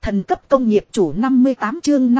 Thần cấp công nghiệp chủ 58 chương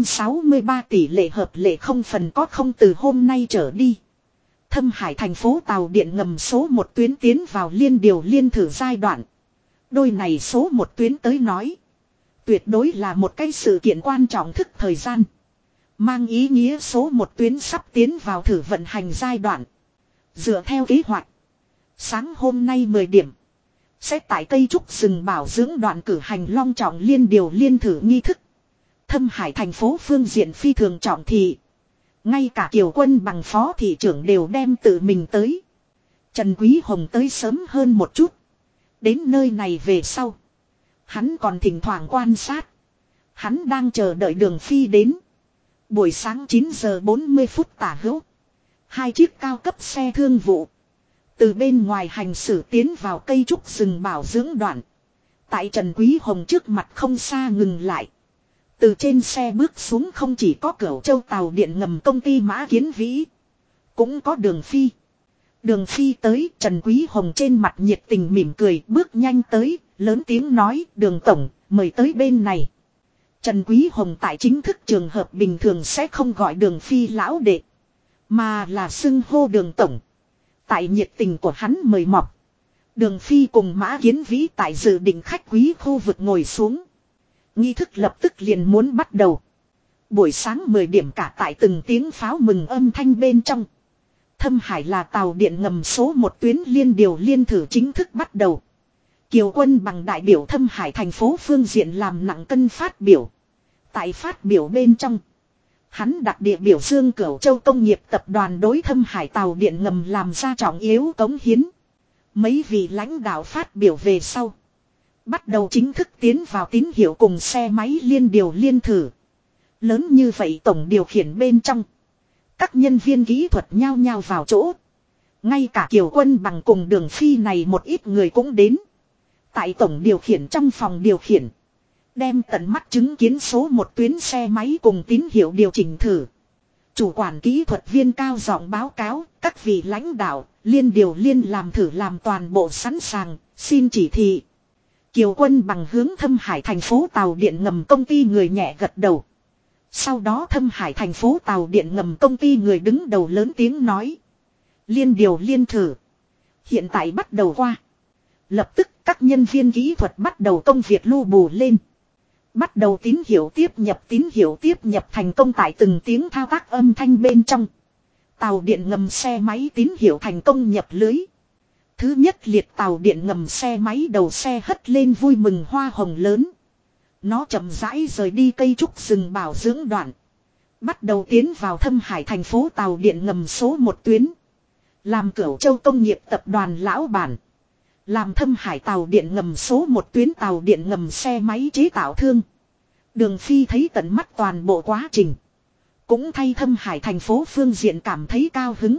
563 tỷ lệ hợp lệ không phần có không từ hôm nay trở đi. Thâm Hải thành phố tàu điện ngầm số 1 tuyến tiến vào liên điều liên thử giai đoạn. Đôi này số 1 tuyến tới nói. Tuyệt đối là một cái sự kiện quan trọng thức thời gian. Mang ý nghĩa số 1 tuyến sắp tiến vào thử vận hành giai đoạn. Dựa theo kế hoạch. Sáng hôm nay 10 điểm. Sẽ tại cây trúc rừng bảo dưỡng đoạn cử hành long trọng liên điều liên thử nghi thức. Thâm Hải thành phố phương diện phi thường trọng thị. Ngay cả Kiều Quân bằng phó thị trưởng đều đem tự mình tới. Trần Quý Hồng tới sớm hơn một chút. Đến nơi này về sau. Hắn còn thỉnh thoảng quan sát. Hắn đang chờ đợi Đường Phi đến. Buổi sáng 9 giờ 40 phút tả hữu. 2 chiếc cao cấp xe thương vụ. Từ bên ngoài hành xử tiến vào cây trúc rừng bảo dưỡng đoạn. Tại Trần Quý Hồng trước mặt không xa ngừng lại. Từ trên xe bước xuống không chỉ có Cửu Châu tàu điện ngầm công ty Mã Kiến Vĩ. Cũng có Đường Phi. Đường Phi tới, Trần Quý Hồng trên mặt nhiệt tình mỉm cười bước nhanh tới, lớn tiếng nói Đường Tổng, mời tới bên này. Trần Quý Hồng tại chính thức trường hợp bình thường sẽ không gọi Đường Phi lão đệ. Mà là xưng hô Đường Tổng. Tại nhiệt tình của hắn mời mọc. Đường Phi cùng Mã Kiến Vĩ tại dự định khách quý khu vực ngồi xuống. Nghi thức lập tức liền muốn bắt đầu. Buổi sáng 10 điểm cả tại từng tiếng pháo mừng âm thanh bên trong. Thâm Hải là tàu điện ngầm số 1 tuyến liên điều liên thử chính thức bắt đầu. Kiều Quân bằng đại biểu Thâm Hải thành phố phương diện làm nặng cân phát biểu. Tại phát biểu bên trong. Hắn đặc địa biểu dương Cửu Châu công nghiệp tập đoàn đối Thâm Hải tàu điện ngầm làm ra trọng yếu cống hiến. Mấy vị lãnh đạo phát biểu về sau. Bắt đầu chính thức tiến vào tín hiệu cùng xe máy liên điều liên thử. Lớn như vậy tổng điều khiển bên trong. Các nhân viên kỹ thuật nhao nhao vào chỗ. Ngay cả Kiều Quân bằng cùng Đường Phi này một ít người cũng đến. Tại tổng điều khiển trong phòng điều khiển. Đem tận mắt chứng kiến số 1 tuyến xe máy cùng tín hiệu điều chỉnh thử. Chủ quản kỹ thuật viên cao giọng báo cáo, các vị lãnh đạo, liên điều liên làm thử làm toàn bộ sẵn sàng, xin chỉ thị. Kiều Quân bằng hướng Thâm Hải thành phố tàu điện ngầm công ty người nhẹ gật đầu. Sau đó Thâm Hải thành phố tàu điện ngầm công ty người đứng đầu lớn tiếng nói. Liên điều liên thử. Hiện tại bắt đầu qua. Lập tức các nhân viên kỹ thuật bắt đầu công việc lu bù lên. Bắt đầu tín hiệu tiếp nhập thành công tại từng tiếng thao tác âm thanh bên trong. Tàu điện ngầm xe máy tín hiệu thành công nhập lưới. Thứ nhất liệt tàu điện ngầm xe máy đầu xe hất lên vui mừng hoa hồng lớn. Nó chậm rãi rời đi cây trúc rừng bảo dưỡng đoạn. Bắt đầu tiến vào Thâm Hải thành phố tàu điện ngầm số 1 tuyến. Làm Cửu Châu công nghiệp tập đoàn lão bản. Làm Thâm Hải tàu điện ngầm số 1 tuyến tàu điện ngầm xe máy chế tạo thương. Đường Phi thấy tận mắt toàn bộ quá trình. Cũng thay Thâm Hải thành phố phương diện cảm thấy cao hứng.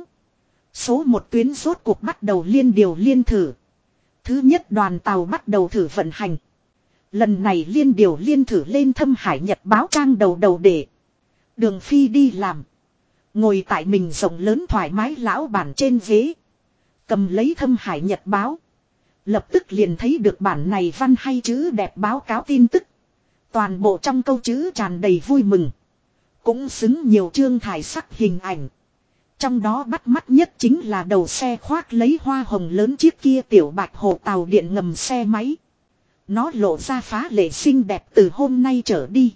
Số 1 tuyến rốt cuộc bắt đầu liên điều liên thử. Thứ nhất đoàn tàu bắt đầu thử vận hành. Lần này liên điều liên thử lên Thâm Hải Nhật báo trang đầu để. Đường Phi đi làm. Ngồi tại mình rộng lớn thoải mái lão bản trên ghế. Cầm lấy Thâm Hải Nhật báo. Lập tức liền thấy được bản này văn hay chữ đẹp báo cáo tin tức. Toàn bộ trong câu chữ tràn đầy vui mừng. Cũng xứng nhiều chương thải sắc hình ảnh. Trong đó bắt mắt nhất chính là đầu xe khoác lấy hoa hồng lớn chiếc kia tiểu bạch hồ tàu điện ngầm xe máy. Nó lộ ra phá lệ xinh đẹp từ hôm nay trở đi.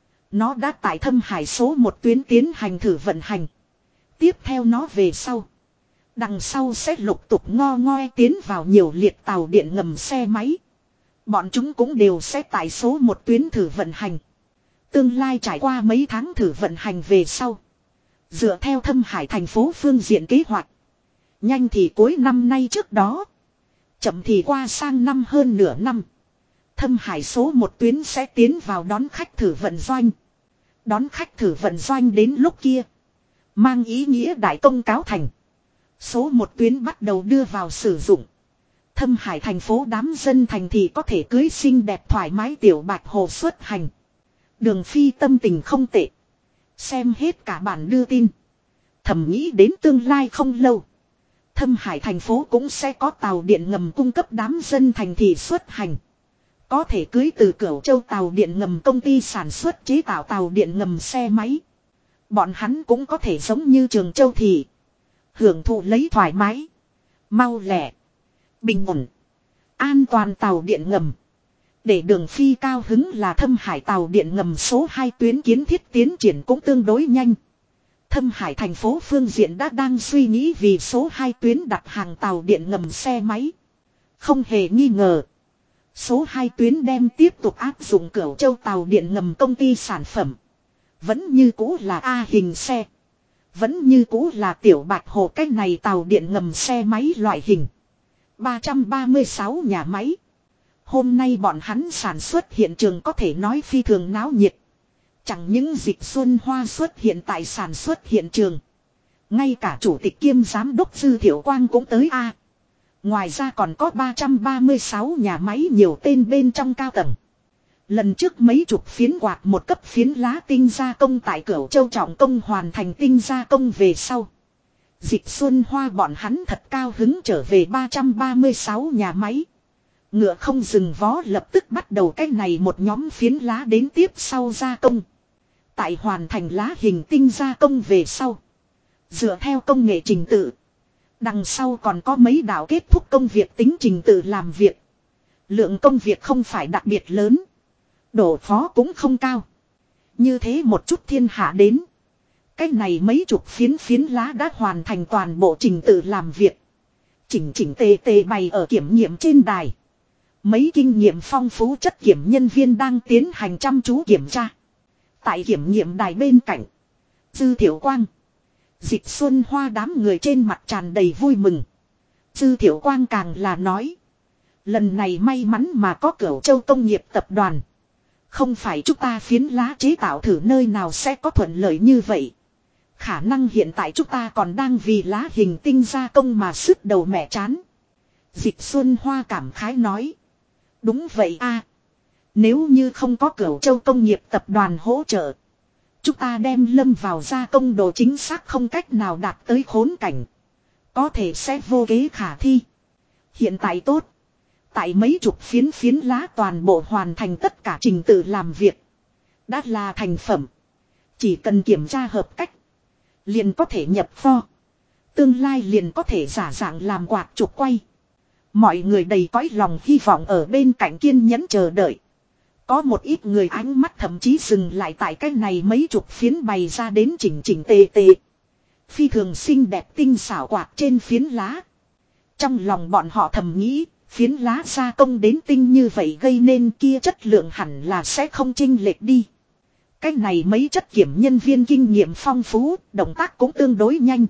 Nó đã tại Thâm Hải số 1 tuyến tiến hành thử vận hành. Tiếp theo nó về sau. Đằng sau sẽ lục tục ngoe tiến vào nhiều liệt tàu điện ngầm xe máy. Bọn chúng cũng đều sẽ tại số 1 tuyến thử vận hành. Tương lai trải qua mấy tháng thử vận hành về sau. Dựa theo Thâm Hải thành phố phương diện kế hoạch. Nhanh thì cuối năm nay trước đó. Chậm thì qua sang năm hơn nửa năm. Thâm Hải số 1 tuyến sẽ tiến vào đón khách thử vận doanh. Đón khách thử vận doanh đến lúc kia. Mang ý nghĩa đại công cáo thành. Số 1 tuyến bắt đầu đưa vào sử dụng. Thâm Hải thành phố đám dân thành thì có thể cưới xinh đẹp thoải mái tiểu bạch hồ xuất hành. Đường Phi tâm tình không tệ. Xem hết cả bản đưa tin. Thầm nghĩ đến tương lai không lâu. Thâm Hải thành phố cũng sẽ có tàu điện ngầm cung cấp đám dân thành thị xuất hành. Có thể cưới từ Cửu Châu tàu điện ngầm công ty sản xuất chế tạo tàu điện ngầm xe máy. Bọn hắn cũng có thể giống như Trường Châu Thị. Hưởng thụ lấy thoải mái. Mau lẹ. Bình ổn. An toàn tàu điện ngầm. Để đường phi cao hứng là Thâm Hải tàu điện ngầm số 2 tuyến kiến thiết tiến triển cũng tương đối nhanh. Thâm Hải thành phố phương diện đã đang suy nghĩ vì số 2 tuyến đặt hàng tàu điện ngầm xe máy. Không hề nghi ngờ. Số 2 tuyến đem tiếp tục áp dụng Cửu Châu tàu điện ngầm công ty sản phẩm. Vẫn như cũ là A hình xe. Vẫn như cũ là tiểu bạch hồ cái này tàu điện ngầm xe máy loại hình. 336 nhà máy. Hôm nay bọn hắn sản xuất hiện trường có thể nói phi thường náo nhiệt. Chẳng những Dịch Xuân Hoa xuất hiện tại sản xuất hiện trường. Ngay cả chủ tịch kiêm giám đốc Dư Thiệu Quang cũng tới A. Ngoài ra còn có 336 nhà máy nhiều tên bên trong cao tầng. Lần trước mấy chục phiến quạt một cấp phiến lá tinh gia công tại Cửu Châu trọng công hoàn thành tinh gia công về sau. Dịch Xuân Hoa bọn hắn thật cao hứng trở về 336 nhà máy. Ngựa không dừng vó lập tức bắt đầu cái này một nhóm phiến lá đến tiếp sau gia công. Tại hoàn thành lá hình tinh gia công về sau. Dựa theo công nghệ trình tự. Đằng sau còn có mấy đạo kết thúc công việc tính trình tự làm việc. Lượng công việc không phải đặc biệt lớn. Độ khó cũng không cao. Như thế một chút thiên hạ đến. Cái này mấy chục phiến lá đã hoàn thành toàn bộ trình tự làm việc. Chỉnh tề tề bày ở kiểm nghiệm trên đài. Mấy kinh nghiệm phong phú chất kiểm nhân viên đang tiến hành chăm chú kiểm tra. Tại kiểm nghiệm đài bên cạnh. Dư Thiệu Quang. Dịch Xuân Hoa đám người trên mặt tràn đầy vui mừng. Dư Thiệu Quang càng là nói. Lần này may mắn mà có Cửu Châu công nghiệp tập đoàn. Không phải chúng ta phiến lá chế tạo thử nơi nào sẽ có thuận lợi như vậy. Khả năng hiện tại chúng ta còn đang vì lá hình tinh gia công mà sứt đầu mẻ chán. Dịch Xuân Hoa cảm khái nói. Đúng vậy a. Nếu như không có Cửu Châu công nghiệp tập đoàn hỗ trợ. Chúng ta đem lâm vào gia công độ chính xác không cách nào đạt tới khốn cảnh. Có thể sẽ vô kế khả thi. Hiện tại tốt. Tại mấy chục phiến lá toàn bộ hoàn thành tất cả trình tự làm việc. Đã là thành phẩm. Chỉ cần kiểm tra hợp cách. Liền có thể nhập kho. Tương lai liền có thể giả dạng làm quạt trục quay. Mọi người đầy cõi lòng hy vọng ở bên cạnh kiên nhẫn chờ đợi. Có một ít người ánh mắt thậm chí dừng lại tại cái này mấy chục phiến bày ra đến chỉnh tề tề. Phi thường xinh đẹp tinh xảo quạt trên phiến lá. Trong lòng bọn họ thầm nghĩ, phiến lá gia công đến tinh như vậy gây nên kia chất lượng hẳn là sẽ không chênh lệch đi. Cái này mấy chất kiểm nhân viên kinh nghiệm phong phú, động tác cũng tương đối nhanh.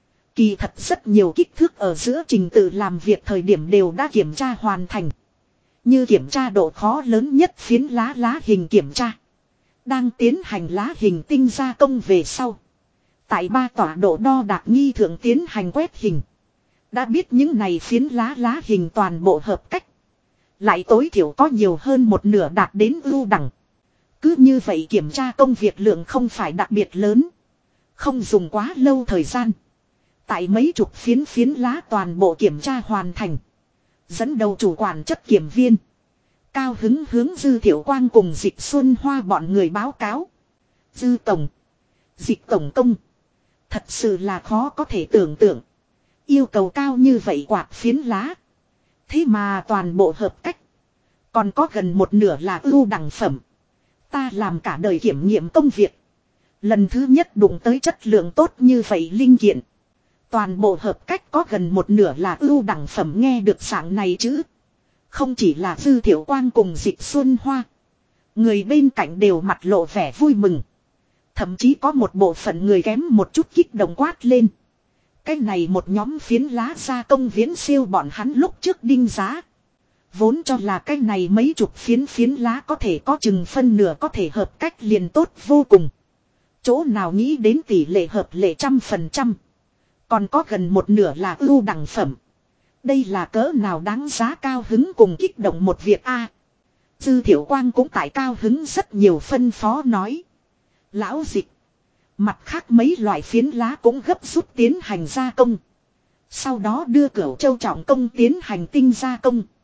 Kỳ thật rất nhiều kích thước ở giữa trình tự làm việc thời điểm đều đã kiểm tra hoàn thành. Như kiểm tra độ khó lớn nhất phiến lá hình kiểm tra. Đang tiến hành lá hình tinh gia công về sau. Tại 3 tọa độ đo đạc nghi thượng tiến hành quét hình. Đã biết những này phiến lá hình toàn bộ hợp cách. Lại tối thiểu có nhiều hơn một nửa đạt đến ưu đẳng. Cứ như vậy kiểm tra công việc lượng không phải đặc biệt lớn. Không dùng quá lâu thời gian. Tại mấy chục phiến lá toàn bộ kiểm tra hoàn thành. Dẫn đầu chủ quản chất kiểm viên. Cao hứng hướng Dư Thiệu Quang cùng Dịch Xuân Hoa bọn người báo cáo. Dư Tổng. Dịch Tổng công. Thật sự là khó có thể tưởng tượng. Yêu cầu cao như vậy quạt phiến lá. Thế mà toàn bộ hợp cách. Còn có gần một nửa là ưu đẳng phẩm. Ta làm cả đời kiểm nghiệm công việc. Lần thứ nhất đụng tới chất lượng tốt như vậy linh kiện. Toàn bộ hợp cách có gần một nửa là ưu đẳng phẩm nghe được dạng này chứ. Không chỉ là Dư Thiệu Quang cùng Dịch Xuân Hoa. Người bên cạnh đều mặt lộ vẻ vui mừng. Thậm chí có một bộ phận người kém một chút kích động quát lên. Cái này một nhóm phiến lá gia công viễn siêu bọn hắn lúc trước đinh giá. Vốn cho là cái này mấy chục phiến lá có thể có chừng phân nửa có thể hợp cách liền tốt vô cùng. Chỗ nào nghĩ đến tỷ lệ hợp lệ 100%. Còn có gần một nửa là ưu đẳng phẩm. Đây là cỡ nào đáng giá cao hứng cùng kích động một việc a. Dư Thiệu Quang cũng tại cao hứng rất nhiều phân phó nói. Lão Dịch. Mặt khác mấy loại phiến lá cũng gấp rút tiến hành gia công. Sau đó đưa Cửu Châu trọng công tiến hành tinh gia công.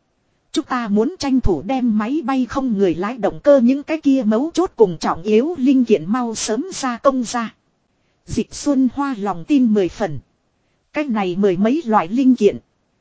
Chúng ta muốn tranh thủ đem máy bay không người lái động cơ những cái kia mấu chốt cùng trọng yếu linh kiện mau sớm gia công ra. Dịch Xuân Hoa lòng tin 10 phần. Cái này mười mấy loại linh kiện.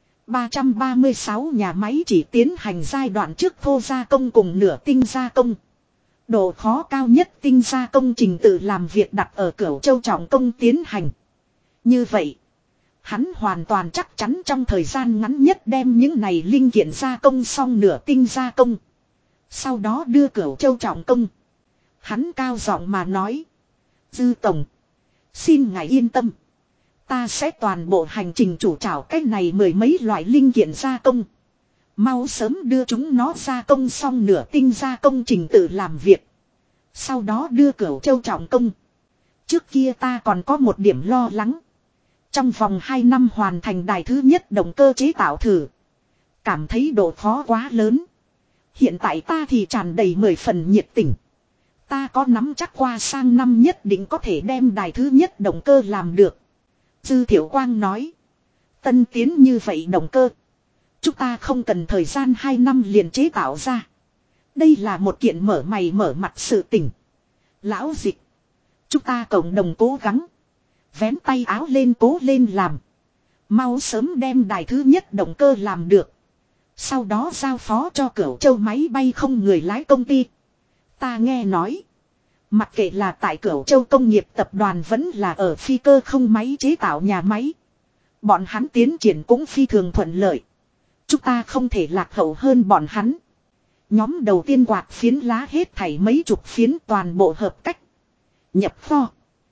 336 nhà máy chỉ tiến hành giai đoạn trước thô gia công cùng nửa tinh gia công. Độ khó cao nhất tinh gia công trình tự làm việc đặt ở Cửu Châu trọng công tiến hành. Như vậy, hắn hoàn toàn chắc chắn trong thời gian ngắn nhất đem những này linh kiện gia công xong nửa tinh gia công. Sau đó đưa Cửu Châu trọng công. Hắn cao giọng mà nói. Dư tổng, xin ngài yên tâm. Ta sẽ toàn bộ hành trình chủ trảo cái này mười mấy loại linh kiện gia công. Mau sớm đưa chúng nó gia công xong nửa tinh gia công trình tự làm việc. Sau đó đưa Cửu Châu trọng công. Trước kia ta còn có một điểm lo lắng. Trong vòng 2 năm hoàn thành đài thứ nhất động cơ chế tạo thử. Cảm thấy độ khó quá lớn. Hiện tại ta thì tràn đầy 10 phần nhiệt tình. Ta có nắm chắc qua sang năm nhất định có thể đem đài thứ nhất động cơ làm được. Dư Thiệu Quang nói. Tân tiến như vậy động cơ. Chúng ta không cần thời gian 2 năm liền chế tạo ra. Đây là một kiện mở mày mở mặt sự tình. Lão Dịch. Chúng ta cộng đồng cố gắng. Vén tay áo lên cố lên làm. Mau sớm đem đài thứ nhất động cơ làm được. Sau đó giao phó cho Cửu Châu máy bay không người lái công ty. Ta nghe nói. Mặc kệ là tại Cửu Châu công nghiệp tập đoàn vẫn là ở phi cơ không máy chế tạo nhà máy. Bọn hắn tiến triển cũng phi thường thuận lợi. Chúng ta không thể lạc hậu hơn bọn hắn. Nhóm đầu tiên quạt phiến lá hết thảy mấy chục phiến toàn bộ hợp cách. Nhập kho.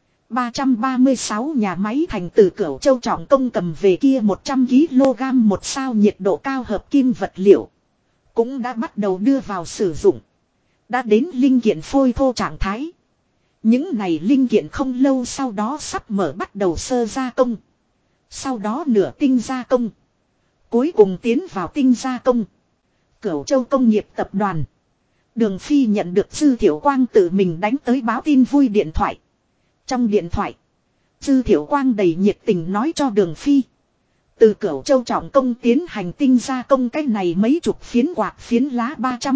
336 nhà máy thành từ Cửu Châu trọng công cầm về kia 100 kg một sao nhiệt độ cao hợp kim vật liệu. Cũng đã bắt đầu đưa vào sử dụng. Đã đến linh kiện phôi thô trạng thái. Những này linh kiện không lâu sau đó sắp mở bắt đầu sơ gia công. Sau đó nửa tinh gia công. Cuối cùng tiến vào tinh gia công. Cửu Châu công nghiệp tập đoàn. Đường Phi nhận được Dư Thiệu Quang tự mình đánh tới báo tin vui điện thoại. Trong điện thoại, Dư Thiệu Quang đầy nhiệt tình nói cho Đường Phi. Từ Cửu Châu trọng công tiến hành tinh gia công cái này mấy chục phiến quạt phiến lá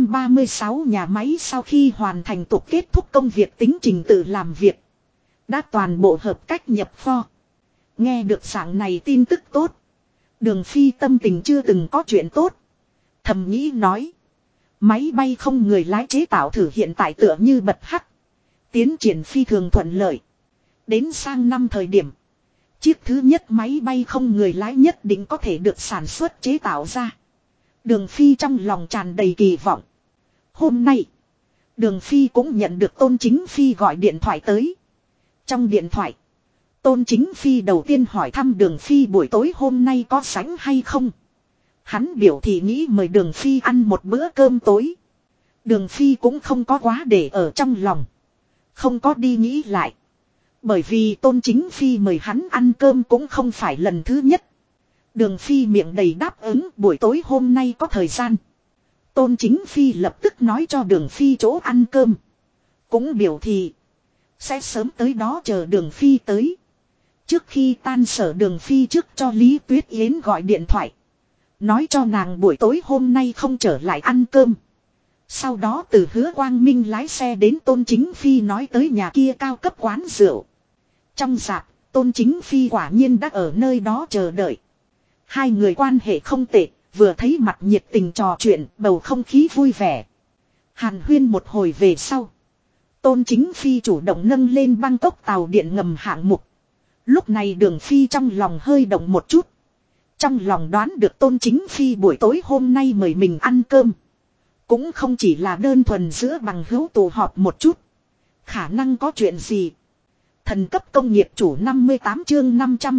336 nhà máy sau khi hoàn thành tục kết thúc công việc tính trình tự làm việc. Đã toàn bộ hợp cách nhập kho. Nghe được dạng này tin tức tốt. Đường Phi tâm tình chưa từng có chuyện tốt. Thầm nghĩ nói. Máy bay không người lái chế tạo thử hiện tại tựa như bật hắc. Tiến triển phi thường thuận lợi. Đến sang năm thời điểm. Chiếc thứ nhất máy bay không người lái nhất định có thể được sản xuất chế tạo ra. Đường Phi trong lòng tràn đầy kỳ vọng. Hôm nay. Đường Phi cũng nhận được Tôn Chính Phi gọi điện thoại tới. Trong điện thoại. Tôn Chính Phi đầu tiên hỏi thăm Đường Phi buổi tối hôm nay có sánh hay không. Hắn biểu thị nghĩ mời Đường Phi ăn một bữa cơm tối. Đường Phi cũng không có quá để ở trong lòng. Không có đi nghĩ lại. Bởi vì Tôn Chính Phi mời hắn ăn cơm cũng không phải lần thứ nhất. Đường Phi miệng đầy đáp ứng buổi tối hôm nay có thời gian. Tôn Chính Phi lập tức nói cho Đường Phi chỗ ăn cơm. Cũng biểu thị sẽ sớm tới đó chờ Đường Phi tới. Trước khi tan sở Đường Phi trước cho Lý Tuyết Yến gọi điện thoại. Nói cho nàng buổi tối hôm nay không trở lại ăn cơm. Sau đó từ Hứa Quang Minh lái xe đến Tôn Chính Phi nói tới nhà kia cao cấp quán rượu. Trong rạp, Tôn Chính Phi quả nhiên đã ở nơi đó chờ đợi. Hai người quan hệ không tệ, vừa thấy mặt nhiệt tình trò chuyện, bầu không khí vui vẻ. Hàn huyên một hồi về sau. Tôn Chính Phi chủ động nâng lên Bangkok tàu điện ngầm hạng mục. Lúc này Đường Phi trong lòng hơi động một chút. Trong lòng đoán được Tôn Chính Phi buổi tối hôm nay mời mình ăn cơm. Cũng không chỉ là đơn thuần giữa bằng hữu tụ họp một chút. Khả năng có chuyện gì. Thần cấp công nghiệp chủ 58 chương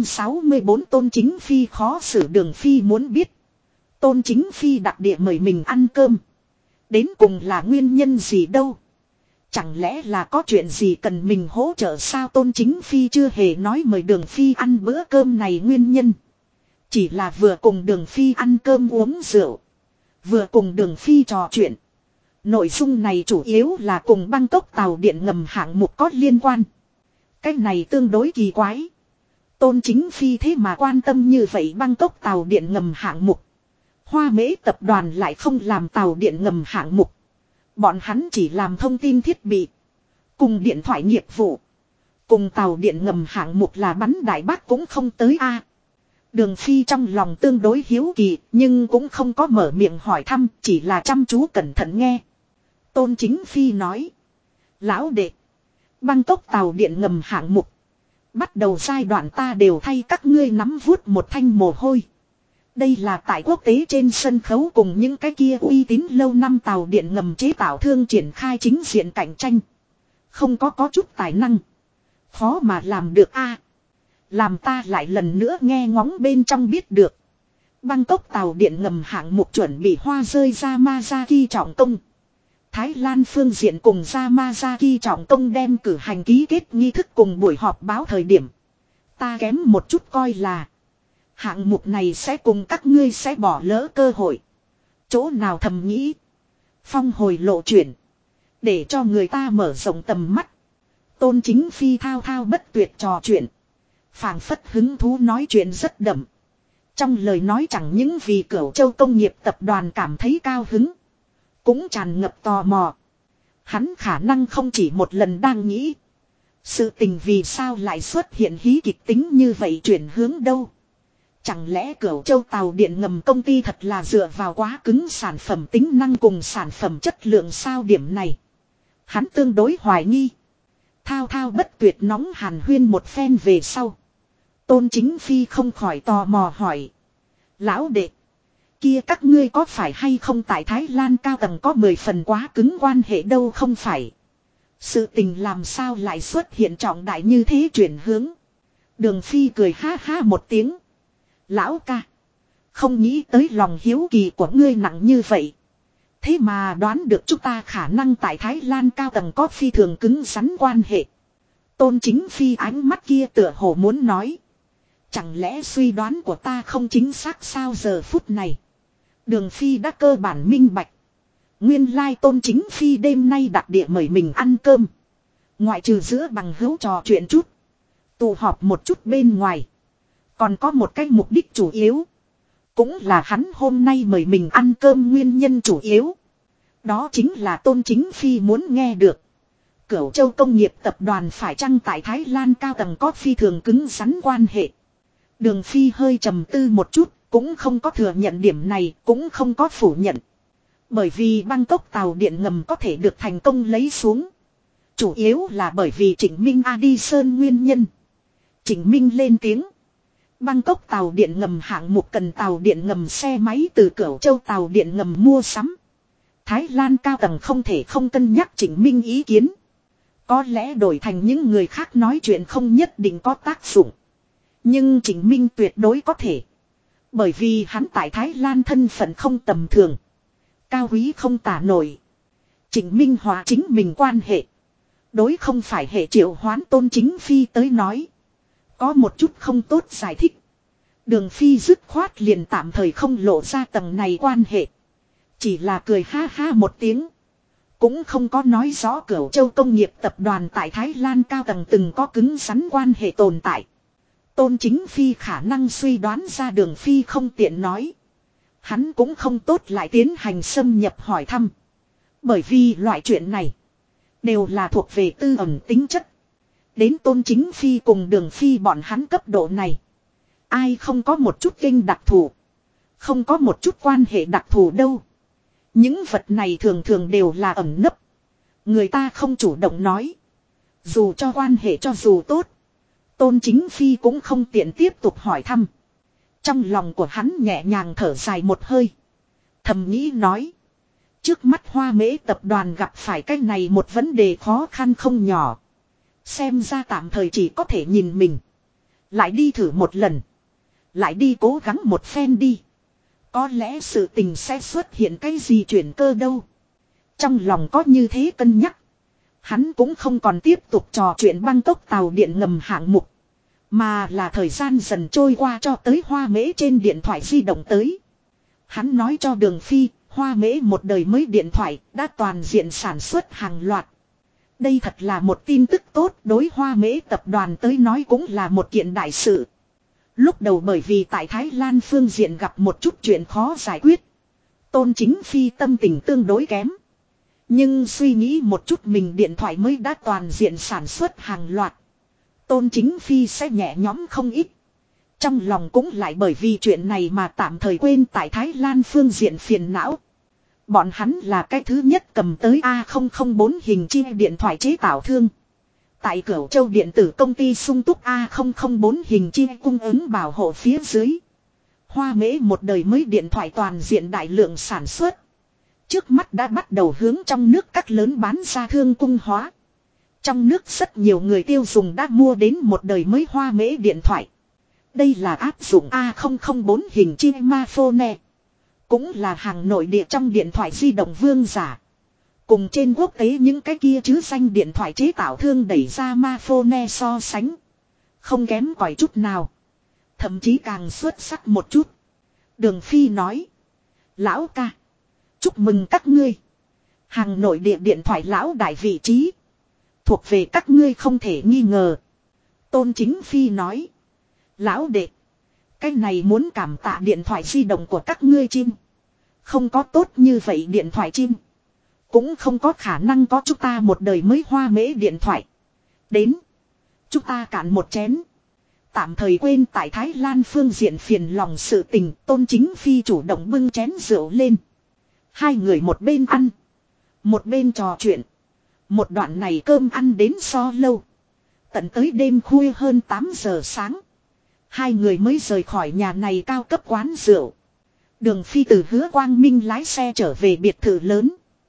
564 Tôn Chính Phi khó xử. Đường Phi muốn biết. Tôn Chính Phi đặc địa mời mình ăn cơm. Đến cùng là nguyên nhân gì đâu. Chẳng lẽ là có chuyện gì cần mình hỗ trợ sao. Tôn Chính Phi chưa hề nói mời Đường Phi ăn bữa cơm này nguyên nhân. Chỉ là vừa cùng Đường Phi ăn cơm uống rượu. Vừa cùng Đường Phi trò chuyện. Nội dung này chủ yếu là cùng Bangkok tàu điện ngầm hạng mục có liên quan. Cái này tương đối kỳ quái. Tôn Chính Phi thế mà quan tâm như vậy Bangkok tàu điện ngầm hạng mục. Hoa Mễ tập đoàn lại không làm tàu điện ngầm hạng mục. Bọn hắn chỉ làm thông tin thiết bị. Cùng điện thoại nghiệp vụ. Cùng tàu điện ngầm hạng mục là bắn đại bác cũng không tới a. Đường Phi trong lòng tương đối hiếu kỳ, nhưng cũng không có mở miệng hỏi thăm, chỉ là chăm chú cẩn thận nghe. Tôn Chính Phi nói. Lão đệ. Băng tốc tàu điện ngầm hạng mục. Bắt đầu giai đoạn ta đều thay các ngươi nắm vuốt một thanh mồ hôi. Đây là tại quốc tế trên sân khấu cùng những cái kia uy tín lâu năm tàu điện ngầm chế tạo thương triển khai chính diện cạnh tranh. Không có chút tài năng. Khó mà làm được a. Làm ta lại lần nữa nghe ngóng bên trong biết được. Băng tốc tàu điện ngầm hạng mục chuẩn bị hoa rơi Yamazaki trọng công. Thái Lan phương diện cùng Yamazaki trọng công đem cử hành ký kết nghi thức cùng buổi họp báo thời điểm. Ta kém một chút coi là. Hạng mục này sẽ cùng các ngươi sẽ bỏ lỡ cơ hội. Chỗ nào thầm nghĩ. Phong hồi lộ chuyển. Để cho người ta mở rộng tầm mắt. Tôn Chính Phi thao thao bất tuyệt trò chuyện. Phảng phất hứng thú nói chuyện rất đậm. Trong lời nói chẳng những vì Cửu Châu công nghiệp tập đoàn cảm thấy cao hứng. Cũng tràn ngập tò mò. Hắn khả năng không chỉ một lần đang nghĩ. Sự tình vì sao lại xuất hiện hí kịch tính như vậy chuyển hướng đâu. Chẳng lẽ Cửu Châu tàu điện ngầm công ty thật là dựa vào quá cứng sản phẩm tính năng cùng sản phẩm chất lượng sao điểm này. Hắn tương đối hoài nghi. Thao thao bất tuyệt nóng hàn huyên một phen về sau. Tôn Chính Phi không khỏi tò mò hỏi. Lão đệ. Kia các ngươi có phải hay không tại Thái Lan cao tầng có 10 phần quá cứng quan hệ đâu không phải. Sự tình làm sao lại xuất hiện trọng đại như thế chuyển hướng. Đường Phi cười ha ha một tiếng. Lão ca. Không nghĩ tới lòng hiếu kỳ của ngươi nặng như vậy. Thế mà đoán được chúng ta khả năng tại Thái Lan cao tầng có phi thường cứng rắn quan hệ. Tôn Chính Phi ánh mắt kia tựa hồ muốn nói. Chẳng lẽ suy đoán của ta không chính xác sao giờ phút này. Đường Phi đã cơ bản minh bạch. Nguyên lai Tôn Chính Phi đêm nay đặc địa mời mình ăn cơm. Ngoại trừ giữa bằng hữu trò chuyện chút. Tụ họp một chút bên ngoài. Còn có một cái mục đích chủ yếu. Cũng là hắn hôm nay mời mình ăn cơm nguyên nhân chủ yếu. Đó chính là Tôn Chính Phi muốn nghe được. Cửu Châu công nghiệp tập đoàn phải chăng tại Thái Lan cao tầng có phi thường cứng rắn quan hệ. Đường Phi hơi trầm tư một chút. Cũng không có thừa nhận điểm này. Cũng không có phủ nhận. Bởi vì băng tốc tàu điện ngầm có thể được thành công lấy xuống. Chủ yếu là bởi vì Trịnh Minh đi sơn nguyên nhân. Trịnh Minh lên tiếng. Băng tốc tàu điện ngầm hạng mục cần tàu điện ngầm xe máy từ Cửu Châu tàu điện ngầm mua sắm. Thái Lan cao tầng không thể không cân nhắc Trịnh Minh ý kiến. Có lẽ đổi thành những người khác nói chuyện không nhất định có tác dụng. Nhưng Trịnh Minh tuyệt đối có thể. Bởi vì hắn tại Thái Lan thân phận không tầm thường. Cao quý không tả nổi. Trịnh Minh hòa chính mình quan hệ. Đối không phải hệ triệu hoán Tôn Chính Phi tới nói. Có một chút không tốt giải thích. Đường Phi dứt khoát liền tạm thời không lộ ra tầng này quan hệ. Chỉ là cười ha ha một tiếng. Cũng không có nói rõ Cửu Châu công nghiệp tập đoàn tại Thái Lan cao tầng từng có cứng rắn quan hệ tồn tại. Tôn Chính Phi khả năng suy đoán ra Đường Phi không tiện nói. Hắn cũng không tốt lại tiến hành xâm nhập hỏi thăm. Bởi vì loại chuyện này đều là thuộc về tư ẩn tính chất. Đến Tôn Chính Phi cùng Đường Phi bọn hắn cấp độ này. Ai không có một chút kinh đặc thù. Không có một chút quan hệ đặc thù đâu. Những vật này thường thường đều là ẩn nấp. Người ta không chủ động nói. Dù cho quan hệ cho dù tốt. Tôn Chính Phi cũng không tiện tiếp tục hỏi thăm. Trong lòng của hắn nhẹ nhàng thở dài một hơi. Thầm nghĩ nói. Trước mắt Hoa Mễ tập đoàn gặp phải cái này một vấn đề khó khăn không nhỏ. Xem ra tạm thời chỉ có thể nhìn mình. Lại đi thử một lần. Lại đi cố gắng một phen đi. Có lẽ sự tình sẽ xuất hiện cái gì chuyển cơ đâu. Trong lòng có như thế cân nhắc. Hắn cũng không còn tiếp tục trò chuyện băng tốc tàu điện ngầm hạng mục. Mà là thời gian dần trôi qua cho tới Hoa Mễ trên điện thoại di động tới. Hắn nói cho Đường Phi, Hoa Mễ một đời mới điện thoại đã toàn diện sản xuất hàng loạt. Đây thật là một tin tức tốt, đối Hoa Mễ tập đoàn tới nói cũng là một kiện đại sự. Lúc đầu bởi vì tại Thái Lan phương diện gặp một chút chuyện khó giải quyết. Tôn Chính Phi tâm tình tương đối kém. Nhưng suy nghĩ một chút mình điện thoại mới đã toàn diện sản xuất hàng loạt. Tôn Chính Phi sẽ nhẹ nhõm không ít. Trong lòng cũng lại bởi vì chuyện này mà tạm thời quên tại Thái Lan phương diện phiền não. Bọn hắn là cái thứ nhất cầm tới A004 hình chi điện thoại chế tạo thương. Tại Cửu Châu điện tử công ty sung túc A004 hình chi cung ứng bảo hộ phía dưới. Hoa Mễ một đời mới điện thoại toàn diện đại lượng sản xuất. Trước mắt đã bắt đầu hướng trong nước các lớn bán ra thương cung hóa. Trong nước rất nhiều người tiêu dùng đã mua đến một đời mới Hoa Mễ điện thoại. Đây là áp dụng A004 hình chi smartphone. Cũng là hàng nội địa trong điện thoại di động vương giả. Cùng trên quốc tế những cái kia chứ danh điện thoại chế tạo thương đẩy ra smartphone so sánh. Không kém cỏi chút nào. Thậm chí càng xuất sắc một chút. Đường Phi nói. Lão ca. Chúc mừng các ngươi. Hàng nội địa điện thoại lão đại vị trí. Thuộc về các ngươi không thể nghi ngờ. Tôn Chính Phi nói. Lão đệ. Cái này muốn cảm tạ điện thoại di động của các ngươi chim. Không có tốt như vậy điện thoại chim. Cũng không có khả năng có chúng ta một đời mới Hoa Mễ điện thoại. Đến. Chúng ta cạn một chén. Tạm thời quên tại Thái Lan phương diện phiền lòng sự tình. Tôn Chính Phi chủ động bưng chén rượu lên. Hai người một bên ăn. Một bên trò chuyện. Một đoạn này cơm ăn đến so lâu. Tận tới đêm khuya hơn 8 giờ sáng. Hai người mới rời khỏi nhà này cao cấp quán rượu. Đường Phi từ Hứa Quang Minh lái xe trở về biệt thự lớn.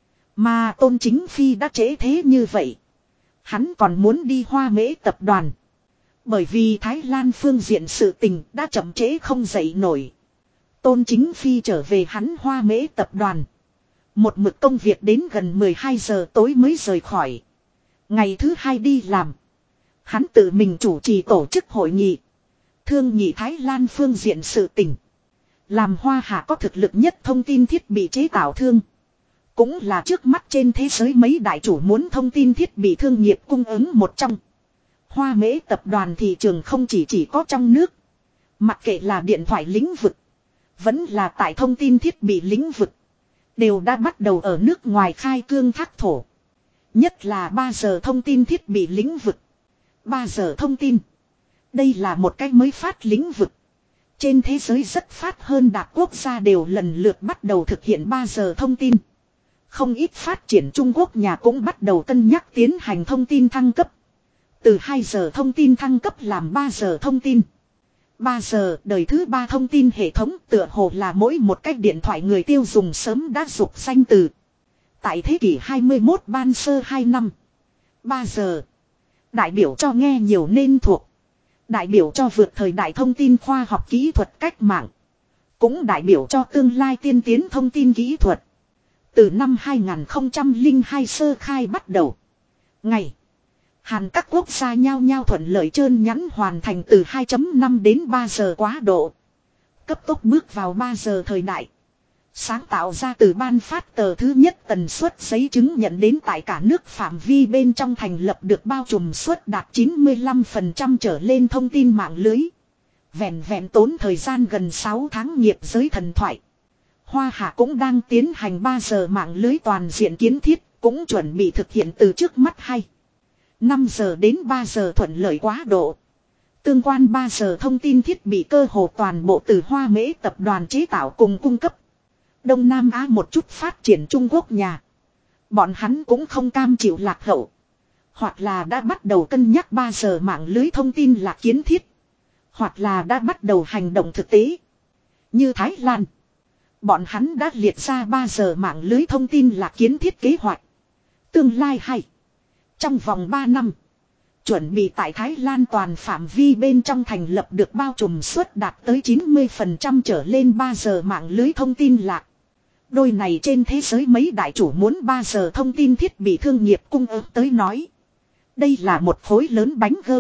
Mà Tôn Chính Phi đã trễ thế như vậy. Hắn còn muốn đi Hoa Mễ tập đoàn. Bởi vì Thái Lan phương diện sự tình đã chậm trễ không dậy nổi. Tôn Chính Phi trở về hắn Hoa Mễ tập đoàn. Một mực công việc đến gần 12 giờ tối mới rời khỏi. Ngày thứ hai đi làm. Hắn tự mình chủ trì tổ chức hội nghị. Thương nghị Thái Lan phương diện sự tình. Làm Hoa Hạ có thực lực nhất thông tin thiết bị chế tạo thương. Cũng là trước mắt trên thế giới mấy đại chủ muốn thông tin thiết bị thương nghiệp cung ứng một trong. Hoa Mễ tập đoàn thị trường không chỉ có trong nước. Mặc kệ là điện thoại lĩnh vực. Vẫn là tại thông tin thiết bị lĩnh vực. Đều đã bắt đầu ở nước ngoài khai cương thác thổ. Nhất là 3 giờ thông tin thiết bị lĩnh vực. 3 giờ thông tin. Đây là một cái mới phát lĩnh vực. Trên thế giới rất phát hơn đạt quốc gia đều lần lượt bắt đầu thực hiện 3 giờ thông tin. Không ít phát triển Trung Quốc nhà cũng bắt đầu cân nhắc tiến hành thông tin thăng cấp. Từ 2 giờ thông tin thăng cấp làm 3 giờ thông tin. 3 giờ đời thứ 3 thông tin hệ thống tựa hồ là mỗi một cách điện thoại người tiêu dùng sớm đã dục danh từ. Tại thế kỷ 21 ban sơ 2 năm. 3 giờ. Đại biểu cho nghe nhiều nên thuộc. Đại biểu cho vượt thời đại thông tin khoa học kỹ thuật cách mạng. Cũng đại biểu cho tương lai tiên tiến thông tin kỹ thuật. Từ năm 2002 sơ khai bắt đầu. Ngày. Hàn các quốc gia nhau nhau thuận lợi trơn nhắn hoàn thành từ 2.5 đến 3 giờ quá độ. Cấp tốc bước vào 3 giờ thời đại. Sáng tạo ra từ ban phát tờ thứ nhất tần suất giấy chứng nhận đến tại cả nước phạm vi bên trong thành lập được bao trùm suất đạt 95% trở lên thông tin mạng lưới. Vẹn tốn thời gian gần 6 tháng nghiệp giới thần thoại. Hoa Hạ cũng đang tiến hành 3 giờ mạng lưới toàn diện kiến thiết, cũng chuẩn bị thực hiện từ trước mắt hay. 5 giờ đến 3 giờ thuận lợi quá độ. Tương quan 3 giờ thông tin thiết bị cơ hồ toàn bộ từ Hoa Mễ tập đoàn chế tạo cùng cung cấp. Đông Nam Á một chút phát triển Trung Quốc nhà. Bọn hắn cũng không cam chịu lạc hậu. Hoặc là đã bắt đầu cân nhắc 3 giờ mạng lưới thông tin là kiến thiết. Hoặc là đã bắt đầu hành động thực tế. Như Thái Lan. Bọn hắn đã liệt ra 3 giờ mạng lưới thông tin là kiến thiết kế hoạch. Tương lai hay. Trong vòng 3 năm. Chuẩn bị tại Thái Lan toàn phạm vi bên trong thành lập được bao trùm suất đạt tới 90% trở lên 3 giờ mạng lưới thông tin lạc. Đôi này trên thế giới mấy đại chủ muốn 3 giờ thông tin thiết bị thương nghiệp cung ứng tới nói. Đây là một khối lớn bánh gơ.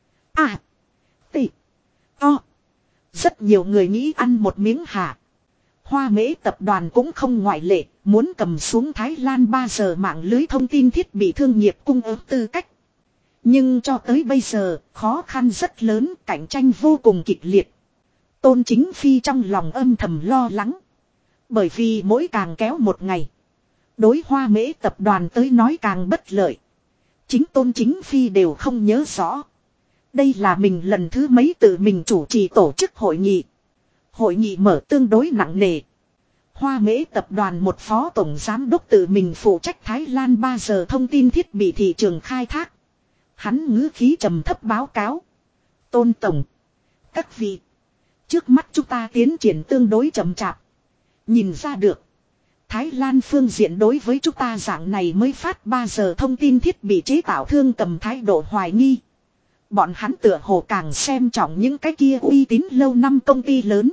T. O. Rất nhiều người nghĩ ăn một miếng hả. Hoa Mễ tập đoàn cũng không ngoại lệ, muốn cầm xuống Thái Lan 3 giờ mạng lưới thông tin thiết bị thương nghiệp cung ứng tư cách. Nhưng cho tới bây giờ, khó khăn rất lớn, cạnh tranh vô cùng kịch liệt. Tôn Chính Phi trong lòng âm thầm lo lắng. Bởi vì mỗi càng kéo một ngày, đối Hoa Mễ tập đoàn tới nói càng bất lợi. Chính Tôn Chính Phi đều không nhớ rõ. Đây là mình lần thứ mấy tự mình chủ trì tổ chức hội nghị. Hội nghị mở tương đối nặng nề. Hoa Mễ tập đoàn một phó tổng giám đốc tự mình phụ trách Thái Lan 3 giờ thông tin thiết bị thị trường khai thác. Hắn ngữ khí trầm thấp báo cáo. Tôn tổng, các vị, trước mắt chúng ta tiến triển tương đối chậm chạp. Nhìn ra được, Thái Lan phương diện đối với chúng ta dạng này mới phát 3 giờ thông tin thiết bị chế tạo thương cầm thái độ hoài nghi. Bọn hắn tựa hồ càng xem trọng những cái kia uy tín lâu năm công ty lớn.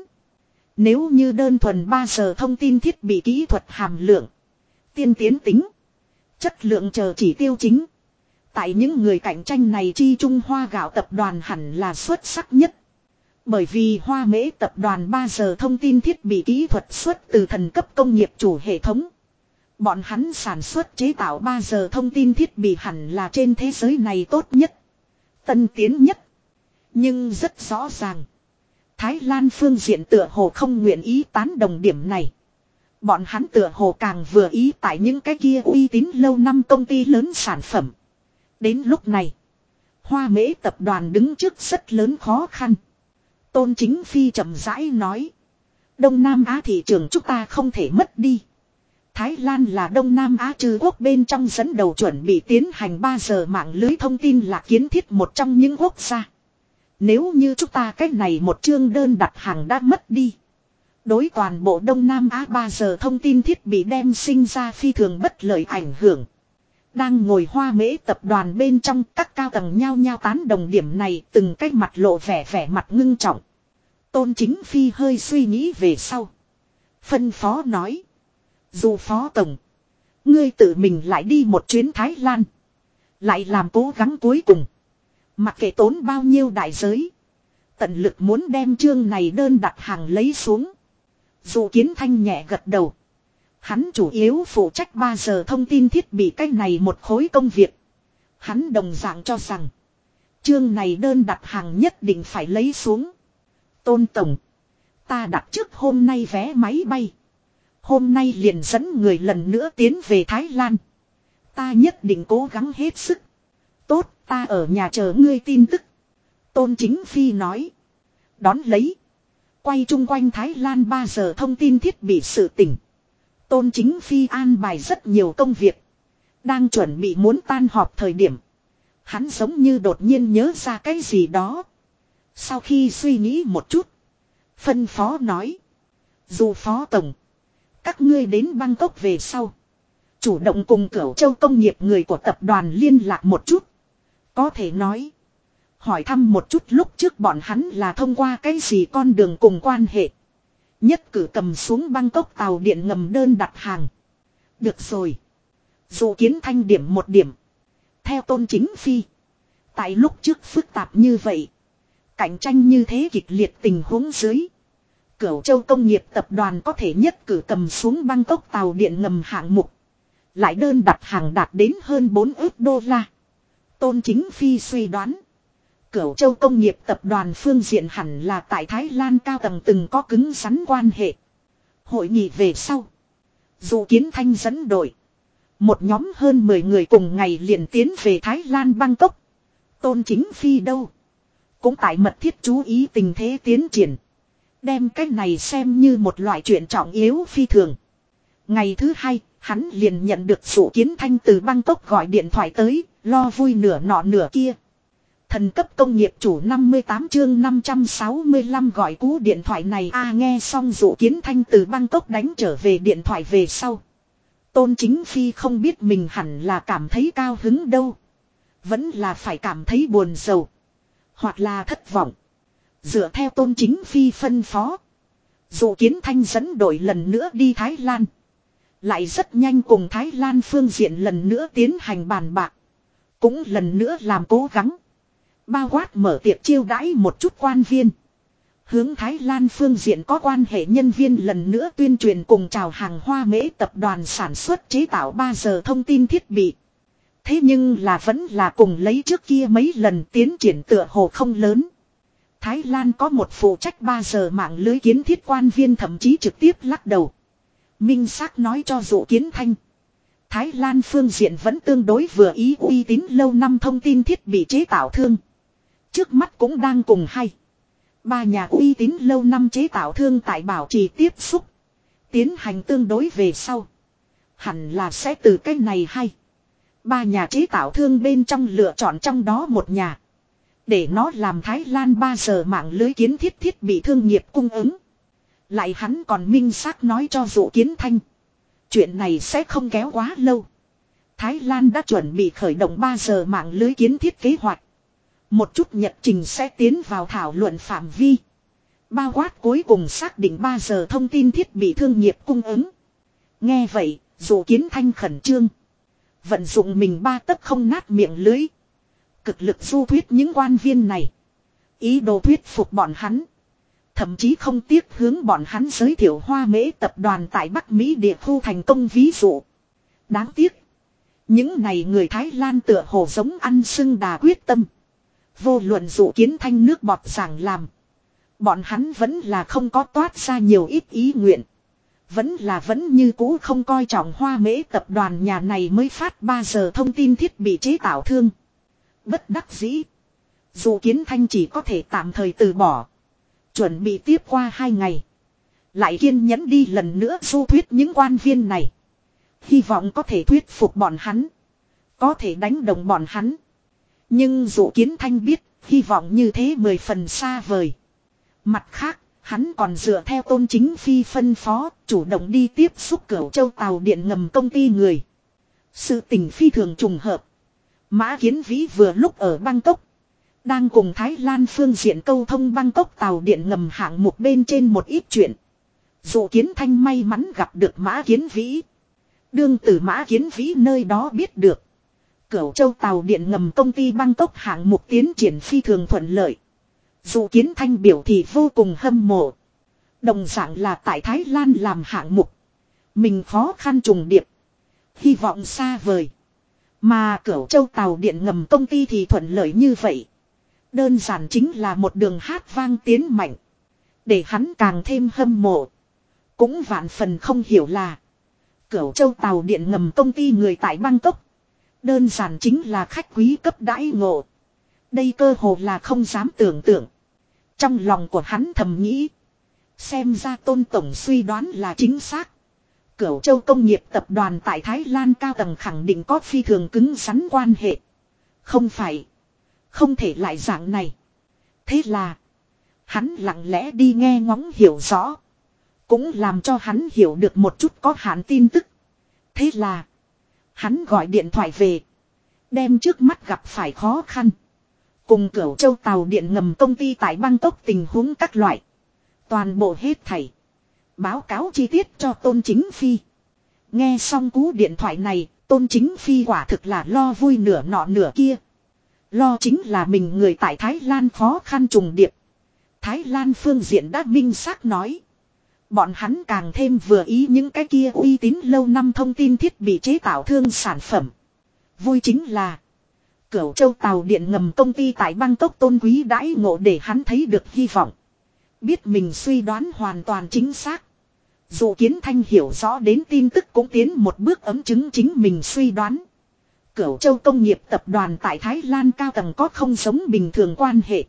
Nếu như đơn thuần 3 giờ thông tin thiết bị kỹ thuật hàm lượng, tiên tiến tính, chất lượng chờ chỉ tiêu chính. Tại những người cạnh tranh này chi Trung Hoa gạo tập đoàn hẳn là xuất sắc nhất. Bởi vì Hoa Mễ tập đoàn 3 giờ thông tin thiết bị kỹ thuật xuất từ thần cấp công nghiệp chủ hệ thống. Bọn hắn sản xuất chế tạo 3 giờ thông tin thiết bị hẳn là trên thế giới này tốt nhất, tân tiến nhất. Nhưng rất rõ ràng, Thái Lan phương diện tựa hồ không nguyện ý tán đồng điểm này. Bọn hắn tựa hồ càng vừa ý tại những cái kia uy tín lâu năm công ty lớn sản phẩm. Đến lúc này, Hoa Mễ tập đoàn đứng trước rất lớn khó khăn. Tôn Chính Phi chậm rãi nói. Đông Nam Á thị trường chúng ta không thể mất đi. Thái Lan là Đông Nam Á trừ quốc bên trong dẫn đầu chuẩn bị tiến hành 3 giờ mạng lưới thông tin là kiến thiết một trong những quốc gia. Nếu như chúng ta cách này một chương đơn đặt hàng đã mất đi, đối toàn bộ Đông Nam Á 3 giờ thông tin thiết bị đem sinh ra phi thường bất lợi ảnh hưởng. Đang ngồi Hoa Mễ tập đoàn bên trong, các cao tầng nhao nhao tán đồng điểm này, từng cái mặt lộ vẻ mặt ngưng trọng. Tôn Chính Phi hơi suy nghĩ về sau, phân phó nói. Dù phó tổng, ngươi tự mình lại đi một chuyến Thái Lan, lại làm cố gắng cuối cùng. Mặc kệ tốn bao nhiêu đại giới, tận lực muốn đem chương này đơn đặt hàng lấy xuống. Dù Kiến Thanh nhẹ gật đầu. Hắn chủ yếu phụ trách 3 giờ thông tin thiết bị cái này một khối công việc. Hắn đồng dạng cho rằng, chương này đơn đặt hàng nhất định phải lấy xuống. Tôn tổng, ta đặt trước hôm nay vé máy bay. Hôm nay liền dẫn người lần nữa tiến về Thái Lan. Ta nhất định cố gắng hết sức. Tốt, ta ở nhà chờ ngươi tin tức. Tôn Chính Phi nói. Đón lấy, quay chung quanh Thái Lan 3 giờ thông tin thiết bị sự tỉnh. Tôn Chính Phi an bài rất nhiều công việc. Đang chuẩn bị muốn tan họp thời điểm, hắn giống như đột nhiên nhớ ra cái gì đó. Sau khi suy nghĩ một chút, phân phó nói. Dù phó tổng, các ngươi đến Bangkok về sau, chủ động cùng Cửu Châu công nghiệp người của tập đoàn liên lạc một chút. Có thể nói, hỏi thăm một chút lúc trước bọn hắn là thông qua cái gì con đường cùng quan hệ, nhất cử cầm xuống Bangkok tàu điện ngầm đơn đặt hàng. Được rồi. Dù Kiến Thanh điểm một điểm. Theo Tôn Chính Phi, tại lúc trước phức tạp như vậy, cạnh tranh như thế kịch liệt tình huống dưới, Cửu Châu công nghiệp tập đoàn có thể nhất cử cầm xuống Bangkok tàu điện ngầm hạng mục, lại đơn đặt hàng đạt đến hơn 4 ức đô la. Tôn Chính Phi suy đoán, Cửu Châu công nghiệp tập đoàn phương diện hẳn là tại Thái Lan cao tầng từng có cứng rắn quan hệ. Hội nghị về sau, Dù Kiến Thanh dẫn đội, một nhóm hơn 10 người cùng ngày liền tiến về Thái Lan Bangkok. Tôn Chính Phi đâu cũng tại mật thiết chú ý tình thế tiến triển, đem cái này xem như một loại chuyện trọng yếu phi thường. Ngày thứ hai, hắn liền nhận được Dù Kiến Thanh từ Bangkok gọi điện thoại tới, lo vui nửa nọ nửa kia. Thần cấp công nghiệp chủ 58 chương 565 gọi cú điện thoại này nghe xong Dù Kiến Thanh từ Bangkok đánh trở về điện thoại về sau, Tôn Chính Phi không biết mình hẳn là cảm thấy cao hứng đâu, vẫn là phải cảm thấy buồn rầu, hoặc là thất vọng. Dựa theo Tôn Chính Phi phân phó, Dù Kiến Thanh dẫn đội lần nữa đi Thái Lan, lại rất nhanh cùng Thái Lan phương diện lần nữa tiến hành bàn bạc, cũng lần nữa làm cố gắng, bao quát mở tiệc chiêu đãi một chút quan viên, hướng Thái Lan phương diện có quan hệ nhân viên lần nữa tuyên truyền cùng chào hàng Hoa Mễ tập đoàn sản xuất chế tạo 3 giờ thông tin thiết bị. Thế nhưng là vẫn là cùng lấy trước kia mấy lần tiến triển tựa hồ không lớn. Thái Lan có một phụ trách 3 giờ mạng lưới kiến thiết quan viên thậm chí trực tiếp lắc đầu. Minh xác nói cho Dụ Kiến Thanh. Thái Lan phương diện vẫn tương đối vừa ý uy tín lâu năm thông tin thiết bị chế tạo thương. Trước mắt cũng đang cùng ba nhà uy tín lâu năm chế tạo thương tại bảo trì tiếp xúc. Tiến hành tương đối về sau. Hẳn là sẽ từ cái này ba nhà chế tạo thương bên trong lựa chọn trong đó một nhà. Để nó làm Thái Lan 3 giờ mạng lưới kiến thiết thiết bị thương nghiệp cung ứng. Lại hắn còn minh xác nói cho Dụ Kiến Thanh. Chuyện này sẽ không kéo quá lâu. Thái Lan đã chuẩn bị khởi động 3 giờ mạng lưới kiến thiết kế hoạch. Một chút nhật trình sẽ tiến vào thảo luận phạm vi. Bao quát cuối cùng xác định 3 giờ thông tin thiết bị thương nghiệp cung ứng. Nghe vậy, Dụ Kiến Thanh khẩn trương. Vận dụng mình 3 tấc không nát miệng lưới. Cực lực du thuyết những quan viên này. Ý đồ thuyết phục bọn hắn. Thậm chí không tiếc hướng bọn hắn giới thiệu Hoa Mễ tập đoàn tại Bắc Mỹ địa khu thành công ví dụ. Đáng tiếc. Những này người Thái Lan tựa hồ giống ăn sưng đà quyết tâm. Vô luận Dụ Kiến Thanh nước bọt giảng làm. Bọn hắn vẫn là không có toát ra nhiều ít ý nguyện. Vẫn như cũ không coi trọng Hoa Mễ tập đoàn nhà này mới phát 3 giờ thông tin thiết bị chế tạo thương. Bất đắc dĩ. Dụ Kiến Thanh chỉ có thể tạm thời từ bỏ. Chuẩn bị tiếp qua 2 ngày. Lại kiên nhẫn đi lần nữa du thuyết những quan viên này. Hy vọng có thể thuyết phục bọn hắn. Có thể đánh đồng bọn hắn. Nhưng Dụ Kiến Thanh biết, hy vọng như thế 10 phần xa vời. Mặt khác, hắn còn dựa theo Tôn Chính Phi phân phó, chủ động đi tiếp xúc Cửu Châu tàu điện ngầm công ty người. Sự tình phi thường trùng hợp. Mã Kiến Vĩ vừa lúc ở Bangkok. Đang cùng Thái Lan phương diện câu thông Bangkok tàu điện ngầm hạng mục bên trên một ít chuyện. Dụ Kiến Thanh may mắn gặp được Mã Kiến Vĩ. Đương từ Mã Kiến Vĩ nơi đó biết được. Cửu Châu tàu điện ngầm công ty Bangkok hạng mục tiến triển phi thường thuận lợi. Dụ Kiến Thanh biểu thị vô cùng hâm mộ. Đồng dạng là tại Thái Lan làm hạng mục. Mình khó khăn trùng điệp. Hy vọng xa vời. Mà Cửu Châu tàu điện ngầm công ty thì thuận lợi như vậy. Đơn giản chính là một đường hát vang tiến mạnh. Để hắn càng thêm hâm mộ. Cũng vạn phần không hiểu là. Cửu Châu tàu điện ngầm công ty người tại Bangkok. Đơn giản chính là khách quý cấp đãi ngộ. Đây cơ hồ là không dám tưởng tượng. Trong lòng của hắn thầm nghĩ. Xem ra Tôn tổng suy đoán là chính xác. Cửu Châu công nghiệp tập đoàn tại Thái Lan cao tầng khẳng định có phi thường cứng rắn quan hệ. Không phải. Không thể lại dạng này. Thế là. Hắn lặng lẽ đi nghe ngóng hiểu rõ. Cũng làm cho hắn hiểu được một chút có hạn tin tức. Thế là. Hắn gọi điện thoại về. Đem trước mắt gặp phải khó khăn. Cùng Cửu Châu tàu điện ngầm công ty tại Bangkok tình huống các loại. Toàn bộ hết thảy. Báo cáo chi tiết cho Tôn Chính Phi. Nghe xong cú điện thoại này, Tôn Chính Phi quả thực là lo vui nửa nọ nửa kia. Lo chính là mình người tại Thái Lan khó khăn trùng điệp. Thái Lan phương diện đã minh xác nói. Bọn hắn càng thêm vừa ý những cái kia uy tín lâu năm thông tin thiết bị chế tạo thương sản phẩm. Vui chính là. Cửu Châu tàu điện ngầm công ty tại Bangkok tôn quý đãi ngộ để hắn thấy được hy vọng. Biết mình suy đoán hoàn toàn chính xác. Dụ Kiến Thanh hiểu rõ đến tin tức cũng tiến một bước ấm chứng chính mình suy đoán. Cửu Châu công nghiệp tập đoàn tại Thái Lan cao tầng có không giống bình thường quan hệ.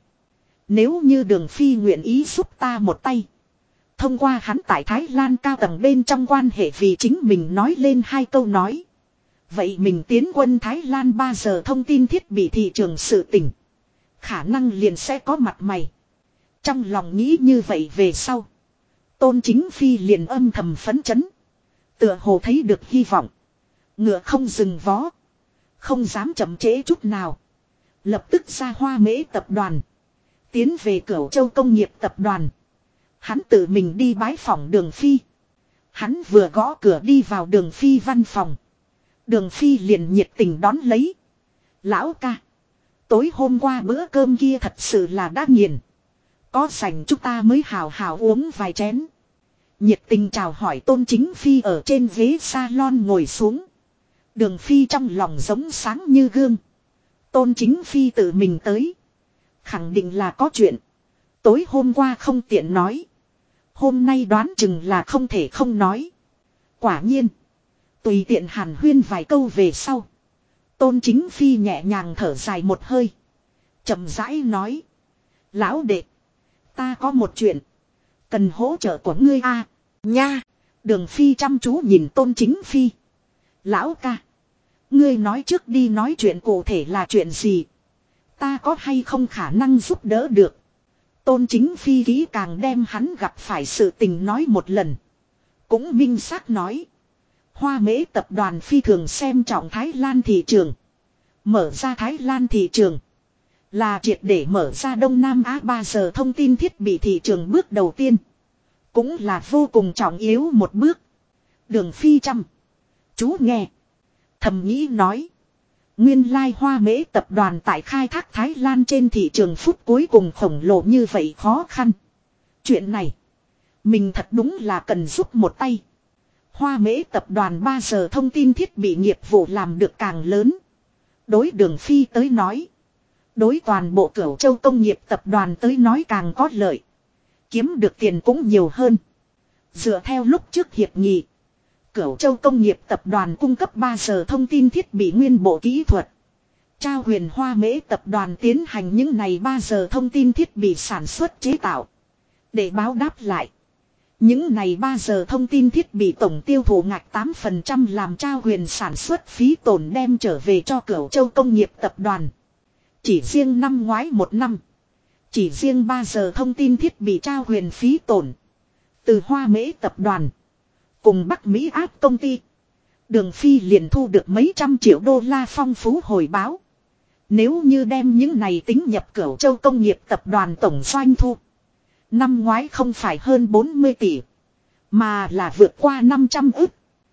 Nếu như Đường Phi nguyện ý giúp ta một tay. Thông qua hắn tại Thái Lan cao tầng bên trong quan hệ vì chính mình nói lên 2 câu nói. Vậy mình tiến quân Thái Lan 3 giờ thông tin thiết bị thị trường sự tỉnh. Khả năng liền sẽ có mặt mày. Trong lòng nghĩ như vậy về sau. Tôn Chính Phi liền âm thầm phấn chấn. Tựa hồ thấy được hy vọng. Ngựa không dừng vó. Không dám chậm trễ chút nào. Lập tức ra Hoa Mễ tập đoàn. Tiến về Cửu Châu công nghiệp tập đoàn. Hắn tự mình đi bái phỏng Đường Phi. Hắn vừa gõ cửa đi vào Đường Phi văn phòng. Đường Phi liền nhiệt tình đón lấy. Lão ca. Tối hôm qua bữa cơm kia thật sự là đã nghiền. Có rảnh chúng ta mới hào hào uống vài chén. Nhiệt tình chào hỏi Tôn Chính Phi ở trên ghế salon ngồi xuống. Đường Phi trong lòng giống sáng như gương. Tôn Chính Phi tự mình tới. Khẳng định là có chuyện. Tối hôm qua không tiện nói. Hôm nay đoán chừng là không thể không nói. Quả nhiên. Tùy tiện hàn huyên vài câu về sau. Tôn Chính Phi nhẹ nhàng thở dài một hơi. Chậm rãi nói. Lão đệ. Ta có một chuyện. Cần hỗ trợ của ngươi a nha. Đường Phi chăm chú nhìn Tôn Chính Phi. Lão ca. Ngươi nói trước đi, nói chuyện cụ thể là chuyện gì. Ta có hay không khả năng giúp đỡ được. Tôn Chính Phi kỹ càng đem hắn gặp phải sự tình nói một lần. Cũng minh xác nói. Hoa Mễ tập đoàn phi thường xem trọng Thái Lan thị trường. Mở ra Thái Lan thị trường. Là triệt để mở ra Đông Nam Á 3 giờ thông tin thiết bị thị trường bước đầu tiên. Cũng là vô cùng trọng yếu một bước. Đường Phi chăm. Chú nghe. Thầm nghĩ nói. Nguyên lai Hoa Mễ tập đoàn tại khai thác Thái Lan trên thị trường phút cuối cùng khổng lồ như vậy khó khăn. Chuyện này. Mình thật đúng là cần giúp một tay. Hoa Mễ tập đoàn 3 giờ thông tin thiết bị nghiệp vụ làm được càng lớn. Đối Đường Phi tới nói. Đối toàn bộ Cửu Châu công nghiệp tập đoàn tới nói càng có lợi. Kiếm được tiền cũng nhiều hơn. Dựa theo lúc trước hiệp nghị. Cửu Châu công nghiệp tập đoàn cung cấp 3 giờ thông tin thiết bị nguyên bộ kỹ thuật. Trao Huyền Hoa Mễ tập đoàn tiến hành những này 3 giờ thông tin thiết bị sản xuất chế tạo. Để báo đáp lại. Những này 3 giờ thông tin thiết bị tổng tiêu thụ ngạch 8% làm Trao Huyền sản xuất phí tổn đem trở về cho Cửu Châu công nghiệp tập đoàn. Chỉ riêng năm ngoái một năm. Chỉ riêng 3 giờ thông tin thiết bị Trao Huyền phí tổn. Từ Hoa Mễ tập đoàn. Cùng Bắc Mỹ áp công ty. Đường Phi liền thu được mấy trăm triệu đô la phong phú hồi báo. Nếu như đem những này tính nhập Cửu Châu công nghiệp tập đoàn tổng doanh thu. Năm ngoái không phải hơn 40 tỷ. Mà là vượt qua 500 ức.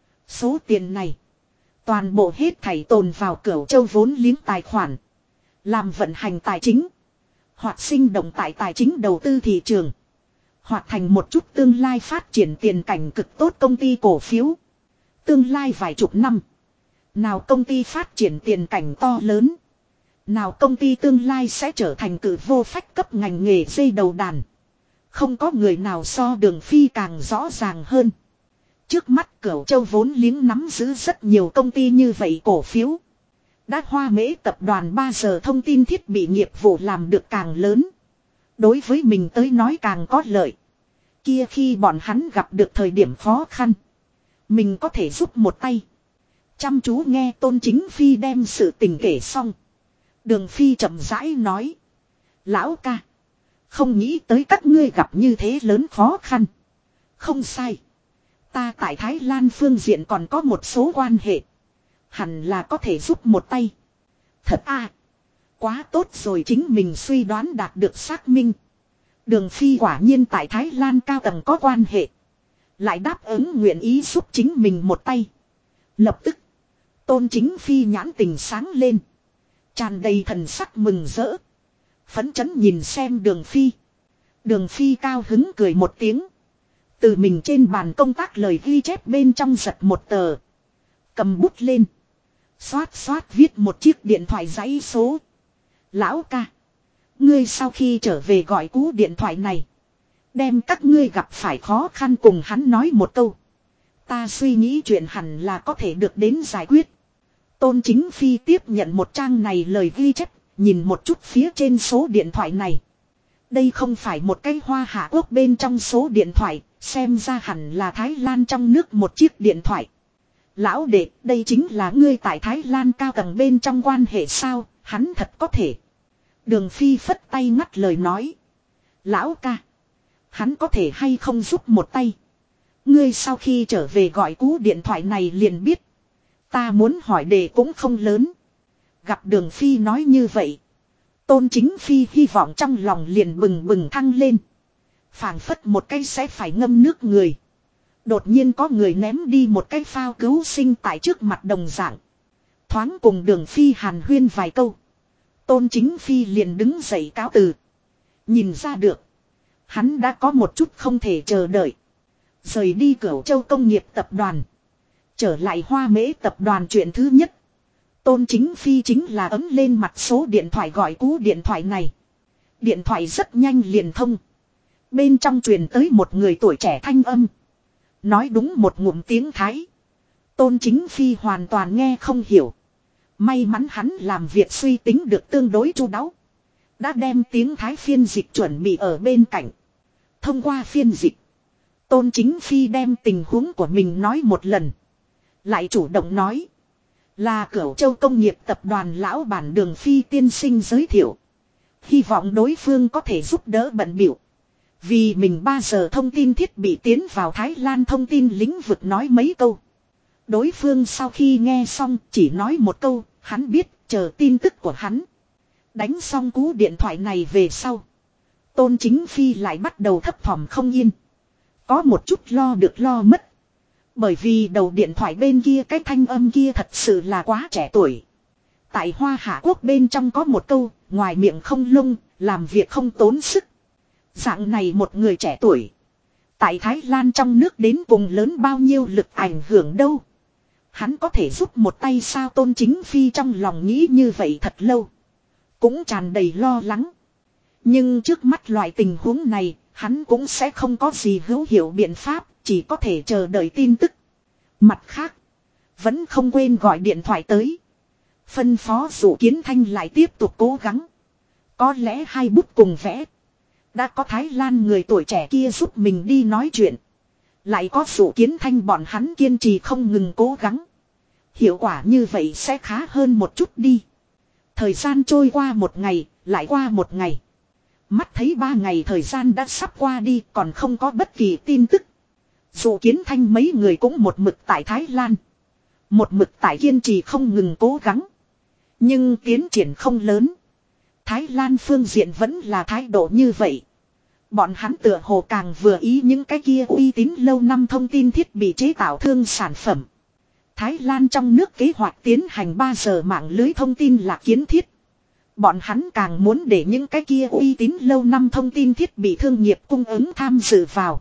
Số tiền này. Toàn bộ hết thảy tồn vào Cửu Châu vốn liếng tài khoản. Làm vận hành tài chính. Hoặc sinh động tại tài chính đầu tư thị trường. Hoặc thành một chút tương lai phát triển tiền cảnh cực tốt công ty cổ phiếu. Tương lai vài chục năm. Nào công ty phát triển tiền cảnh to lớn. Nào công ty tương lai sẽ trở thành cự vô phách cấp ngành nghề dây đầu đàn. Không có người nào so Đường Phi càng rõ ràng hơn. Trước mắt Cửu Châu vốn liếng nắm giữ rất nhiều công ty như vậy cổ phiếu. Đã Hoa Mễ tập đoàn 3 giờ thông tin thiết bị nghiệp vụ làm được càng lớn. Đối với mình tới nói càng có lợi. Kia khi bọn hắn gặp được thời điểm khó khăn. Mình có thể giúp một tay. Chăm chú nghe Tôn Chính Phi đem sự tình kể xong. Đường Phi chậm rãi nói. Lão ca. Không nghĩ tới các ngươi gặp như thế lớn khó khăn. Không sai. Ta tại Thái Lan phương diện còn có một số quan hệ. Hẳn là có thể giúp một tay. Thật à. Quá tốt rồi, chính mình suy đoán đạt được xác minh. Đường Phi quả nhiên tại Thái Lan cao tầng có quan hệ. Lại đáp ứng nguyện ý giúp chính mình một tay. Lập tức. Tôn Chính Phi nhãn tình sáng lên. Tràn đầy thần sắc mừng rỡ. Phấn chấn nhìn xem Đường Phi. Đường Phi cao hứng cười một tiếng. Từ mình trên bàn công tác lời ghi chép bên trong giật một tờ. Cầm bút lên. Xoát xoát viết một chiếc điện thoại dãy số. Lão ca. Ngươi sau khi trở về gọi cú điện thoại này. Đem các ngươi gặp phải khó khăn cùng hắn nói một câu. Ta suy nghĩ chuyện hẳn là có thể được đến giải quyết. Tôn Chính Phi tiếp nhận một trang này lời ghi chép. Nhìn một chút phía trên số điện thoại này. Đây không phải một cái Hoa Hạ Quốc bên trong số điện thoại. Xem ra hẳn là Thái Lan trong nước một chiếc điện thoại. Lão đệ, đây chính là ngươi tại Thái Lan cao tầng bên trong quan hệ sao? Hắn thật có thể. Đường Phi phất tay ngắt lời nói. Lão ca. Hắn có thể hay không giúp một tay. Ngươi sau khi trở về gọi cú điện thoại này liền biết. Ta muốn hỏi đề cũng không lớn. Gặp Đường Phi nói như vậy. Tôn Chính Phi hy vọng trong lòng liền bừng bừng thăng lên. Phảng phất một cái sẽ phải ngâm nước người. Đột nhiên có người ném đi một cái phao cứu sinh tại trước mặt đồng dạng. Thoáng cùng Đường Phi hàn huyên vài câu. Tôn Chính Phi liền đứng dậy cáo từ. Nhìn ra được. Hắn đã có một chút không thể chờ đợi. Rời đi Cửu Châu công nghiệp tập đoàn. Trở lại Hoa Mễ tập đoàn chuyện thứ nhất. Tôn Chính Phi chính là ấn lên mặt số điện thoại gọi cú điện thoại này. Điện thoại rất nhanh liền thông. Bên trong truyền tới một người tuổi trẻ thanh âm. Nói đúng một ngụm tiếng Thái. Tôn Chính Phi hoàn toàn nghe không hiểu. May mắn hắn làm việc suy tính được tương đối chu đáo. Đã đem tiếng Thái phiên dịch chuẩn bị ở bên cạnh. Thông qua phiên dịch. Tôn Chính Phi đem tình huống của mình nói một lần. Lại chủ động nói. Là Cửu Châu Công nghiệp tập đoàn lão bản Đường Phi tiên sinh giới thiệu. Hy vọng đối phương có thể giúp đỡ bận biểu. Vì mình 3 giờ thông tin thiết bị tiến vào Thái Lan thông tin lĩnh vực nói mấy câu. Đối phương sau khi nghe xong chỉ nói một câu, hắn biết, chờ tin tức của hắn. Đánh xong cú điện thoại này về sau. Tôn Chính Phi lại bắt đầu thấp thỏm không yên. Có một chút lo được lo mất. Bởi vì đầu điện thoại bên kia cái thanh âm kia thật sự là quá trẻ tuổi. Tại Hoa Hạ Quốc bên trong có một câu, ngoài miệng không lông, làm việc không tốn sức. Dạng này một người trẻ tuổi. Tại Thái Lan trong nước đến cùng lớn bao nhiêu lực ảnh hưởng đâu. Hắn có thể giúp một tay sao Tôn Chính Phi trong lòng nghĩ như vậy thật lâu. Cũng tràn đầy lo lắng. Nhưng trước mắt loại tình huống này, hắn cũng sẽ không có gì hữu hiệu biện pháp, chỉ có thể chờ đợi tin tức. Mặt khác, vẫn không quên gọi điện thoại tới. Phân phó Dụ Kiến Thanh lại tiếp tục cố gắng. Có lẽ hai bút cùng vẽ. Đã có Thái Lan người tuổi trẻ kia giúp mình đi nói chuyện. Lại có Dụ Kiến Thanh bọn hắn kiên trì không ngừng cố gắng. Hiệu quả như vậy sẽ khá hơn một chút đi. Thời gian trôi qua một ngày, lại qua một ngày. Mắt thấy 3 ngày thời gian đã sắp qua đi còn không có bất kỳ tin tức. Dụ Kiến Thanh mấy người cũng một mực tại Thái Lan. Một mực tại kiên trì không ngừng cố gắng. Nhưng tiến triển không lớn. Thái Lan phương diện vẫn là thái độ như vậy. Bọn hắn tựa hồ càng vừa ý những cái kia uy tín lâu năm thông tin thiết bị chế tạo thương sản phẩm. Thái Lan trong nước kế hoạch tiến hành 3 giờ mạng lưới thông tin là kiến thiết. Bọn hắn càng muốn để những cái kia uy tín lâu năm thông tin thiết bị thương nghiệp cung ứng tham dự vào.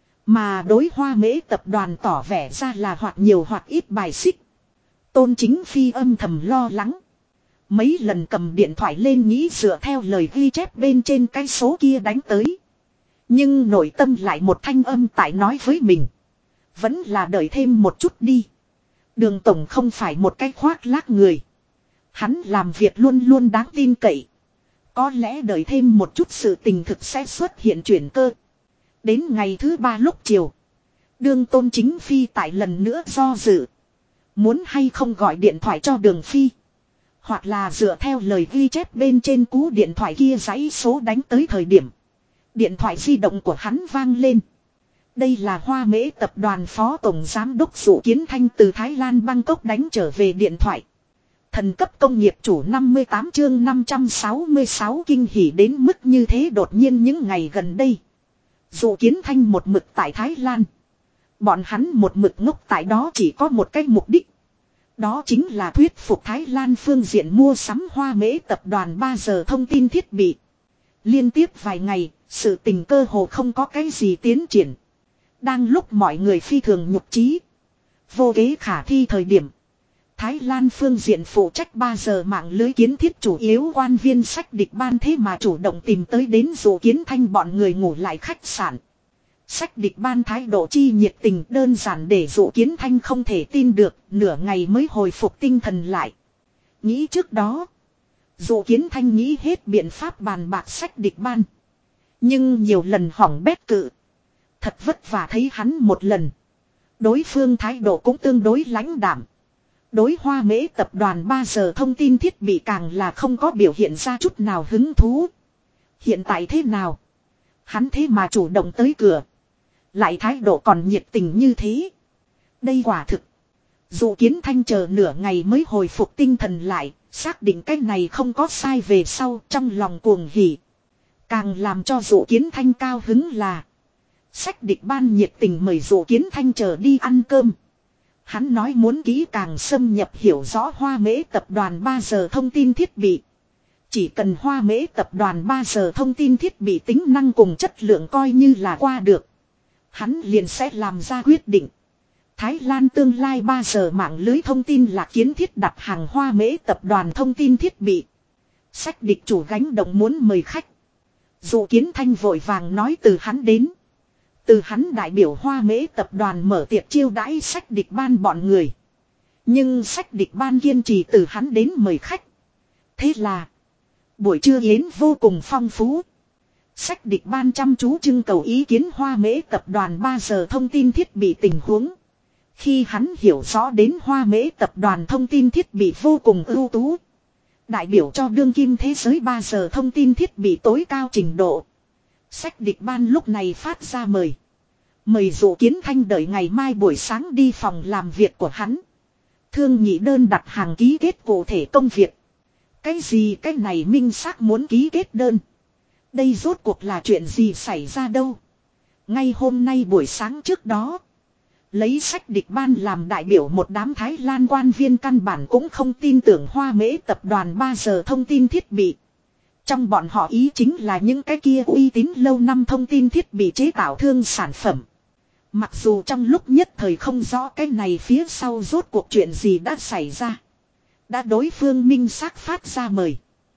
Mà đối Hoa Mễ tập đoàn tỏ vẻ ra là hoặc nhiều hoặc ít bài xích. Tôn Chính Phi âm thầm lo lắng. Mấy lần cầm điện thoại lên nghĩ dựa theo lời ghi chép bên trên cái số kia đánh tới. Nhưng nội tâm lại một thanh âm tại nói với mình. Vẫn là đợi thêm một chút đi. Đường Tổng không phải một cái khoác lác người. Hắn làm việc luôn luôn đáng tin cậy. Có lẽ đợi thêm một chút sự tình thực sẽ xuất hiện chuyển cơ. Đến ngày thứ 3 lúc chiều. Đường Tôn Chính Phi tại lần nữa do dự. Muốn hay không gọi điện thoại cho Đường Phi. Hoặc là dựa theo lời ghi chép bên trên cú điện thoại kia dãy số đánh tới thời điểm. Điện thoại di động của hắn vang lên. Đây là Hoa Mễ tập đoàn phó tổng giám đốc Dụ Kiến Thanh từ Thái Lan Bangkok đánh trở về điện thoại. Thần cấp công nghiệp chủ 58 chương 566 kinh hỉ đến mức như thế đột nhiên những ngày gần đây. Dụ Kiến Thanh một mực tại Thái Lan. Bọn hắn một mực ngốc tại đó chỉ có một cái mục đích. Đó chính là thuyết phục Thái Lan phương diện mua sắm Hoa Mễ tập đoàn 3 giờ thông tin thiết bị. Liên tiếp vài ngày, sự tình cơ hồ không có cái gì tiến triển. Đang lúc mọi người phi thường nhục trí. Vô kế khả thi thời điểm. Thái Lan phương diện phụ trách 3 giờ mạng lưới kiến thiết chủ yếu quan viên sách địch ban thế mà chủ động tìm tới đến Dụ Kiến Thanh bọn người ngủ lại khách sạn. Sách địch ban thái độ chi nhiệt tình đơn giản để Dụ Kiến Thanh không thể tin được, nửa ngày mới hồi phục tinh thần lại. Nghĩ trước đó, Dụ Kiến Thanh nghĩ hết biện pháp bàn bạc sách địch ban. Nhưng nhiều lần hỏng bét cự. Thật vất vả thấy hắn một lần. Đối phương thái độ cũng tương đối lãnh đạm. Đối Hoa Mễ tập đoàn 3 giờ thông tin thiết bị càng là không có biểu hiện ra chút nào hứng thú. Hiện tại thế nào? Hắn thế mà chủ động tới cửa. Lại thái độ còn nhiệt tình như thế. Đây quả thực. Dụ Kiến Thanh chờ nửa ngày mới hồi phục tinh thần lại. Xác định cái này không có sai về sau trong lòng cuồng hỉ. Càng làm cho Dụ Kiến Thanh cao hứng là. Sách địch ban nhiệt tình mời Dụ Kiến Thanh chờ đi ăn cơm. Hắn nói muốn kỹ càng xâm nhập hiểu rõ Hoa Mễ tập đoàn 3 giờ thông tin thiết bị. Chỉ cần Hoa Mễ tập đoàn 3 giờ thông tin thiết bị tính năng cùng chất lượng coi như là qua được. Hắn liền sẽ làm ra quyết định. Thái Lan tương lai 3 giờ mạng lưới thông tin là kiến thiết đặt hàng Hoa Mễ tập đoàn thông tin thiết bị. Sách địch chủ gánh động muốn mời khách. Dụ Kiến Thanh vội vàng nói từ hắn đến. Từ hắn đại biểu Hoa Mễ tập đoàn mở tiệc chiêu đãi sách địch ban bọn người. Nhưng sách địch ban kiên trì từ hắn đến mời khách. Thế là buổi trưa yến vô cùng phong phú. Sách địch ban chăm chú trưng cầu ý kiến Hoa Mễ tập đoàn 3 giờ thông tin thiết bị tình huống. Khi hắn hiểu rõ đến Hoa Mễ tập đoàn thông tin thiết bị vô cùng ưu tú. Đại biểu cho đương kim thế giới 3 giờ thông tin thiết bị tối cao trình độ. Sách địch ban lúc này phát ra mời. Mời Dụ Kiến Thanh đợi ngày mai buổi sáng đi phòng làm việc của hắn. Thương nghị đơn đặt hàng ký kết cụ thể công việc. Cái gì cái này minh xác muốn ký kết đơn. Đây rốt cuộc là chuyện gì xảy ra đâu. Ngay hôm nay buổi sáng trước đó. Lấy sách địch ban làm đại biểu một đám Thái Lan quan viên căn bản cũng không tin tưởng Hoa Mễ tập đoàn 3 giờ thông tin thiết bị. Trong bọn họ ý chính là những cái kia uy tín lâu năm thông tin thiết bị chế tạo thương sản phẩm. Mặc dù trong lúc nhất thời không rõ cái này phía sau rốt cuộc chuyện gì đã xảy ra. Đã đối phương minh xác phát ra mời.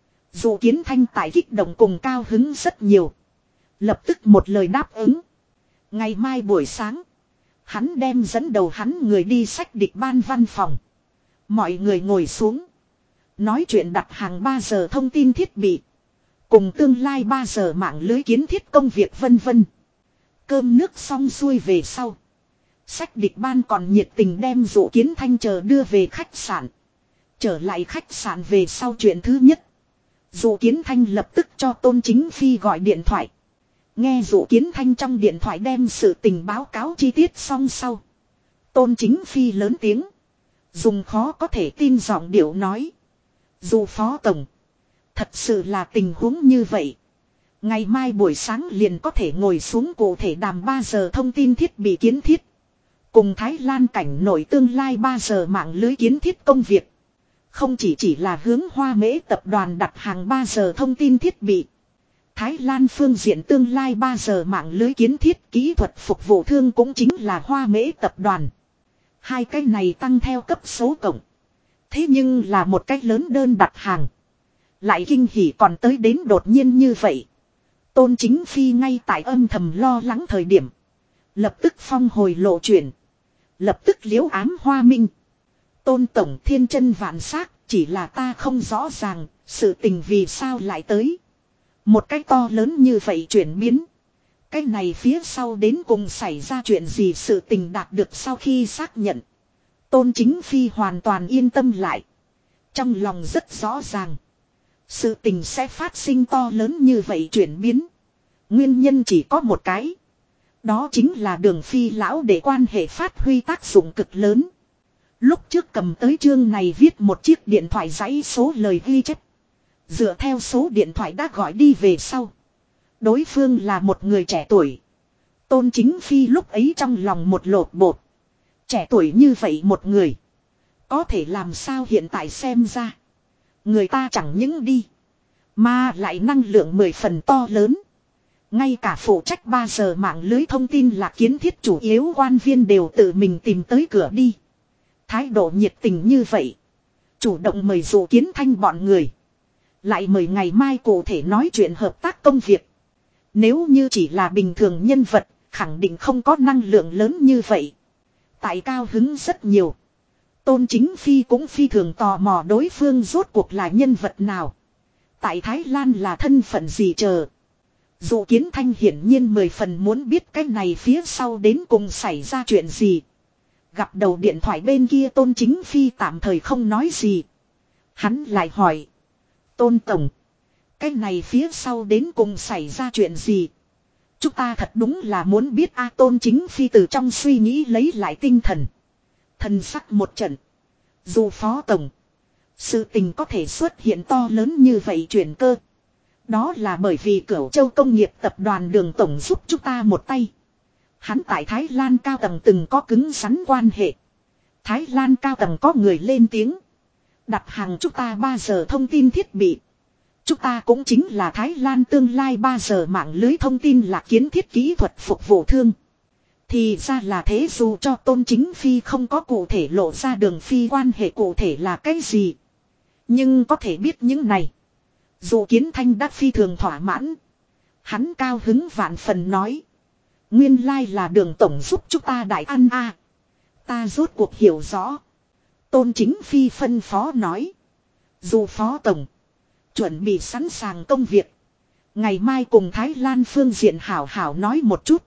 Dụ Kiến Thanh tại kích động cùng cao hứng rất nhiều. Lập tức một lời đáp ứng. Ngày mai buổi sáng. Hắn đem dẫn đầu hắn người đi sách địch ban văn phòng. Mọi người ngồi xuống. Nói chuyện đặt hàng 3 giờ thông tin thiết bị. Cùng tương lai 3 giờ mạng lưới kiến thiết công việc vân vân. Cơm nước xong xuôi về sau. Sách địch ban còn nhiệt tình đem Dụ Kiến Thanh chờ đưa về khách sạn. Trở lại khách sạn về sau chuyện thứ nhất. Dụ Kiến Thanh lập tức cho Tôn Chính Phi gọi điện thoại. Nghe Dụ Kiến Thanh trong điện thoại đem sự tình báo cáo chi tiết xong sau. Tôn Chính Phi lớn tiếng. Dùng khó có thể tin giọng điệu nói. Dù phó tổng. Thật sự là tình huống như vậy. Ngày mai buổi sáng liền có thể ngồi xuống cụ thể đàm 3 giờ thông tin thiết bị kiến thiết. Cùng Thái Lan cảnh nổi tương lai 3 giờ mạng lưới kiến thiết công việc. Không chỉ là hướng Hoa Mễ tập đoàn đặt hàng 3 giờ thông tin thiết bị. Thái Lan phương diện tương lai 3 giờ mạng lưới kiến thiết kỹ thuật phục vụ thương cũng chính là Hoa Mễ tập đoàn. Hai cái này tăng theo cấp số cộng. Thế nhưng là một cách lớn đơn đặt hàng. Lại kinh hỉ còn tới đến đột nhiên như vậy. Tôn Chính Phi ngay tại âm thầm lo lắng thời điểm. Lập tức phong hồi lộ chuyển. Lập tức liếu ám Hoa Minh. Tôn Tổng thiên chân vạn xác, chỉ là ta không rõ ràng, sự tình vì sao lại tới. Một cái to lớn như vậy chuyển biến. Cái này phía sau đến cùng xảy ra chuyện gì sự tình đạt được sau khi xác nhận. Tôn Chính Phi hoàn toàn yên tâm lại. Trong lòng rất rõ ràng. Sự tình sẽ phát sinh to lớn như vậy chuyển biến. Nguyên nhân chỉ có một cái. Đó chính là Đường Phi lão để quan hệ phát huy tác dụng cực lớn. Lúc trước cầm tới chương này viết một chiếc điện thoại dãy số lời ghi chép. Dựa theo số điện thoại đã gọi đi về sau. Đối phương là một người trẻ tuổi. Tôn Chính Phi lúc ấy trong lòng một lột bột. Trẻ tuổi như vậy một người. Có thể làm sao hiện tại xem ra. Người ta chẳng những đi. Mà lại năng lượng 10 phần to lớn. Ngay cả phụ trách 3 giờ mạng lưới thông tin là kiến thiết chủ yếu quan viên đều tự mình tìm tới cửa đi. Thái độ nhiệt tình như vậy. Chủ động mời Dụ Kiến Thanh bọn người. Lại mời ngày mai cụ thể nói chuyện hợp tác công việc. Nếu như chỉ là bình thường nhân vật, khẳng định không có năng lượng lớn như vậy. Tại cao hứng rất nhiều. Tôn Chính Phi cũng phi thường tò mò đối phương rốt cuộc là nhân vật nào. Tại Thái Lan là thân phận gì chờ. Dụ Kiến Thanh hiển nhiên 10 phần muốn biết cái này phía sau đến cùng xảy ra chuyện gì. Gặp đầu điện thoại bên kia Tôn Chính Phi tạm thời không nói gì. Hắn lại hỏi. Tôn Tổng. Cái này phía sau đến cùng xảy ra chuyện gì. Chúng ta thật đúng là muốn biết a. Tôn Chính Phi từ trong suy nghĩ lấy lại tinh thần. Thần sắc một trận. Dù phó tổng. Sự tình có thể xuất hiện to lớn như vậy chuyển cơ. Đó là bởi vì Cửu Châu Công nghiệp tập đoàn Đường Tổng giúp chúng ta một tay. Hắn tại Thái Lan cao tầng từng có cứng rắn quan hệ. Thái Lan cao tầng có người lên tiếng. Đặt hàng chúng ta 3 giờ thông tin thiết bị. Chúng ta cũng chính là Thái Lan tương lai 3 giờ mạng lưới thông tin là kiến thiết kỹ thuật phục vụ thương. Thì ra là thế, dù cho Tôn Chính Phi không có cụ thể lộ ra Đường Phi quan hệ cụ thể là cái gì. Nhưng có thể biết những này. Dụ Kiến Thanh đã phi thường thỏa mãn. Hắn cao hứng vạn phần nói. Nguyên lai là Đường tổng giúp chúng ta đại ăn a. Ta rốt cuộc hiểu rõ. Tôn Chính Phi phân phó nói. Dù phó tổng. Chuẩn bị sẵn sàng công việc. Ngày mai cùng Thái Lan phương diện hảo hảo nói một chút.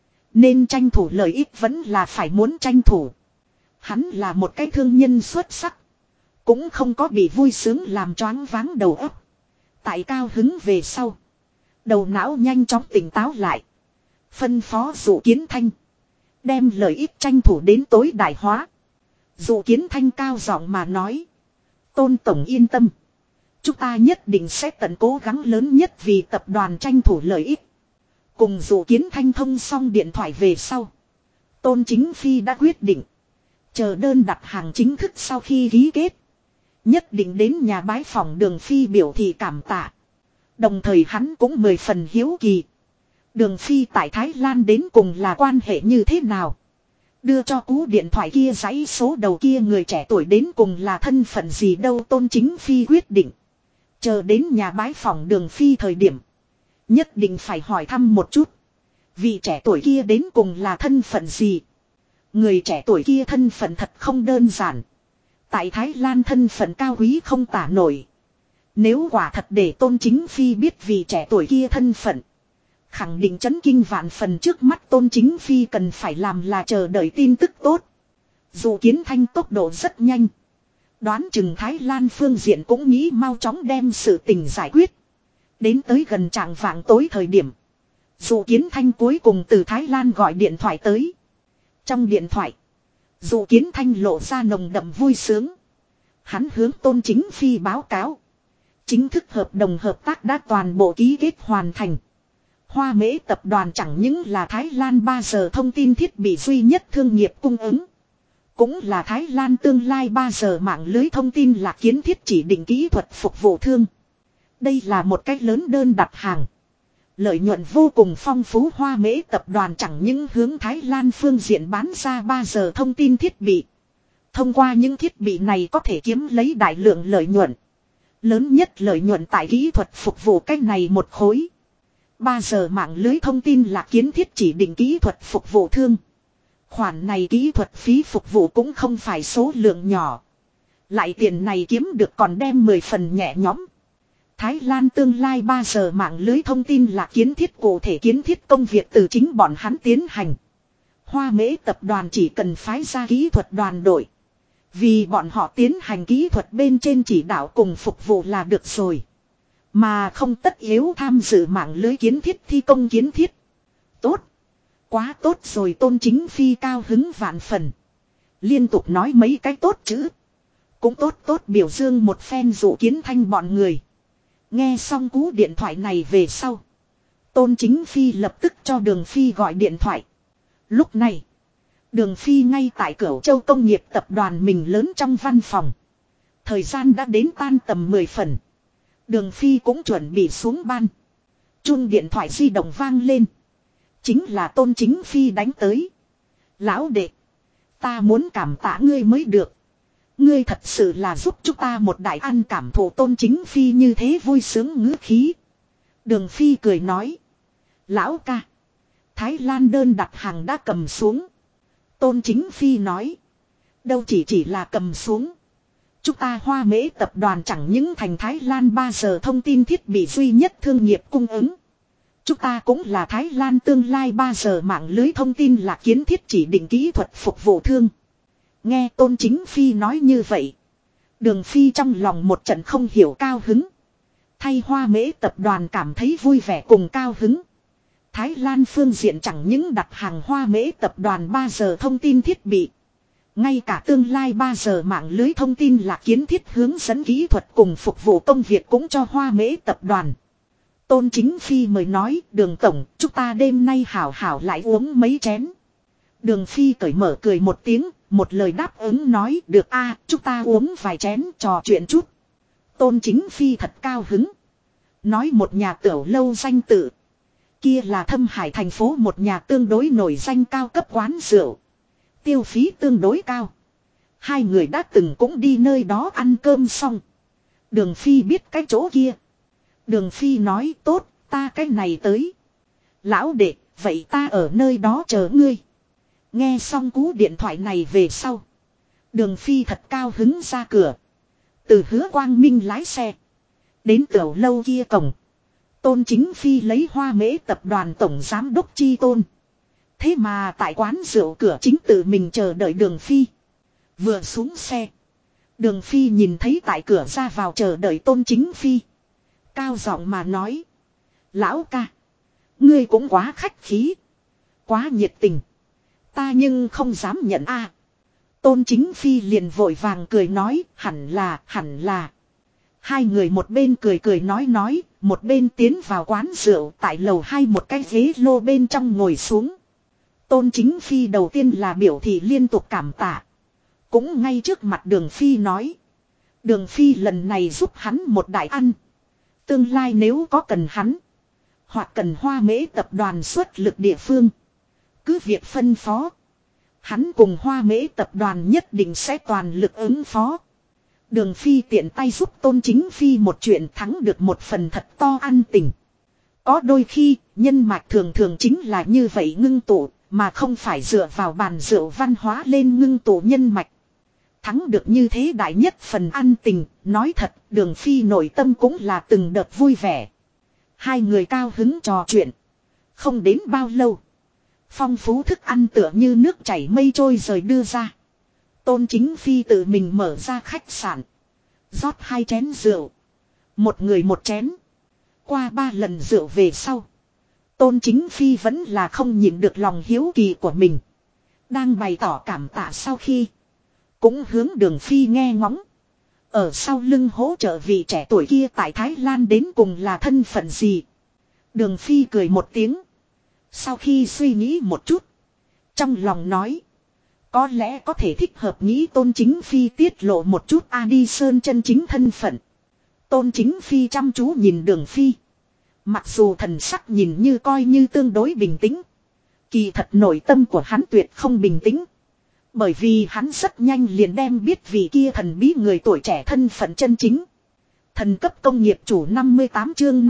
Nên tranh thủ lợi ích vẫn là phải muốn tranh thủ. Hắn là một cái thương nhân xuất sắc. Cũng không có bị vui sướng làm choáng váng đầu óc. Tại cao hứng về sau. Đầu não nhanh chóng tỉnh táo lại. Phân phó Dụ Kiến Thanh. Đem lợi ích tranh thủ đến tối đại hóa. Dụ Kiến Thanh cao giọng mà nói. Tôn tổng yên tâm. Chúng ta nhất định sẽ tận cố gắng lớn nhất vì tập đoàn tranh thủ lợi ích. Cùng Dụ Kiến Thanh thông xong điện thoại về sau. Tôn Chính Phi đã quyết định. Chờ đơn đặt hàng chính thức sau khi ký kết. Nhất định đến nhà bái phòng Đường Phi biểu thị cảm tạ. Đồng thời hắn cũng 10 phần hiếu kỳ. Đường Phi tại Thái Lan đến cùng là quan hệ như thế nào? Đưa cho cú điện thoại kia dãy số đầu kia người trẻ tuổi đến cùng là thân phận gì đâu. Tôn Chính Phi quyết định. Chờ đến nhà bái phòng Đường Phi thời điểm. Nhất định phải hỏi thăm một chút. Vị trẻ tuổi kia đến cùng là thân phận gì? Người trẻ tuổi kia thân phận thật không đơn giản. Tại Thái Lan thân phận cao quý không tả nổi. Nếu quả thật để Tôn Chính Phi biết vị trẻ tuổi kia thân phận. Khẳng định chấn kinh vạn phần, trước mắt Tôn Chính Phi cần phải làm là chờ đợi tin tức tốt. Dù Kiến Thanh tốc độ rất nhanh. Đoán chừng Thái Lan phương diện cũng nghĩ mau chóng đem sự tình giải quyết. Đến tới gần trạng vạng tối thời điểm. Dụ Kiến Thanh cuối cùng từ Thái Lan gọi điện thoại tới. Trong điện thoại. Dụ Kiến Thanh lộ ra nồng đậm vui sướng. Hắn hướng Tôn Chính Phi báo cáo. Chính thức hợp đồng hợp tác đã toàn bộ ký kết hoàn thành. Hoa Mễ tập đoàn chẳng những là Thái Lan 3 giờ thông tin thiết bị duy nhất thương nghiệp cung ứng. Cũng là Thái Lan tương lai 3 giờ mạng lưới thông tin lạc kiến thiết chỉ định kỹ thuật phục vụ thương. Đây là một cách lớn đơn đặt hàng. Lợi nhuận vô cùng phong phú. Hoa Mễ tập đoàn chẳng những hướng Thái Lan phương diện bán ra 3 giờ thông tin thiết bị. Thông qua những thiết bị này có thể kiếm lấy đại lượng lợi nhuận. Lớn nhất lợi nhuận tại kỹ thuật phục vụ cách này một khối. 3 giờ mạng lưới thông tin là kiến thiết chỉ định kỹ thuật phục vụ thương. Khoản này kỹ thuật phí phục vụ cũng không phải số lượng nhỏ. Lại tiền này kiếm được còn đem 10 phần nhẹ nhõm. Thái Lan tương lai 3 giờ mạng lưới thông tin là kiến thiết, cụ thể kiến thiết công việc từ chính bọn hắn tiến hành. Hoa Mễ tập đoàn chỉ cần phái ra kỹ thuật đoàn đội. Vì bọn họ tiến hành kỹ thuật bên trên chỉ đạo cùng phục vụ là được rồi. Mà không tất yếu tham dự mạng lưới kiến thiết thi công kiến thiết. Tốt. Quá tốt rồi. Tôn Chính Phi cao hứng vạn phần. Liên tục nói mấy cái tốt chữ. Cũng tốt biểu dương một phen Dụ Kiến Thanh bọn người. Nghe xong cú điện thoại này về sau. Tôn Chính Phi lập tức cho Đường Phi gọi điện thoại. Lúc này. Đường Phi ngay tại Cửu Châu công nghiệp tập đoàn mình lớn trong văn phòng. Thời gian đã đến tan tầm 10 phần. Đường Phi cũng chuẩn bị xuống ban. Chuông điện thoại di động vang lên. Chính là Tôn Chính Phi đánh tới. Lão đệ. Ta muốn cảm tạ ngươi mới được. Ngươi thật sự là giúp chúng ta một đại ăn cảm thụ. Tôn Chính Phi như thế vui sướng ngữ khí. Đường Phi cười nói. Lão ca. Thái Lan đơn đặt hàng đã cầm xuống. Tôn Chính Phi nói. Đâu chỉ là cầm xuống. Chúng ta Hoa Mễ tập đoàn chẳng những thành Thái Lan 3 giờ thông tin thiết bị duy nhất thương nghiệp cung ứng. Chúng ta cũng là Thái Lan tương lai 3 giờ mạng lưới thông tin là kiến thiết chỉ định kỹ thuật phục vụ thương. Nghe Tôn Chính Phi nói như vậy. Đường Phi trong lòng một trận không hiểu cao hứng. Thay Hoa Mễ tập đoàn cảm thấy vui vẻ cùng cao hứng. Thái Lan phương diện chẳng những đặt hàng Hoa Mễ tập đoàn 3 giờ thông tin thiết bị. Ngay cả tương lai 3 giờ mạng lưới thông tin là kiến thiết hướng dẫn kỹ thuật cùng phục vụ công việc cũng cho Hoa Mễ tập đoàn. Tôn Chính Phi mới nói, Đường tổng, chúng ta đêm nay hảo hảo lại uống mấy chén. Đường Phi cởi mở cười một tiếng, một lời đáp ứng nói, được a, chúng ta uống vài chén trò chuyện chút. Tôn Chính Phi thật cao hứng. Nói một nhà tiểu lâu danh tự. Kia là Thâm Hải thành phố một nhà tương đối nổi danh cao cấp quán rượu. Tiêu phí tương đối cao. Hai người đã từng cũng đi nơi đó ăn cơm xong. Đường Phi biết cái chỗ kia. Đường Phi nói tốt, ta cái này tới. Lão đệ, vậy ta ở nơi đó chờ ngươi. Nghe xong cú điện thoại này về sau. Đường Phi thật cao hứng ra cửa. Từ Hứa Quang Minh lái xe. Đến tiểu lâu kia cổng. Tôn Chính Phi lấy Hoa Mễ tập đoàn tổng giám đốc chi tôn. Thế mà tại quán rượu cửa chính tự mình chờ đợi Đường Phi. Vừa xuống xe. Đường Phi nhìn thấy tại cửa ra vào chờ đợi Tôn Chính Phi. Cao giọng mà nói. Lão ca. Ngươi cũng quá khách khí. Quá nhiệt tình. Ta nhưng không dám nhận a. Tôn Chính Phi liền vội vàng cười nói. Hẳn là. Hai người một bên cười nói. Một bên tiến vào quán rượu tại lầu 2 một cái ghế lô bên trong ngồi xuống. Tôn Chính Phi đầu tiên là biểu thị liên tục cảm tạ. Cũng ngay trước mặt Đường Phi nói. Đường Phi lần này giúp hắn một đại ăn. Tương lai nếu có cần hắn. Hoặc cần Hoa Mễ tập đoàn xuất lực địa phương. Cứ việc phân phó. Hắn cùng Hoa Mễ tập đoàn nhất định sẽ toàn lực ứng phó. Đường Phi tiện tay giúp Tôn Chính Phi một chuyện thắng được một phần thật to ăn tình. Có đôi khi, nhân mạch thường thường chính là như vậy ngưng tụ, mà không phải dựa vào bàn rượu văn hóa lên ngưng tụ nhân mạch. Thắng được như thế đại nhất phần ăn tình, nói thật, Đường Phi nội tâm cũng là từng đợt vui vẻ. Hai người cao hứng trò chuyện. Không đến bao lâu. Phong phú thức ăn tựa như nước chảy mây trôi rời đưa ra. Tôn Chính Phi tự mình mở ra khách sạn. Rót 2 chén rượu. Một người một chén. Qua 3 lần rượu về sau. Tôn Chính Phi vẫn là không nhịn được lòng hiếu kỳ của mình. Đang bày tỏ cảm tạ sau khi. Cũng hướng Đường Phi nghe ngóng. Ở sau lưng hỗ trợ vị trẻ tuổi kia tại Thái Lan đến cùng là thân phận gì. Đường Phi cười một tiếng. Sau khi suy nghĩ một chút. Trong lòng nói. Có lẽ có thể thích hợp nghĩ Tôn Chính Phi tiết lộ một chút Adi Sơn chân chính thân phận. Tôn Chính Phi chăm chú nhìn Đường Phi. Mặc dù thần sắc nhìn như coi như tương đối bình tĩnh. Kỳ thật nội tâm của hắn tuyệt không bình tĩnh. Bởi vì hắn rất nhanh liền đem biết vị kia thần bí người tuổi trẻ thân phận chân chính. Thần cấp công nghiệp chủ 58 chương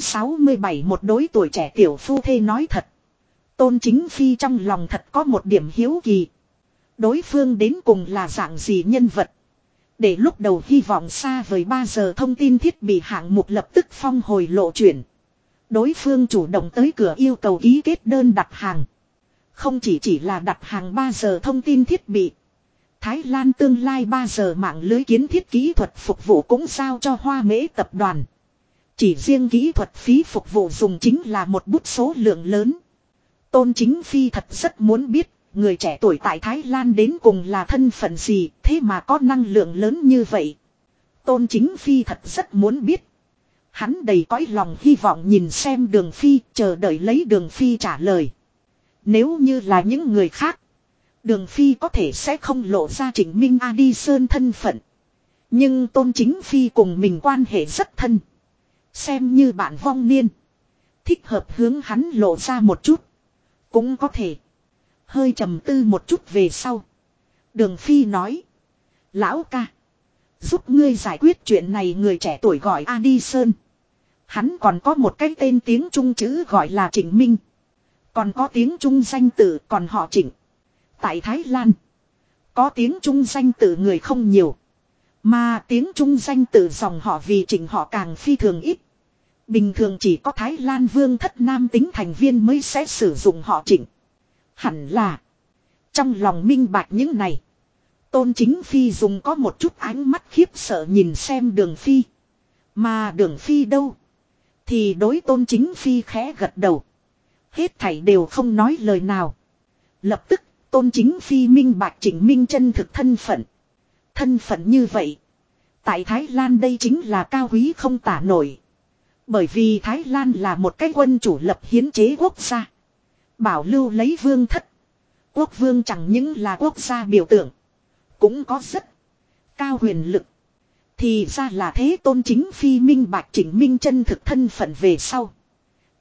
567 một đối tuổi trẻ tiểu phu thê nói thật. Tôn Chính Phi trong lòng thật có một điểm hiếu kỳ. Đối phương đến cùng là dạng gì nhân vật. Để lúc đầu hy vọng xa vời 3 giờ thông tin thiết bị hạng mục lập tức phong hồi lộ chuyển. Đối phương chủ động tới cửa yêu cầu ký kết đơn đặt hàng. Không chỉ là đặt hàng 3 giờ thông tin thiết bị. Thái Lan tương lai 3 giờ mạng lưới kiến thiết kỹ thuật phục vụ cũng giao cho Hoa Mễ tập đoàn. Chỉ riêng kỹ thuật phí phục vụ dùng chính là một bút số lượng lớn. Tôn Chính Phi thật rất muốn biết, người trẻ tuổi tại Thái Lan đến cùng là thân phận gì, thế mà có năng lượng lớn như vậy. Tôn Chính Phi thật rất muốn biết. Hắn đầy cõi lòng hy vọng nhìn xem Đường Phi, chờ đợi lấy Đường Phi trả lời. Nếu như là những người khác, Đường Phi có thể sẽ không lộ ra Trịnh Minh Adi Sơn thân phận. Nhưng Tôn Chính Phi cùng mình quan hệ rất thân. Xem như bạn vong niên. Thích hợp hướng hắn lộ ra một chút. Cũng có thể. Hơi trầm tư một chút về sau. Đường Phi nói. Lão ca. Giúp ngươi giải quyết chuyện này người trẻ tuổi gọi Adi Sơn. Hắn còn có một cái tên tiếng Trung chữ gọi là Trịnh Minh. Còn có tiếng Trung danh tự còn họ Trịnh. Tại Thái Lan. Có tiếng Trung danh tự người không nhiều. Mà tiếng Trung danh tự dòng họ vì Trịnh họ càng phi thường ít. Bình thường chỉ có Thái Lan vương thất nam tính thành viên mới sẽ sử dụng họ Trịnh. Hẳn là. Trong lòng minh bạch những này. Tôn Chính Phi dùng có một chút ánh mắt khiếp sợ nhìn xem Đường Phi. Mà Đường Phi đâu? Thì đối Tôn Chính Phi khẽ gật đầu. Hết thảy đều không nói lời nào. Lập tức Tôn Chính Phi minh bạch Trịnh Minh chân thực thân phận. Thân phận như vậy. Tại Thái Lan đây chính là cao quý không tả nổi. Bởi vì Thái Lan là một cái quân chủ lập hiến chế quốc gia. Bảo lưu lấy vương thất. Quốc vương chẳng những là quốc gia biểu tượng. Cũng có rất cao huyền lực. Thì ra là thế. Tôn Chính Phi minh bạch Trịnh Minh chân thực thân phận về sau.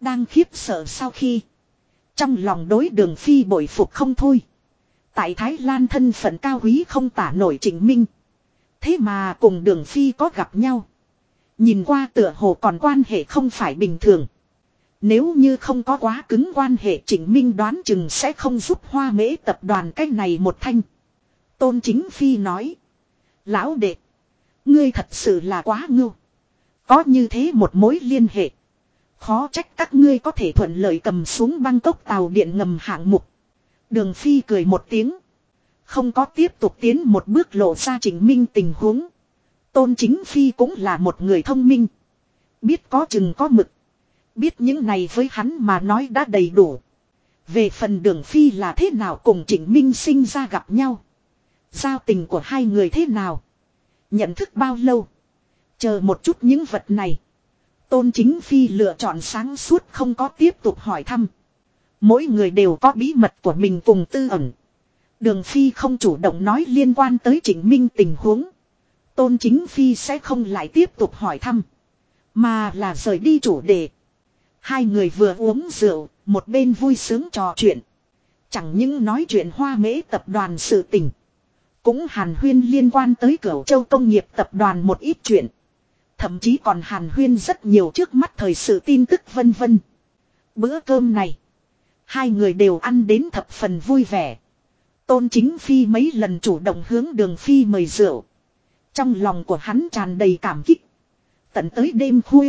Đang khiếp sợ sau khi. Trong lòng đối Đường Phi bội phục không thôi. Tại Thái Lan thân phận cao quý không tả nổi Trịnh Minh. Thế mà cùng Đường Phi có gặp nhau. Nhìn qua tựa hồ còn quan hệ không phải bình thường. Nếu như không có quá cứng quan hệ, Trịnh Minh đoán chừng sẽ không giúp Hoa Mễ tập đoàn cái này một thanh. Tôn Chính Phi nói. Lão đệ. Ngươi thật sự là quá ngưu. Có như thế một mối liên hệ. Khó trách các ngươi có thể thuận lợi cầm xuống Bangkok tàu điện ngầm hạng mục. Đường Phi cười một tiếng. Không có tiếp tục tiến một bước lộ ra Trịnh Minh tình huống. Tôn Chính Phi cũng là một người thông minh. Biết có chừng có mực. Biết những này với hắn mà nói đã đầy đủ. Về phần Đường Phi là thế nào cùng Trịnh Minh sinh ra gặp nhau. Giao tình của hai người thế nào. Nhận thức bao lâu. Chờ một chút những vật này. Tôn Chính Phi lựa chọn sáng suốt không có tiếp tục hỏi thăm. Mỗi người đều có bí mật của mình cùng tư ẩn. Đường Phi không chủ động nói liên quan tới Trịnh Minh tình huống. Tôn Chính Phi sẽ không lại tiếp tục hỏi thăm. Mà là rời đi chủ đề. Hai người vừa uống rượu, một bên vui sướng trò chuyện. Chẳng những nói chuyện Hoa Mễ tập đoàn sự tình. Cũng hàn huyên liên quan tới Cửu Châu công nghiệp tập đoàn một ít chuyện. Thậm chí còn hàn huyên rất nhiều trước mắt thời sự tin tức vân vân. Bữa cơm này, hai người đều ăn đến thập phần vui vẻ. Tôn Chính Phi mấy lần chủ động hướng Đường Phi mời rượu. Trong lòng của hắn tràn đầy cảm kích. Tận tới đêm khuya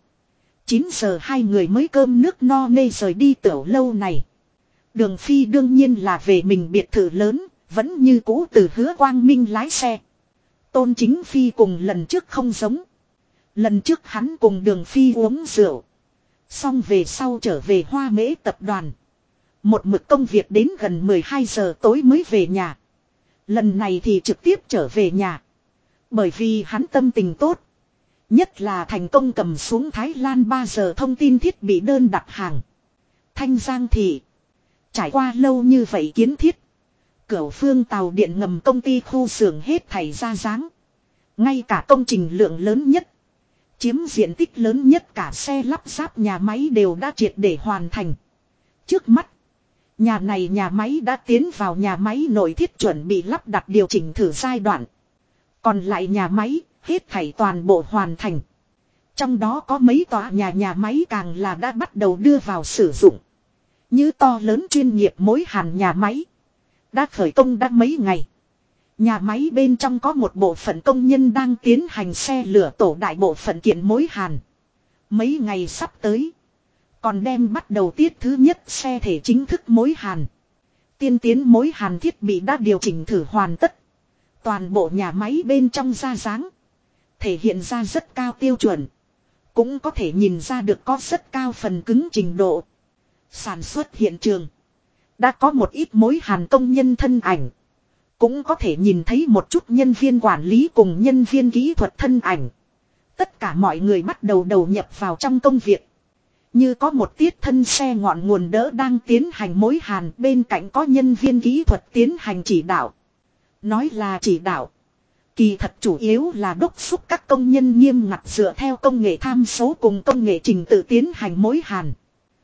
8-9 giờ hai người mới cơm nước no nê rời đi tiểu lâu này. Đường Phi đương nhiên là về mình biệt thự lớn, vẫn như cũ từ Hứa Quang Minh lái xe. Tôn Chính Phi cùng lần trước không giống. Lần trước hắn cùng Đường Phi uống rượu. Xong về sau trở về Hoa Mễ tập đoàn. Một mực công việc đến gần 12 giờ tối mới về nhà. Lần này thì trực tiếp trở về nhà. Bởi vì hắn tâm tình tốt. Nhất là thành công cầm xuống Thái Lan 3 giờ thông tin thiết bị đơn đặt hàng. Thanh Giang thị. Trải qua lâu như vậy kiến thiết. Cửu Phương tàu điện ngầm công ty khu xưởng hết thảy ra dáng. Ngay cả công trình lượng lớn nhất. Chiếm diện tích lớn nhất cả xe lắp ráp nhà máy đều đã triệt để hoàn thành. Trước mắt. Nhà này nhà máy đã tiến vào nhà máy nội thiết chuẩn bị lắp đặt điều chỉnh thử giai đoạn. Còn lại nhà máy, hết thảy toàn bộ hoàn thành. Trong đó có mấy tòa nhà máy càng là đã bắt đầu đưa vào sử dụng. Như to lớn chuyên nghiệp mối hàn nhà máy. Đã khởi công đã mấy ngày. Nhà máy bên trong có một bộ phận công nhân đang tiến hành xe lửa tổ đại bộ phận kiện mối hàn. Mấy ngày sắp tới. Còn đem bắt đầu tiết thứ nhất xe thể chính thức mối hàn. Tiên tiến mối hàn thiết bị đã điều chỉnh thử hoàn tất. Toàn bộ nhà máy bên trong ra dáng. Thể hiện ra rất cao tiêu chuẩn. Cũng có thể nhìn ra được có rất cao phần cứng trình độ. Sản xuất hiện trường. Đã có một ít mối hàn công nhân thân ảnh. Cũng có thể nhìn thấy một chút nhân viên quản lý cùng nhân viên kỹ thuật thân ảnh. Tất cả mọi người bắt đầu đầu nhập vào trong công việc. Như có một tiết thân xe ngọn nguồn đỡ đang tiến hành mối hàn, bên cạnh có nhân viên kỹ thuật tiến hành chỉ đạo. Nói là chỉ đạo. Kỳ thật chủ yếu là đốc thúc các công nhân nghiêm ngặt dựa theo công nghệ tham số cùng công nghệ trình tự tiến hành mối hàn.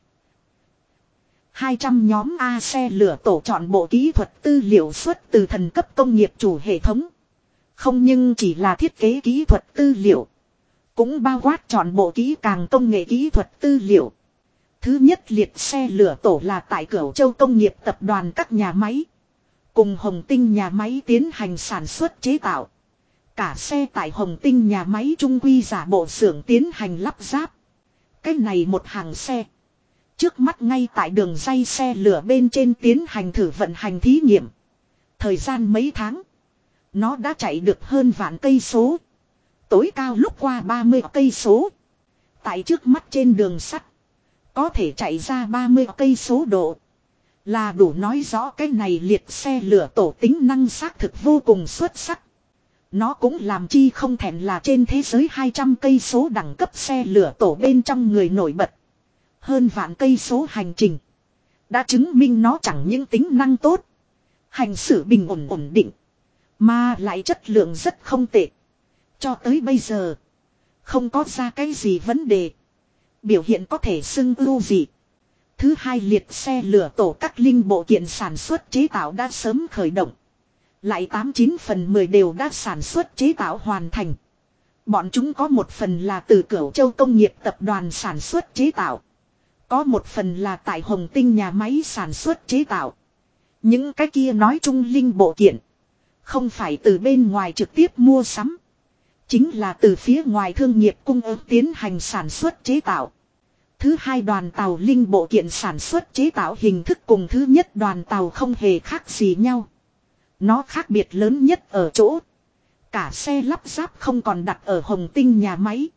200 nhóm A xe lửa tổ chọn bộ kỹ thuật tư liệu xuất từ thần cấp công nghiệp chủ hệ thống. Không nhưng chỉ là thiết kế kỹ thuật tư liệu. Cũng bao quát chọn bộ kỹ càng công nghệ kỹ thuật tư liệu. Thứ nhất liệt xe lửa tổ là tại Cửu Châu công nghiệp tập đoàn các nhà máy. Cùng Hồng Tinh nhà máy tiến hành sản xuất chế tạo. Cả xe tại Hồng Tinh nhà máy trung quy giả bộ xưởng tiến hành lắp ráp. Cái này một hàng xe. Trước mắt ngay tại đường ray xe lửa bên trên tiến hành thử vận hành thí nghiệm. Thời gian mấy tháng. Nó đã chạy được hơn vạn cây số. Tối cao lúc qua 30 cây số. Tại trước mắt trên đường sắt. Có thể chạy ra 30 cây số độ. Là đủ nói rõ cái này liệt xe lửa tổ tính năng xác thực vô cùng xuất sắc. Nó cũng làm chi không thèm là trên thế giới 200 cây số đẳng cấp xe lửa tổ bên trong người nổi bật. Hơn vạn cây số hành trình. Đã chứng minh nó chẳng những tính năng tốt. Hành xử bình ổn định. Mà lại chất lượng rất không tệ. Cho tới bây giờ. Không có ra cái gì vấn đề. Biểu hiện có thể xưng ưu dị. Thứ hai liệt xe lửa tổ các linh bộ kiện sản xuất chế tạo đã sớm khởi động. Lại 89/10 đều đã sản xuất chế tạo hoàn thành. Bọn chúng có một phần là từ Cửu Châu Công nghiệp tập đoàn sản xuất chế tạo. Có một phần là tại Hồng Tinh nhà máy sản xuất chế tạo. Những cái kia nói chung linh bộ kiện. Không phải từ bên ngoài trực tiếp mua sắm. Chính là từ phía ngoài thương nghiệp cung ứng tiến hành sản xuất chế tạo. Thứ hai đoàn tàu linh bộ kiện sản xuất chế tạo hình thức cùng thứ nhất đoàn tàu không hề khác gì nhau. Nó khác biệt lớn nhất ở chỗ. Cả xe lắp ráp không còn đặt ở Hồng Tinh nhà máy.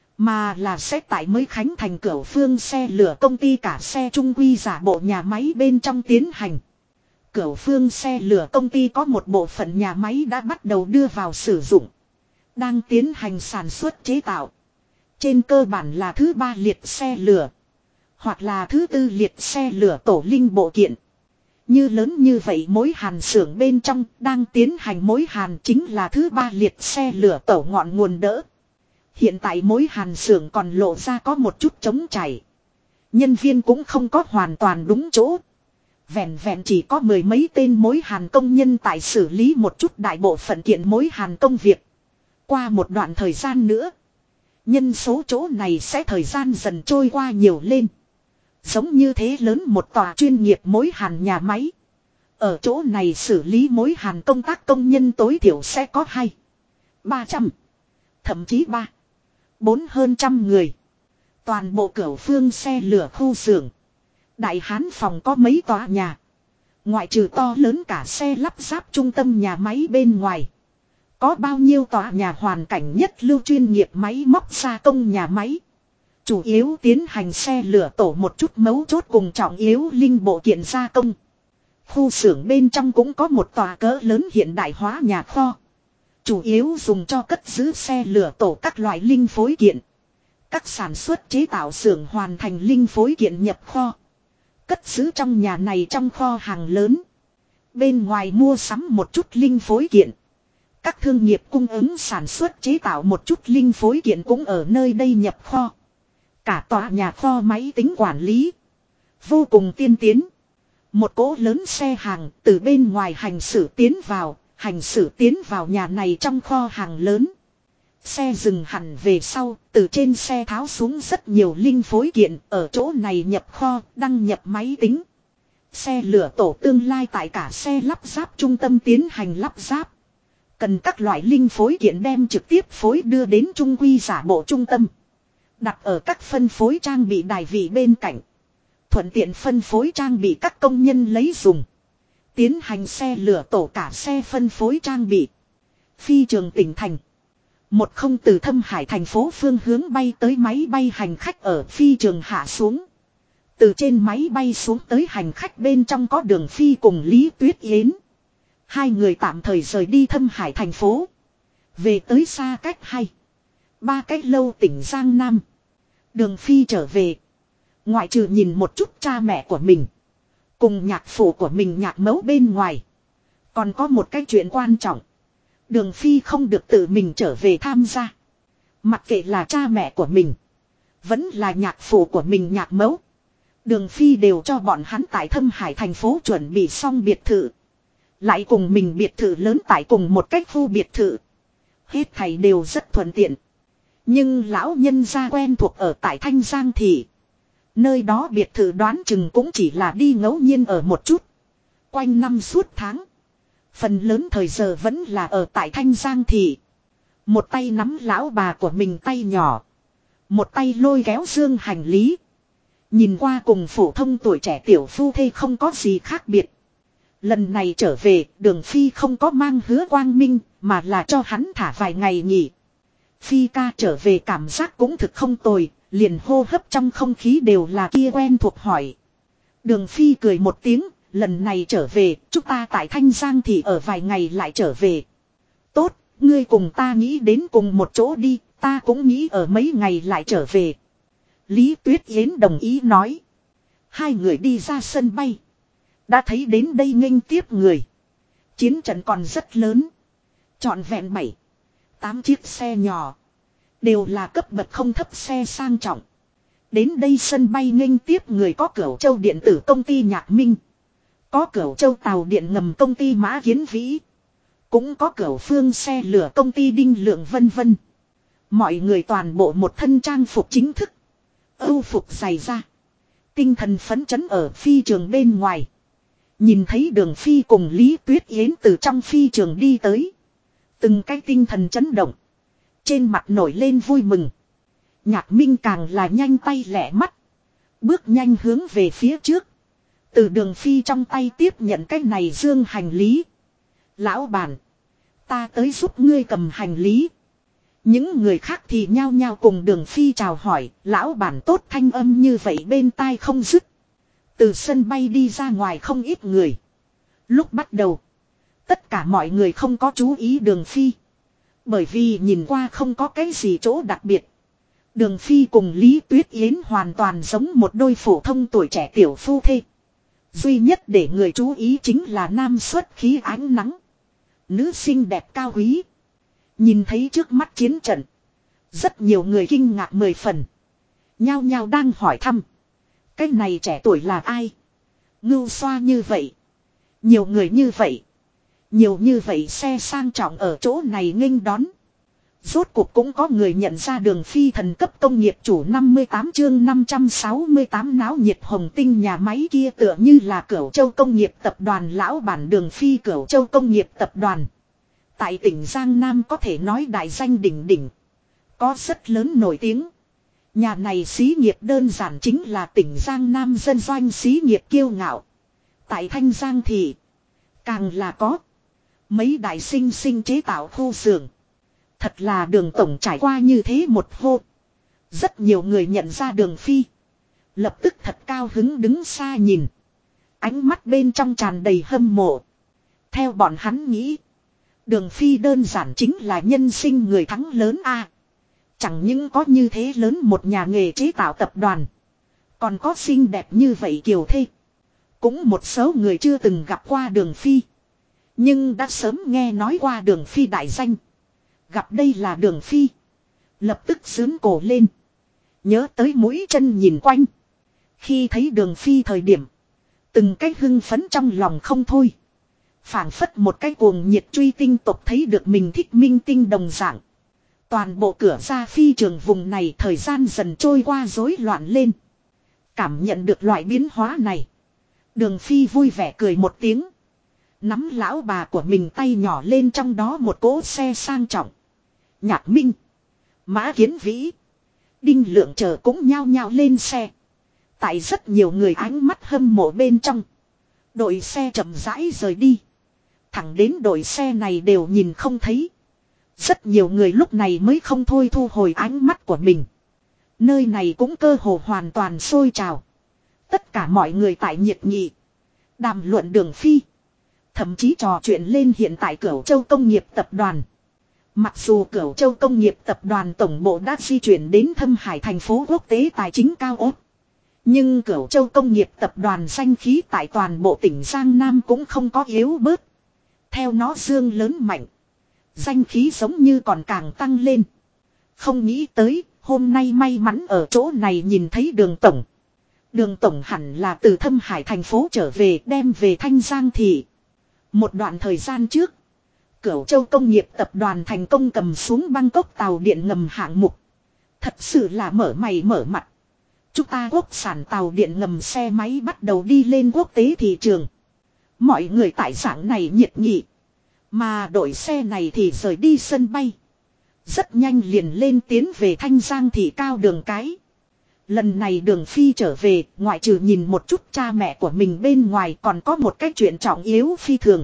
Mà là sẽ tại mới khánh thành Cửu Phương xe lửa công ty cả xe trung quy giả bộ nhà máy bên trong tiến hành. Cửu Phương xe lửa công ty có một bộ phận nhà máy đã bắt đầu đưa vào sử dụng. Đang tiến hành sản xuất chế tạo. Trên cơ bản là thứ ba liệt xe lửa. Hoặc là thứ tư liệt xe lửa tổ linh bộ kiện. Như lớn như vậy mối hàn xưởng bên trong đang tiến hành mối hàn chính là thứ ba liệt xe lửa tổ ngọn nguồn đỡ. Hiện tại mối hàn xưởng còn lộ ra có một chút trống chảy. Nhân viên cũng không có hoàn toàn đúng chỗ. Vẹn vẹn chỉ có mười mấy tên mối hàn công nhân tại xử lý một chút đại bộ phận kiện mối hàn công việc. Qua một đoạn thời gian nữa. Nhân số chỗ này sẽ thời gian dần trôi qua nhiều lên. Giống như thế lớn một tòa chuyên nghiệp mối hàn nhà máy. Ở chỗ này xử lý mối hàn công tác công nhân tối thiểu sẽ có 200-300. Thậm chí 3-4 hơn trăm người. Toàn bộ Cửu Phương xe lửa khu xưởng. Đại Hán phòng có mấy tòa nhà. Ngoại trừ to lớn cả xe lắp ráp trung tâm nhà máy bên ngoài. Có bao nhiêu tòa nhà hoàn cảnh nhất lưu chuyên nghiệp máy móc gia công nhà máy. Chủ yếu tiến hành xe lửa tổ một chút mấu chốt cùng trọng yếu linh bộ kiện gia công. Khu xưởng bên trong cũng có một tòa cỡ lớn hiện đại hóa nhà kho. Chủ yếu dùng cho cất giữ xe lửa tổ các loại linh phối kiện. Các sản xuất chế tạo xưởng hoàn thành linh phối kiện nhập kho. Cất giữ trong nhà này trong kho hàng lớn. Bên ngoài mua sắm một chút linh phối kiện. Các thương nghiệp cung ứng sản xuất chế tạo một chút linh phối kiện cũng ở nơi đây nhập kho. Cả tòa nhà kho máy tính quản lý. Vô cùng tiên tiến. Một cỗ lớn xe hàng từ bên ngoài hành xử tiến vào nhà này trong kho hàng lớn. Xe dừng hẳn về sau, từ trên xe tháo xuống rất nhiều linh phối kiện ở chỗ này nhập kho, đăng nhập máy tính. Xe lửa tổ tương lai tại cả xe lắp ráp trung tâm tiến hành lắp ráp. Cần các loại linh phối kiện đem trực tiếp phối đưa đến trung quy giả bộ trung tâm. Đặt ở các phân phối trang bị đài vị bên cạnh. Thuận tiện phân phối trang bị các công nhân lấy dùng. Tiến hành xe lửa tổ cả xe phân phối trang bị. Phi trường tỉnh thành. Một không từ Thâm Hải thành phố phương hướng bay tới máy bay hành khách ở phi trường hạ xuống. Từ trên máy bay xuống tới hành khách bên trong có Đường Phi cùng Lý Tuyết Yến. Hai người tạm thời rời đi Thâm Hải thành phố. Về tới xa cách 2-3 cách lâu tỉnh Giang Nam. Đường Phi trở về. Ngoại trừ nhìn một chút cha mẹ của mình. Cùng nhạc phụ của mình nhạc mẫu bên ngoài. Còn có một cái chuyện quan trọng. Đường Phi không được tự mình trở về tham gia. Mặc kệ là cha mẹ của mình. Vẫn là nhạc phụ của mình nhạc mẫu. Đường Phi đều cho bọn hắn tại Thâm Hải thành phố chuẩn bị xong biệt thự. Lại cùng mình biệt thự lớn tại cùng một cách khu biệt thự. Hết thảy đều rất thuận tiện. Nhưng lão nhân gia quen thuộc ở tại Thanh Giang Thị. Nơi đó biệt thự đoán chừng cũng chỉ là đi ngẫu nhiên ở một chút. Quanh năm suốt tháng. Phần lớn thời giờ vẫn là ở tại Thanh Giang Thị. Một tay nắm lão bà của mình tay nhỏ. Một tay lôi kéo dương hành lý. Nhìn qua cùng phổ thông tuổi trẻ tiểu phu thê không có gì khác biệt. Lần này trở về, Đường Phi không có mang Hứa Quang Minh, mà là cho hắn thả vài ngày nghỉ. Phi ca trở về cảm giác cũng thực không tồi, liền hô hấp trong không khí đều là kia quen thuộc hỏi. Đường Phi cười một tiếng, lần này trở về, chúng ta tại Thanh Giang thì ở vài ngày lại trở về. Tốt, ngươi cùng ta nghĩ đến cùng một chỗ đi, ta cũng nghĩ ở mấy ngày lại trở về. Lý Tuyết Yến đồng ý nói. Hai người đi ra sân bay. Đã thấy đến đây nghênh tiếp người. Chiến trận còn rất lớn. Trọn vẹn 7-8 chiếc xe nhỏ. Đều là cấp bậc không thấp xe sang trọng. Đến đây sân bay nghênh tiếp người có Cửu Châu điện tử công ty Nhạc Minh. Có Cửu Châu tàu điện ngầm công ty Mã Kiến Vĩ. Cũng có Cửu Phương xe lửa công ty Đinh Lượng vân vân. Mọi người toàn bộ một thân trang phục chính thức. Âu phục dày da. Tinh thần phấn chấn ở phi trường bên ngoài. Nhìn thấy Đường Phi cùng Lý Tuyết Yến từ trong phi trường đi tới. Từng cái tinh thần chấn động. Trên mặt nổi lên vui mừng. Nhạc Minh càng là nhanh tay lẹ mắt. Bước nhanh hướng về phía trước. Từ Đường Phi trong tay tiếp nhận cái này dương hành lý. Lão bản. Ta tới giúp ngươi cầm hành lý. Những người khác thì nhao nhao cùng Đường Phi chào hỏi. Lão bản tốt, thanh âm như vậy bên tai không dứt. Từ sân bay đi ra ngoài không ít người. Lúc bắt đầu. Tất cả mọi người không có chú ý Đường Phi. Bởi vì nhìn qua không có cái gì chỗ đặc biệt. Đường Phi cùng Lý Tuyết Yến hoàn toàn giống một đôi phổ thông tuổi trẻ tiểu phu thê. Duy nhất để người chú ý chính là nam xuất khí ánh nắng. Nữ xinh đẹp cao quý. Nhìn thấy trước mắt chiến trận. Rất nhiều người kinh ngạc 10 phần. Nhao nhao đang hỏi thăm. Cái này trẻ tuổi là ai? Ngưu xoa như vậy. Nhiều người như vậy. Nhiều như vậy xe sang trọng ở chỗ này nghênh đón. Rốt cuộc cũng có người nhận ra Đường Phi thần cấp công nghiệp chủ 58 chương 568 náo nhiệt hồng tinh nhà máy kia tựa như là Cửu Châu công nghiệp tập đoàn lão bản Đường Phi Cửu Châu công nghiệp tập đoàn. Tại tỉnh Giang Nam có thể nói đại danh đỉnh đỉnh. Có rất lớn nổi tiếng. Nhà này xí nghiệp đơn giản chính là tỉnh Giang Nam dân doanh xí nghiệp kiêu ngạo. Tại Thanh Giang thì càng là có mấy đại sinh sinh chế tạo khu xưởng. Thật là Đường tổng trải qua như thế một hô. Rất nhiều người nhận ra Đường Phi. Lập tức thật cao hứng đứng xa nhìn. Ánh mắt bên trong tràn đầy hâm mộ. Theo bọn hắn nghĩ. Đường Phi đơn giản chính là nhân sinh người thắng lớn a. Chẳng những có như thế lớn một nhà nghề chế tạo tập đoàn. Còn có xinh đẹp như vậy kiều thê. Cũng một số người chưa từng gặp qua Đường Phi. Nhưng đã sớm nghe nói qua Đường Phi đại danh. Gặp đây là Đường Phi. Lập tức xướn cổ lên. Nhớ tới mũi chân nhìn quanh. Khi thấy Đường Phi thời điểm. Từng cái hưng phấn trong lòng không thôi. Phảng phất một cái cuồng nhiệt truy tinh tộc thấy được mình thích minh tinh đồng dạng. Toàn bộ cửa ra phi trường vùng này thời gian dần trôi qua rối loạn lên. Cảm nhận được loại biến hóa này. Đường Phi vui vẻ cười một tiếng. Nắm lão bà của mình tay nhỏ lên trong đó một cỗ xe sang trọng. Nhạc Minh, Mã Kiến Vĩ, Đinh Lượng chờ cũng nhao nhao lên xe. Tại rất nhiều người ánh mắt hâm mộ bên trong. Đội xe chậm rãi rời đi. Thẳng đến đội xe này đều nhìn không thấy. Rất nhiều người lúc này mới không thôi thu hồi ánh mắt của mình. Nơi này cũng cơ hồ hoàn toàn sôi trào. Tất cả mọi người tại nhiệt nghị. Đàm luận Đường Phi. Thậm chí trò chuyện lên hiện tại Cửu Châu công nghiệp tập đoàn. Mặc dù Cửu Châu công nghiệp tập đoàn tổng bộ đã di chuyển đến Thâm Hải thành phố quốc tế tài chính cao ốt. Nhưng Cửu Châu công nghiệp tập đoàn danh khí tại toàn bộ tỉnh Giang Nam cũng không có yếu bớt. Theo nó dương lớn mạnh. Danh khí giống như còn càng tăng lên. Không nghĩ tới, hôm nay may mắn ở chỗ này nhìn thấy Đường tổng. Đường tổng hẳn là từ Thâm Hải thành phố trở về đem về Thanh Giang thị. Một đoạn thời gian trước, Cửu Châu công nghiệp tập đoàn thành công cầm xuống Bangkok tàu điện ngầm hạng mục. Thật sự là mở mày mở mặt. Chúng ta quốc sản tàu điện ngầm xe máy bắt đầu đi lên quốc tế thị trường. Mọi người tại dạng này nhiệt nghị. Mà đội xe này thì rời đi sân bay. Rất nhanh liền lên tiến về Thanh Giang thị cao đường cái. Lần này Đường Phi trở về, ngoại trừ nhìn một chút cha mẹ của mình bên ngoài còn có một cái chuyện trọng yếu phi thường.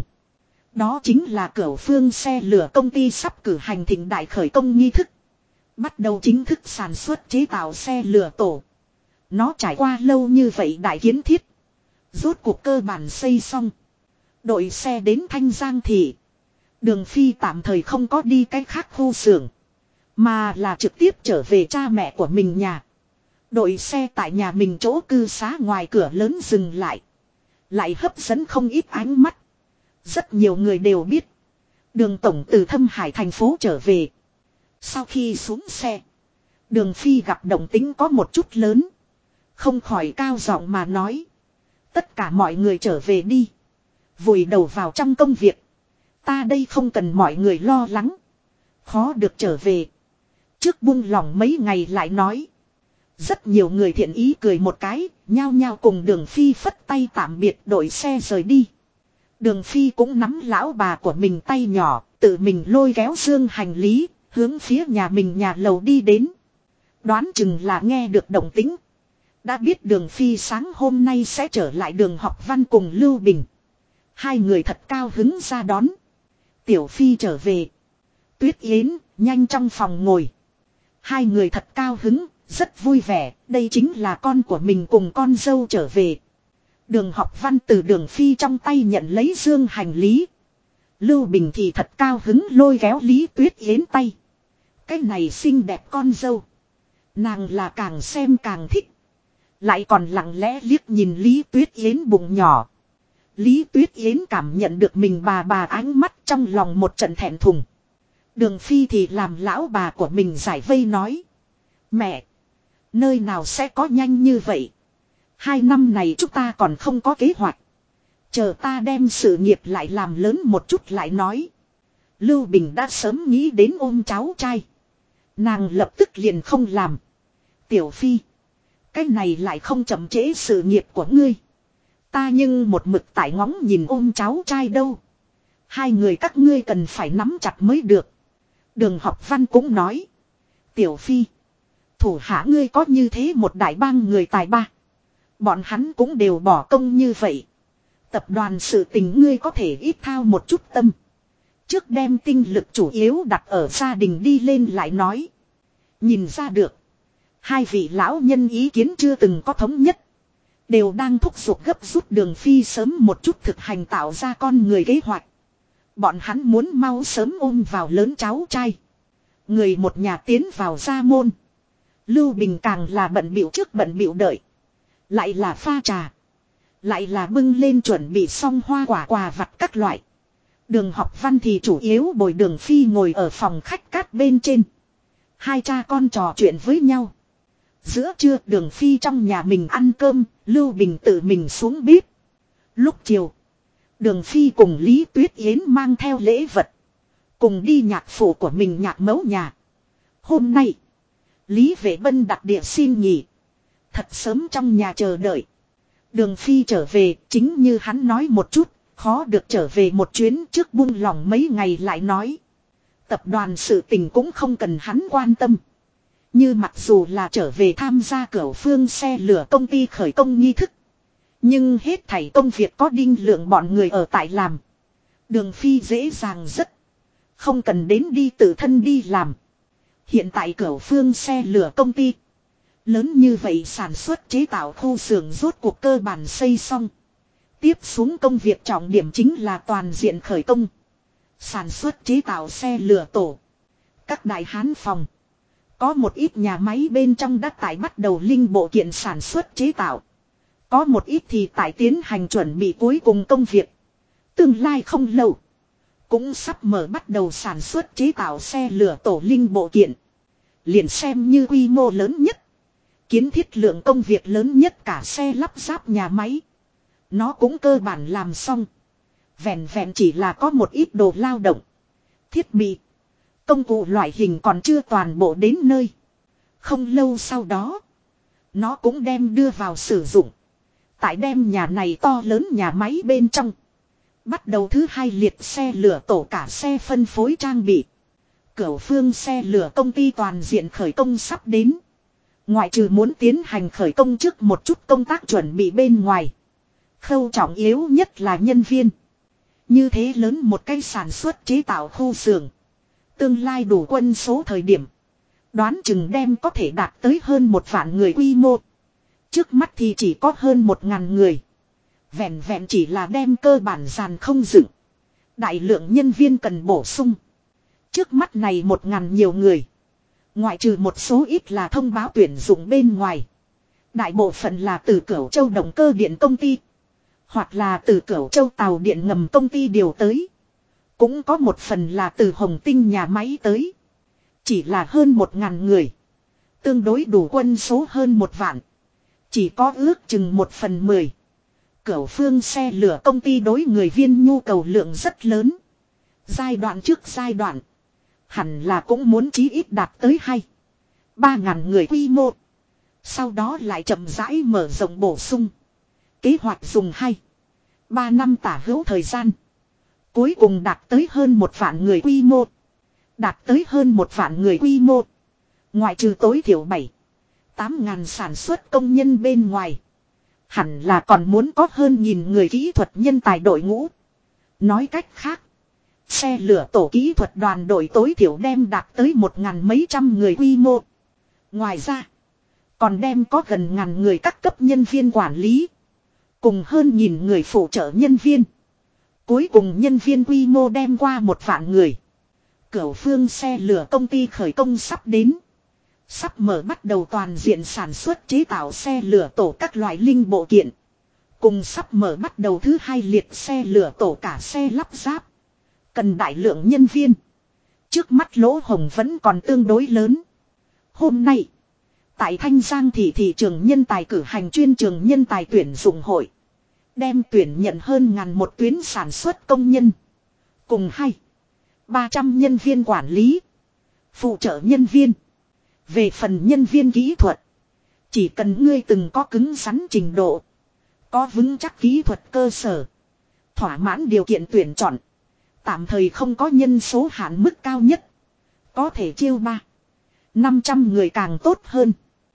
Đó chính là Cửu Phương xe lửa công ty sắp cử hành thịnh đại khởi công nghi thức. Bắt đầu chính thức sản xuất chế tạo xe lửa tổ. Nó trải qua lâu như vậy đại kiến thiết. Rốt cuộc cơ bản xây xong. Đội xe đến Thanh Giang thị. Đường Phi tạm thời không có đi cái khác khu xưởng. Mà là trực tiếp trở về cha mẹ của mình nhà. Đội xe tại nhà mình chỗ cư xá ngoài cửa lớn dừng lại. Lại hấp dẫn không ít ánh mắt. Rất nhiều người đều biết. Đường tổng từ Thâm Hải thành phố trở về. Sau khi xuống xe. Đường Phi gặp động tính có một chút lớn. Không khỏi cao giọng mà nói. Tất cả mọi người trở về đi. Vùi đầu vào trong công việc. Ta đây không cần mọi người lo lắng. Khó được trở về. Trước buông lỏng mấy ngày lại nói. Rất nhiều người thiện ý cười một cái, nhao nhao cùng Đường Phi phất tay tạm biệt đội xe rời đi. Đường Phi cũng nắm lão bà của mình tay nhỏ, tự mình lôi kéo dương hành lý, hướng phía nhà mình nhà lầu đi đến. Đoán chừng là nghe được động tĩnh. Đã biết Đường Phi sáng hôm nay sẽ trở lại Đường Học Văn cùng Lưu Bình. Hai người thật cao hứng ra đón. Tiểu Phi trở về. Tuyết Yến, nhanh trong phòng ngồi. Hai người thật cao hứng, rất vui vẻ, đây chính là con của mình cùng con dâu trở về. Đường Học Văn từ Đường Phi trong tay nhận lấy dương hành lý. Lưu Bình thì thật cao hứng lôi kéo Lý Tuyết Yến tay. Cái này xinh đẹp con dâu. Nàng là càng xem càng thích. Lại còn lặng lẽ liếc nhìn Lý Tuyết Yến bụng nhỏ. Lý Tuyết Yến cảm nhận được mình bà ánh mắt trong lòng một trận thẹn thùng. Đường Phi thì làm lão bà của mình giải vây nói. Mẹ! Nơi nào sẽ có nhanh như vậy? 2 năm này chúng ta còn không có kế hoạch. Chờ ta đem sự nghiệp lại làm lớn một chút lại nói. Lưu Bình đã sớm nghĩ đến ôm cháu trai. Nàng lập tức liền không làm. Tiểu Phi! Cái này lại không chậm trễ sự nghiệp của ngươi. Ta nhưng một mực tại ngóng nhìn ôm cháu trai đâu. Hai người các ngươi cần phải nắm chặt mới được. Đường Học Văn cũng nói. Tiểu Phi. Thủ hạ ngươi có như thế một đại bang người tài ba. Bọn hắn cũng đều bỏ công như vậy. Tập đoàn sự tình ngươi có thể ít thao một chút tâm. Trước đem tinh lực chủ yếu đặt ở gia đình đi lên lại nói. Nhìn ra được. Hai vị lão nhân ý kiến chưa từng có thống nhất. Đều đang thúc giục gấp rút Đường Phi sớm một chút thực hành tạo ra con người kế hoạch. Bọn hắn muốn mau sớm ôm vào lớn cháu trai. Người một nhà tiến vào gia môn. Lưu Bình càng là bận bịu trước bận bịu đợi. Lại là pha trà. Lại là bưng lên chuẩn bị xong hoa quả quà vặt các loại. Đường Học Văn thì chủ yếu bồi Đường Phi ngồi ở phòng khách cát bên trên. Hai cha con trò chuyện với nhau. Giữa trưa Đường Phi trong nhà mình ăn cơm, Lưu Bình tự mình xuống bếp. Lúc chiều, Đường Phi cùng Lý Tuyết Yến mang theo lễ vật. Cùng đi nhạc phụ của mình nhạc mẫu nhà. Hôm nay, Lý Vệ Bân đặt địa xin nghỉ. Thật sớm trong nhà chờ đợi. Đường Phi trở về, chính như hắn nói một chút, khó được trở về một chuyến trước buông lỏng mấy ngày lại nói. Tập đoàn sự tình cũng không cần hắn quan tâm. Như mặc dù là trở về tham gia Cửu Phương xe lửa công ty khởi công nghi thức. Nhưng hết thảy công việc có Đinh Lượng bọn người ở tại làm. Đường Phi dễ dàng rất. Không cần đến đi tự thân đi làm. Hiện tại Cửu Phương xe lửa công ty. Lớn như vậy sản xuất chế tạo khu xưởng rốt cuộc cơ bản xây xong. Tiếp xuống công việc trọng điểm chính là toàn diện khởi công. Sản xuất chế tạo xe lửa tổ. Các đại hán phòng. Có một ít nhà máy bên trong đã tại bắt đầu linh bộ kiện sản xuất chế tạo. Có một ít thì tại tiến hành chuẩn bị cuối cùng công việc. Tương lai không lâu. Cũng sắp mở bắt đầu sản xuất chế tạo xe lửa tổ linh bộ kiện. Liền xem như quy mô lớn nhất. Kiến thiết lượng công việc lớn nhất cả xe lắp ráp nhà máy. Nó cũng cơ bản làm xong. Vẹn vẹn chỉ là có một ít đồ lao động. Thiết bị. Công cụ loại hình còn chưa toàn bộ đến nơi. Không lâu sau đó. Nó cũng đem đưa vào sử dụng. Tại đem nhà này to lớn nhà máy bên trong. Bắt đầu thứ 2 liệt xe lửa tổ cả xe phân phối trang bị. Cửu Phương xe lửa công ty toàn diện khởi công sắp đến. Ngoại trừ muốn tiến hành khởi công trước một chút công tác chuẩn bị bên ngoài. Khâu trọng yếu nhất là nhân viên. Như thế lớn một cái sản xuất chế tạo khu xưởng. Tương lai đủ quân số thời điểm. Đoán chừng đem có thể đạt tới hơn 1 vạn người quy mô. Trước mắt thì chỉ có hơn 1.000 người. Vẹn vẹn chỉ là đem cơ bản dàn không dựng. Đại lượng nhân viên cần bổ sung. Trước mắt này 1.000 nhiều người. Ngoại trừ một số ít là thông báo tuyển dụng bên ngoài. Đại bộ phận là từ Cửu Châu động cơ điện công ty. Hoặc là từ Cửu Châu tàu điện ngầm công ty điều tới. Cũng có một phần là từ Hồng Tinh nhà máy tới. Chỉ là hơn 1.000 người. Tương đối đủ quân số hơn 1 vạn. Chỉ có ước chừng 1/10. Cửu phương xe lửa công ty đối người viên nhu cầu lượng rất lớn. Giai đoạn trước giai đoạn. Hẳn là cũng muốn chí ít đạt tới 2-3 ngàn người quy mô. Sau đó lại chậm rãi mở rộng bổ sung. Kế hoạch dùng 2-3 năm tả hữu thời gian. Cuối cùng đạt tới hơn 1 vạn người quy mô. Đạt tới hơn 1 vạn người quy mô. Ngoại trừ tối thiểu 7-8 ngàn sản xuất công nhân bên ngoài. Hẳn là còn muốn có hơn 1000 người kỹ thuật nhân tài đội ngũ. Nói cách khác. Xe lửa tổ kỹ thuật đoàn đội tối thiểu đem đạt tới 1000 mấy trăm người quy mô. Ngoài ra. Còn đem có gần ngàn người các cấp nhân viên quản lý. Cùng hơn 1000 người phụ trợ nhân viên. Cuối cùng nhân viên quy mô đem qua 1 vạn người. Cửu phương xe lửa công ty khởi công sắp đến. Sắp mở bắt đầu toàn diện sản xuất chế tạo xe lửa tổ các loại linh bộ kiện. Cùng sắp mở bắt đầu thứ 2 liệt xe lửa tổ cả xe lắp ráp. Cần đại lượng nhân viên. Trước mắt lỗ hổng vẫn còn tương đối lớn. Hôm nay, tại Thanh Giang thị trường nhân tài cử hành chuyên trường nhân tài tuyển dụng hội. Đem tuyển nhận hơn 1001 tuyến sản xuất công nhân. Cùng 200-300 nhân viên quản lý. Phụ trợ nhân viên. Về phần nhân viên kỹ thuật. Chỉ cần ngươi từng có cứng rắn trình độ. Có vững chắc kỹ thuật cơ sở. Thỏa mãn điều kiện tuyển chọn. Tạm thời không có nhân số hạn mức cao nhất. Có thể chiêu 300-500 người càng tốt hơn.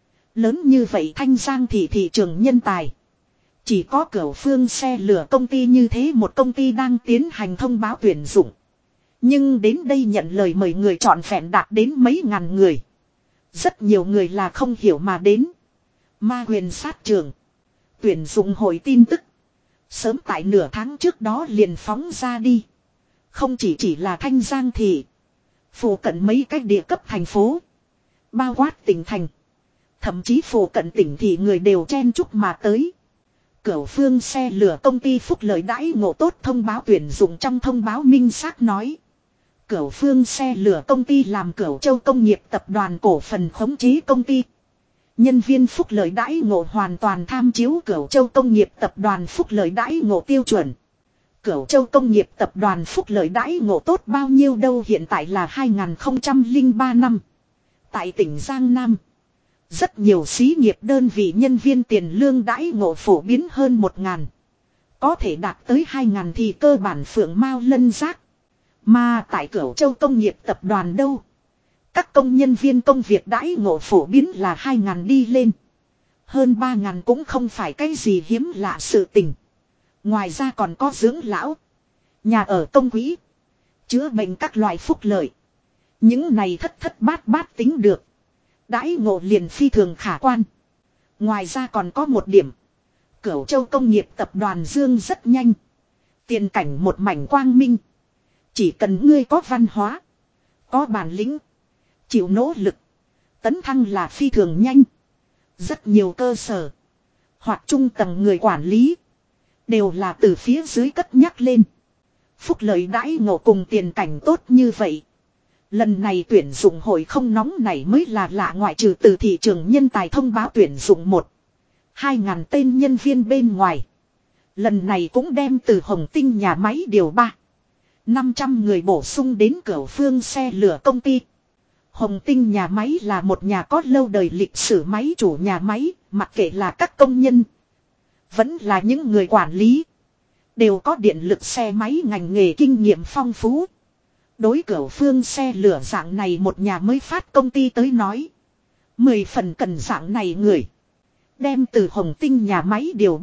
Lớn như vậy Thanh Giang thị trường nhân tài. Chỉ có Cửu phương xe lửa công ty như thế một công ty đang tiến hành thông báo tuyển dụng. Nhưng đến đây nhận lời mời người chọn vẹn đạt đến mấy ngàn người. Rất nhiều người là không hiểu mà đến. Ma huyền sát trường. Tuyển dụng hội tin tức. Sớm tại nửa tháng trước đó liền phóng ra đi. Không chỉ là Thanh Giang thị. Phụ cận mấy cái địa cấp thành phố. Bao quát tỉnh thành. Thậm chí phụ cận tỉnh thì người đều chen chúc mà tới. Cửu phương xe lửa công ty phúc lợi đãi ngộ tốt thông báo tuyển dụng trong thông báo minh xác nói. Cửu phương xe lửa công ty làm Cửu Châu Công nghiệp tập đoàn cổ phần khống chế công ty. Nhân viên phúc lợi đãi ngộ hoàn toàn tham chiếu Cửu Châu Công nghiệp tập đoàn phúc lợi đãi ngộ tiêu chuẩn. Cửu Châu Công nghiệp tập đoàn phúc lợi đãi ngộ tốt bao nhiêu đâu, hiện tại là 2003 năm. Tại tỉnh Giang Nam. Rất nhiều xí nghiệp đơn vị nhân viên tiền lương đãi ngộ phổ biến hơn 1000. Có thể đạt tới 2000 thì cơ bản phượng mao lân giác. Mà tại Cửu Châu Công nghiệp tập đoàn đâu? Các công nhân viên công việc đãi ngộ phổ biến là 2000 đi lên. Hơn 3000 cũng không phải cái gì hiếm lạ sự tình. Ngoài ra còn có dưỡng lão, nhà ở công quỹ, chữa bệnh các loại phúc lợi. Những này thất bát tính được. Đãi ngộ liền phi thường khả quan. Ngoài ra còn có một điểm. Cửu Châu Công nghiệp tập đoàn dương rất nhanh. Tiền cảnh một mảnh quang minh. Chỉ cần ngươi có văn hóa, có bản lĩnh, chịu nỗ lực, tấn thăng là phi thường nhanh. Rất nhiều cơ sở hoặc trung tầng người quản lý đều là từ phía dưới cất nhắc lên. Phúc lợi đãi ngộ cùng tiền cảnh tốt như vậy. Lần này tuyển dụng hội không nóng này mới là lạ, ngoại trừ từ thị trường nhân tài thông báo tuyển dụng 1-2 ngàn tên nhân viên bên ngoài. Lần này cũng đem từ Hồng Tinh nhà máy điều 300-500 người bổ sung đến Cửu phương xe lửa công ty. Hồng Tinh nhà máy là một nhà có lâu đời lịch sử máy chủ nhà máy, mặc kệ là các công nhân, vẫn là những người quản lý, đều có điện lực xe máy ngành nghề kinh nghiệm phong phú. Đối Cửu phương xe lửa dạng này một nhà mới phát công ty tới nói, 10 phần cần dạng này người. Đem từ Hồng Tinh nhà máy điều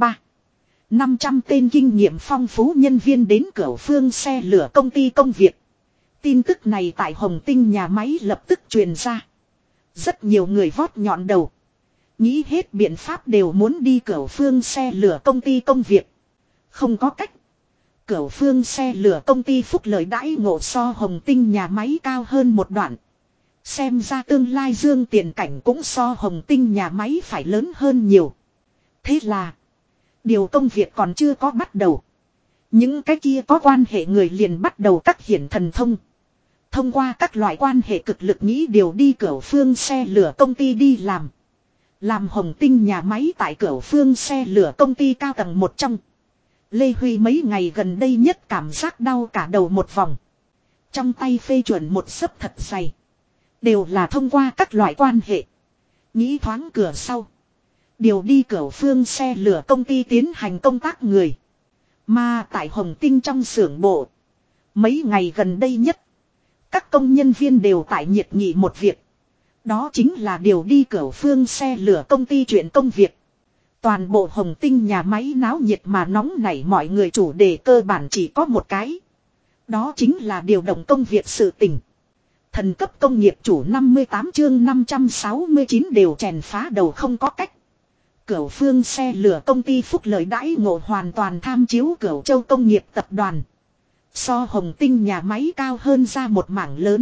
300-500 tên kinh nghiệm phong phú nhân viên đến Cửu phương xe lửa công ty công việc. Tin tức này tại Hồng Tinh nhà máy lập tức truyền ra. Rất nhiều người vót nhọn đầu, nghĩ hết biện pháp đều muốn đi Cửu phương xe lửa công ty công việc. Không có cách. Cửu phương xe lửa công ty phúc lợi đãi ngộ so Hồng Tinh nhà máy cao hơn một đoạn. Xem ra tương lai dương tiền cảnh cũng so Hồng Tinh nhà máy phải lớn hơn nhiều. Thế là, điều công việc còn chưa có bắt đầu. Những cái kia có quan hệ người liền bắt đầu các hiển thần thông. Thông qua các loại quan hệ cực lực nghĩ điều đi Cửu phương xe lửa công ty đi làm. Làm Hồng Tinh nhà máy tại Cửu Phương xe lửa công ty cao tầng một trong. Lê Huy mấy ngày gần đây nhất cảm giác đau cả đầu một vòng. Trong tay phê chuẩn một xấp thật dày. Đều là thông qua các loại quan hệ. Nghĩ thoáng cửa sau. Điều đi Cửu Phương xe lửa công ty tiến hành công tác người. Mà tại Hồng Tinh trong xưởng bộ. Mấy ngày gần đây nhất. Các công nhân viên đều tại nhiệt nghị một việc. Đó chính là điều đi Cửu Phương xe lửa công ty chuyện công việc. Toàn bộ Hồng Tinh nhà máy náo nhiệt mà nóng nảy, mọi người chủ đề cơ bản chỉ có một cái. Đó chính là điều động công việc sự tình. Thần cấp công nghiệp chủ 58 chương 569 đều chèn phá đầu không có cách. Cửu Phương xe lửa công ty phúc lợi đãi ngộ hoàn toàn tham chiếu Cửu Châu công nghiệp tập đoàn. So Hồng Tinh nhà máy cao hơn ra một mảng lớn.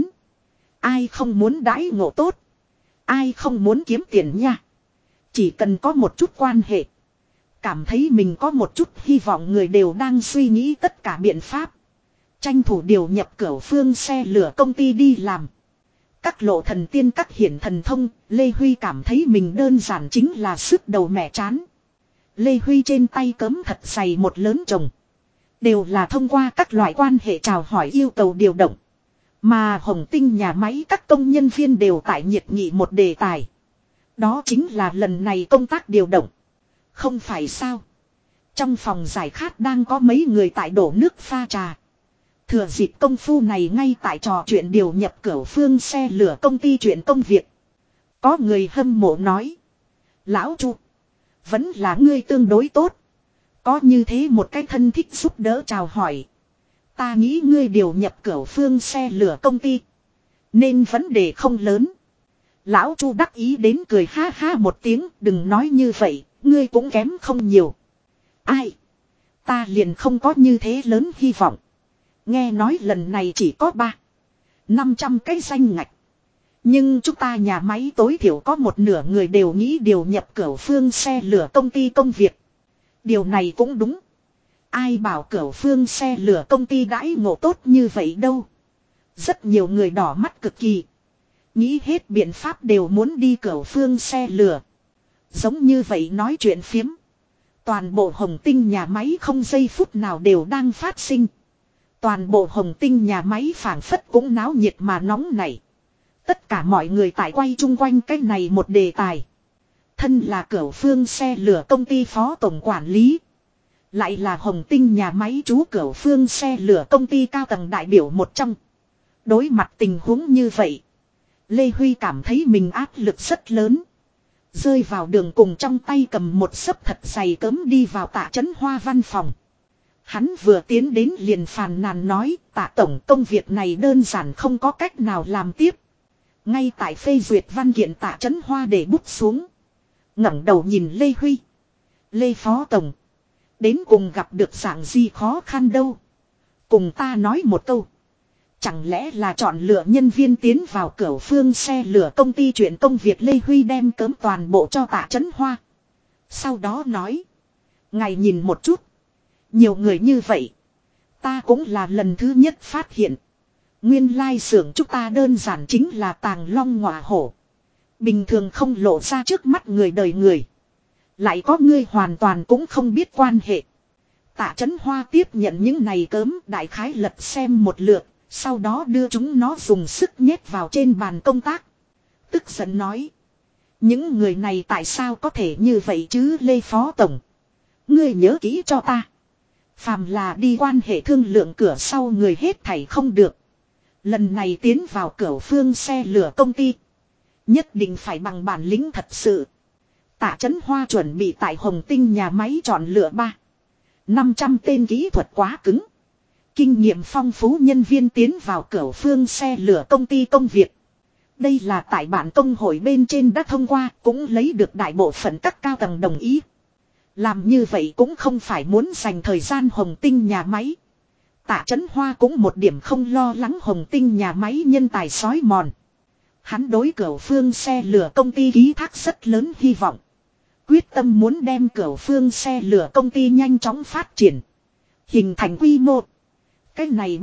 Ai không muốn đãi ngộ tốt. Ai không muốn kiếm tiền nha. Chỉ cần có một chút quan hệ. Cảm thấy mình có một chút hy vọng, người đều đang suy nghĩ tất cả biện pháp. Tranh thủ điều nhập Cửu Phương xe lửa công ty đi làm. Các lộ thần tiên các hiển thần thông, Lê Huy cảm thấy mình đơn giản chính là sức đầu mẻ trán. Lê Huy trên tay cấm thật dày một lớn chồng. Đều là thông qua các loại quan hệ chào hỏi yêu cầu điều động. Mà Hồng Tinh nhà máy các công nhân viên đều tại nhiệt nghị một đề tài. Đó chính là lần này công tác điều động. Không phải sao. Trong phòng giải khát đang có mấy người tại đổ nước pha trà. Thừa dịp công phu này ngay tại trò chuyện điều nhập Cửu Phương xe lửa công ty chuyện công việc. Có người hâm mộ nói. Lão Chu. Vẫn là ngươi tương đối tốt. Có như thế một cái thân thích giúp đỡ chào hỏi. Ta nghĩ ngươi điều nhập Cửu Phương xe lửa công ty. Nên vấn đề không lớn. Lão Chu đắc ý đến cười ha ha một tiếng. Đừng nói như vậy, ngươi cũng kém không nhiều. Ai? Ta liền không có như thế lớn hy vọng. Nghe nói lần này chỉ có 500 cái danh ngạch. Nhưng chúng ta nhà máy tối thiểu có một nửa người đều nghĩ điều nhập Cửu Phương xe lửa công ty công việc. Điều này cũng đúng. Ai bảo Cửu Phương xe lửa công ty đãi ngộ tốt như vậy đâu. Rất nhiều người đỏ mắt cực kỳ. Nghĩ hết biện pháp đều muốn đi Cửu Phương xe lửa. Giống như vậy nói chuyện phiếm. Toàn bộ Hồng Tinh nhà máy không giây phút nào đều đang phát sinh. Toàn bộ Hồng Tinh nhà máy phảng phất cũng náo nhiệt mà nóng nảy. Tất cả mọi người tại quay chung quanh cái này một đề tài. Thân là Cửu Phương xe lửa công ty phó tổng quản lý. Lại là Hồng Tinh nhà máy trú Cửu Phương xe lửa công ty cao tầng đại biểu một trong. Đối mặt tình huống như vậy. Lê Huy cảm thấy mình áp lực rất lớn. Rơi vào đường cùng trong tay cầm một xấp thật dày cấm đi vào Tạ Chấn Hoa văn phòng. Hắn vừa tiến đến liền phàn nàn nói Tạ tổng, công việc này đơn giản không có cách nào làm tiếp. Ngay tại phê duyệt văn kiện Tạ Chấn Hoa để bút xuống. ngẩng đầu nhìn Lê Huy. Lê phó tổng. Đến cùng gặp được dạng gì khó khăn đâu. Cùng ta nói một câu. Chẳng lẽ là chọn lựa nhân viên tiến vào Cửu Phương xe lửa công ty chuyện công việc. Lê Huy đem cấm toàn bộ cho Tạ Chấn Hoa. Sau đó nói. Ngài nhìn một chút. Nhiều người như vậy. Ta cũng là lần thứ nhất phát hiện. Nguyên lai xưởng chúng ta đơn giản chính là tàng long ngọa hổ. Bình thường không lộ ra trước mắt người đời người. Lại có ngươi hoàn toàn cũng không biết quan hệ. Tạ Chấn Hoa tiếp nhận những này cớm, đại khái lật xem một lượt. Sau đó đưa chúng nó dùng sức nhét vào trên bàn công tác. Tức giận nói. Những người này tại sao có thể như vậy chứ Lê phó tổng. Ngươi nhớ kỹ cho ta. Phàm là đi quan hệ thương lượng cửa sau người hết thảy không được. Lần này tiến vào Cửu Phương xe lửa công ty. Nhất định phải bằng bản lĩnh thật sự. Tạ Chấn Hoa chuẩn bị tại Hồng Tinh nhà máy chọn lựa 500 tên kỹ thuật quá cứng. Kinh nghiệm phong phú nhân viên tiến vào Cửu Phương xe lửa công ty công việc. Đây là tại bản công hội bên trên đã thông qua, cũng lấy được đại bộ phận các cao tầng đồng ý. Làm như vậy cũng không phải muốn dành thời gian Hồng Tinh nhà máy. Tạ Chấn Hoa cũng một điểm không lo lắng Hồng Tinh nhà máy nhân tài sói mòn. Hắn đối Cửu Phương xe lửa công ty ký thác rất lớn hy vọng. Quyết tâm muốn đem Cửu Phương xe lửa công ty nhanh chóng phát triển. Hình thành quy mô. Cái này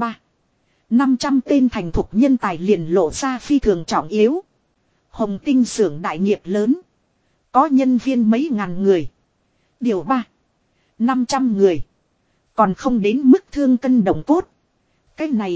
500 tên thành thục nhân tài liền lộ ra phi thường trọng yếu. Hồng Tinh xưởng đại nghiệp lớn. Có nhân viên mấy ngàn người. Điều 3. 500 người. Còn không đến mức thương cân động cốt. Cái này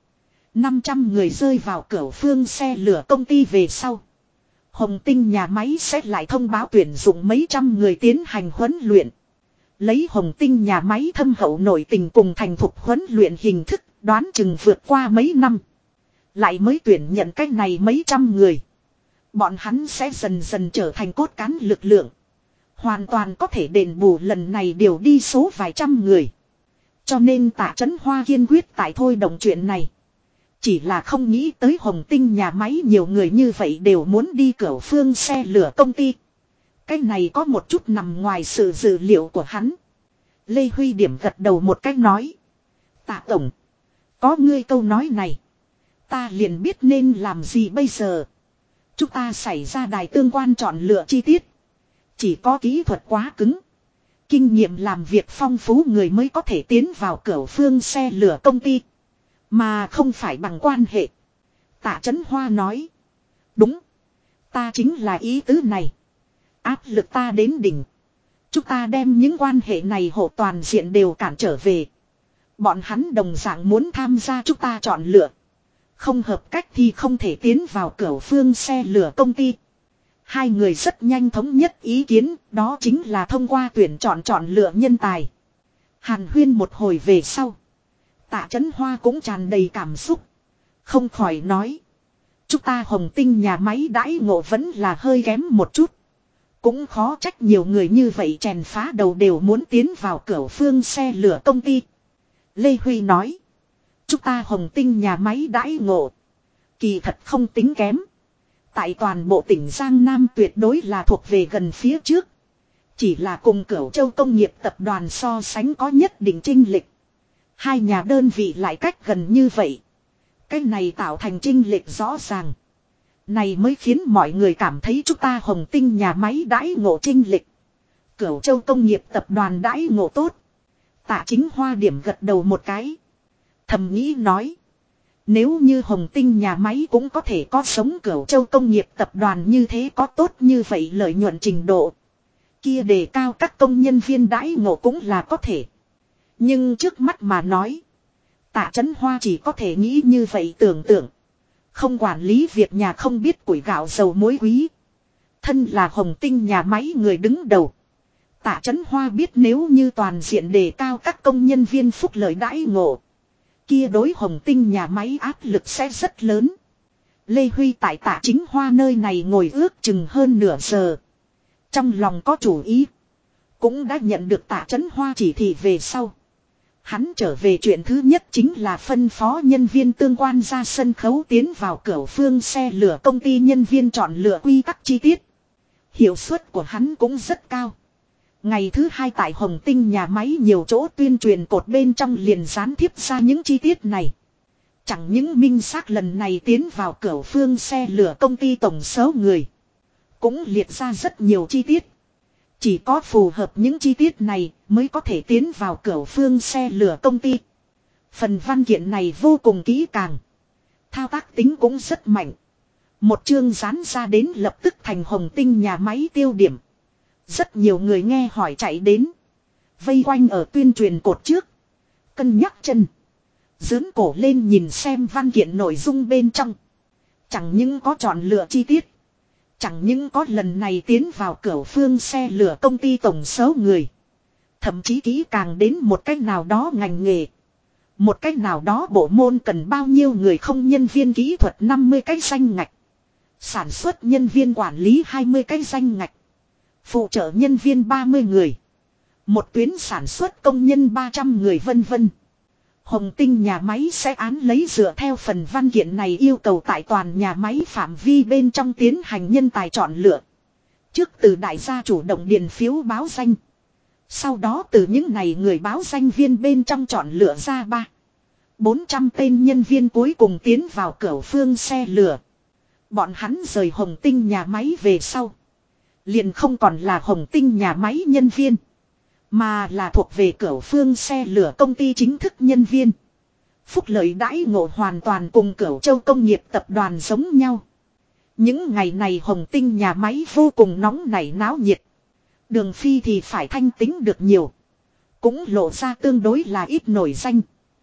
500 người rơi vào cửa phương xe lửa công ty về sau. Hồng Tinh nhà máy sẽ lại thông báo tuyển dụng mấy trăm người tiến hành huấn luyện. Lấy Hồng Tinh nhà máy thâm hậu nội tình cùng thành thục huấn luyện hình thức đoán chừng vượt qua mấy năm. Lại mới tuyển nhận cách này mấy trăm người. Bọn hắn sẽ dần dần trở thành cốt cán lực lượng. Hoàn toàn có thể đền bù lần này điều đi số vài trăm người. Cho nên Tạ Chấn Hoa kiên quyết tại thôi động chuyện này. Chỉ là không nghĩ tới Hồng Tinh nhà máy nhiều người như vậy đều muốn đi cửa phương xe lửa công ty. Cái này có một chút nằm ngoài sự dự liệu của hắn. Lê Huy Điểm gật đầu một cách nói. Tạ Tổng. Có ngươi câu nói này. Ta liền biết nên làm gì bây giờ. Chúng ta xảy ra đài tương quan chọn lựa chi tiết. Chỉ có kỹ thuật quá cứng. Kinh nghiệm làm việc phong phú người mới có thể tiến vào cửa phương xe lửa công ty. Mà không phải bằng quan hệ. Tạ Chấn Hoa nói. Đúng. Ta chính là ý tứ này. Áp lực ta đến đỉnh. Chúng ta đem những quan hệ này hộ toàn diện đều cản trở về. Bọn hắn đồng dạng muốn tham gia chúng ta chọn lựa. Không hợp cách thì không thể tiến vào cửa phương xe lửa công ty. Hai người rất nhanh thống nhất ý kiến, đó chính là thông qua tuyển chọn lựa nhân tài. Hàn huyên một hồi về sau. Tạ Chấn Hoa cũng tràn đầy cảm xúc. Không khỏi nói. Chúng ta Hồng Tinh nhà máy đãi ngộ vẫn là hơi kém một chút. Cũng khó trách nhiều người như vậy chèn phá đầu đều muốn tiến vào cửa phương xe lửa công ty. Lê Huy nói. Chúng ta Hồng Tinh nhà máy đãi ngộ. Kỳ thật không tính kém. Tại toàn bộ tỉnh Giang Nam tuyệt đối là thuộc về gần phía trước. Chỉ là cùng Cửu Châu công nghiệp tập đoàn so sánh có nhất định chênh lệch. Hai nhà đơn vị lại cách gần như vậy. Cái này tạo thành chênh lệch rõ ràng. Này mới khiến mọi người cảm thấy chúng ta Hồng Tinh nhà máy đãi ngộ chênh lệch. Cửu Châu công nghiệp tập đoàn đãi ngộ tốt. Tạ Chính Hoa điểm gật đầu một cái. Thầm nghĩ nói. Nếu như Hồng Tinh nhà máy cũng có thể có sống Cửu Châu công nghiệp tập đoàn như thế có tốt như vậy lợi nhuận trình độ. Kia đề cao các công nhân viên đãi ngộ cũng là có thể. Nhưng trước mắt mà nói. Tạ Chấn Hoa chỉ có thể nghĩ như vậy tưởng tượng. Không quản lý việc nhà không biết củi gạo dầu muối quý. Thân là Hồng Tinh nhà máy người đứng đầu. Tạ Chấn Hoa biết nếu như toàn diện đề cao các công nhân viên phúc lợi đãi ngộ. Kia đối Hồng Tinh nhà máy áp lực sẽ rất lớn. Lê Huy tại Tạ Chính Hoa nơi này ngồi ước chừng hơn nửa giờ. Trong lòng có chủ ý. Cũng đã nhận được Tạ Chấn Hoa chỉ thị về sau. Hắn trở về chuyện thứ nhất chính là phân phó nhân viên tương quan ra sân khấu tiến vào cửa phương xe lửa công ty nhân viên chọn lựa quy tắc chi tiết. Hiệu suất của hắn cũng rất cao. Ngày thứ hai tại Hồng Tinh nhà máy nhiều chỗ tuyên truyền cột bên trong liền gián tiếp ra những chi tiết này. Chẳng những minh xác lần này tiến vào cửa phương xe lửa công ty tổng số người. Cũng liệt ra rất nhiều chi tiết. Chỉ có phù hợp những chi tiết này mới có thể tiến vào cửa phương xe lửa công ty. Phần văn kiện này vô cùng kỹ càng. Thao tác tính cũng rất mạnh. Một chương dán ra đến lập tức thành Hồng Tinh nhà máy tiêu điểm. Rất nhiều người nghe hỏi chạy đến. Vây quanh ở tuyên truyền cột trước. Cân nhắc chân. Dướn cổ lên nhìn xem văn kiện nội dung bên trong. Chẳng những có chọn lựa chi tiết. Chẳng những có lần này tiến vào cửa phương xe lửa công ty tổng số người. Thậm chí kỹ càng đến một cách nào đó ngành nghề. Một cách nào đó bộ môn cần bao nhiêu người không nhân viên kỹ thuật 50 cái danh ngạch. Sản xuất nhân viên quản lý 20 cái danh ngạch. Phụ trợ nhân viên 30 người. Một tuyến sản xuất công nhân 300 người vân vân. Hồng Tinh nhà máy sẽ án lấy dựa theo phần văn kiện này yêu cầu tại toàn nhà máy phạm vi bên trong tiến hành nhân tài chọn lựa. Trước từ đại gia chủ động điền phiếu báo danh. Sau đó từ những này người báo danh viên bên trong chọn lựa ra 400 tên nhân viên cuối cùng tiến vào cửa phương xe lửa. Bọn hắn rời Hồng Tinh nhà máy về sau. Liền không còn là Hồng Tinh nhà máy nhân viên. Mà là thuộc về cửa phương xe lửa công ty chính thức nhân viên. Phúc lợi đãi ngộ hoàn toàn cùng Cửu Châu công nghiệp tập đoàn giống nhau. Những ngày này Hồng Tinh nhà máy vô cùng nóng nảy náo nhiệt. Đường Phi thì phải thanh tính được nhiều. Cũng lộ ra tương đối là ít nổi danh.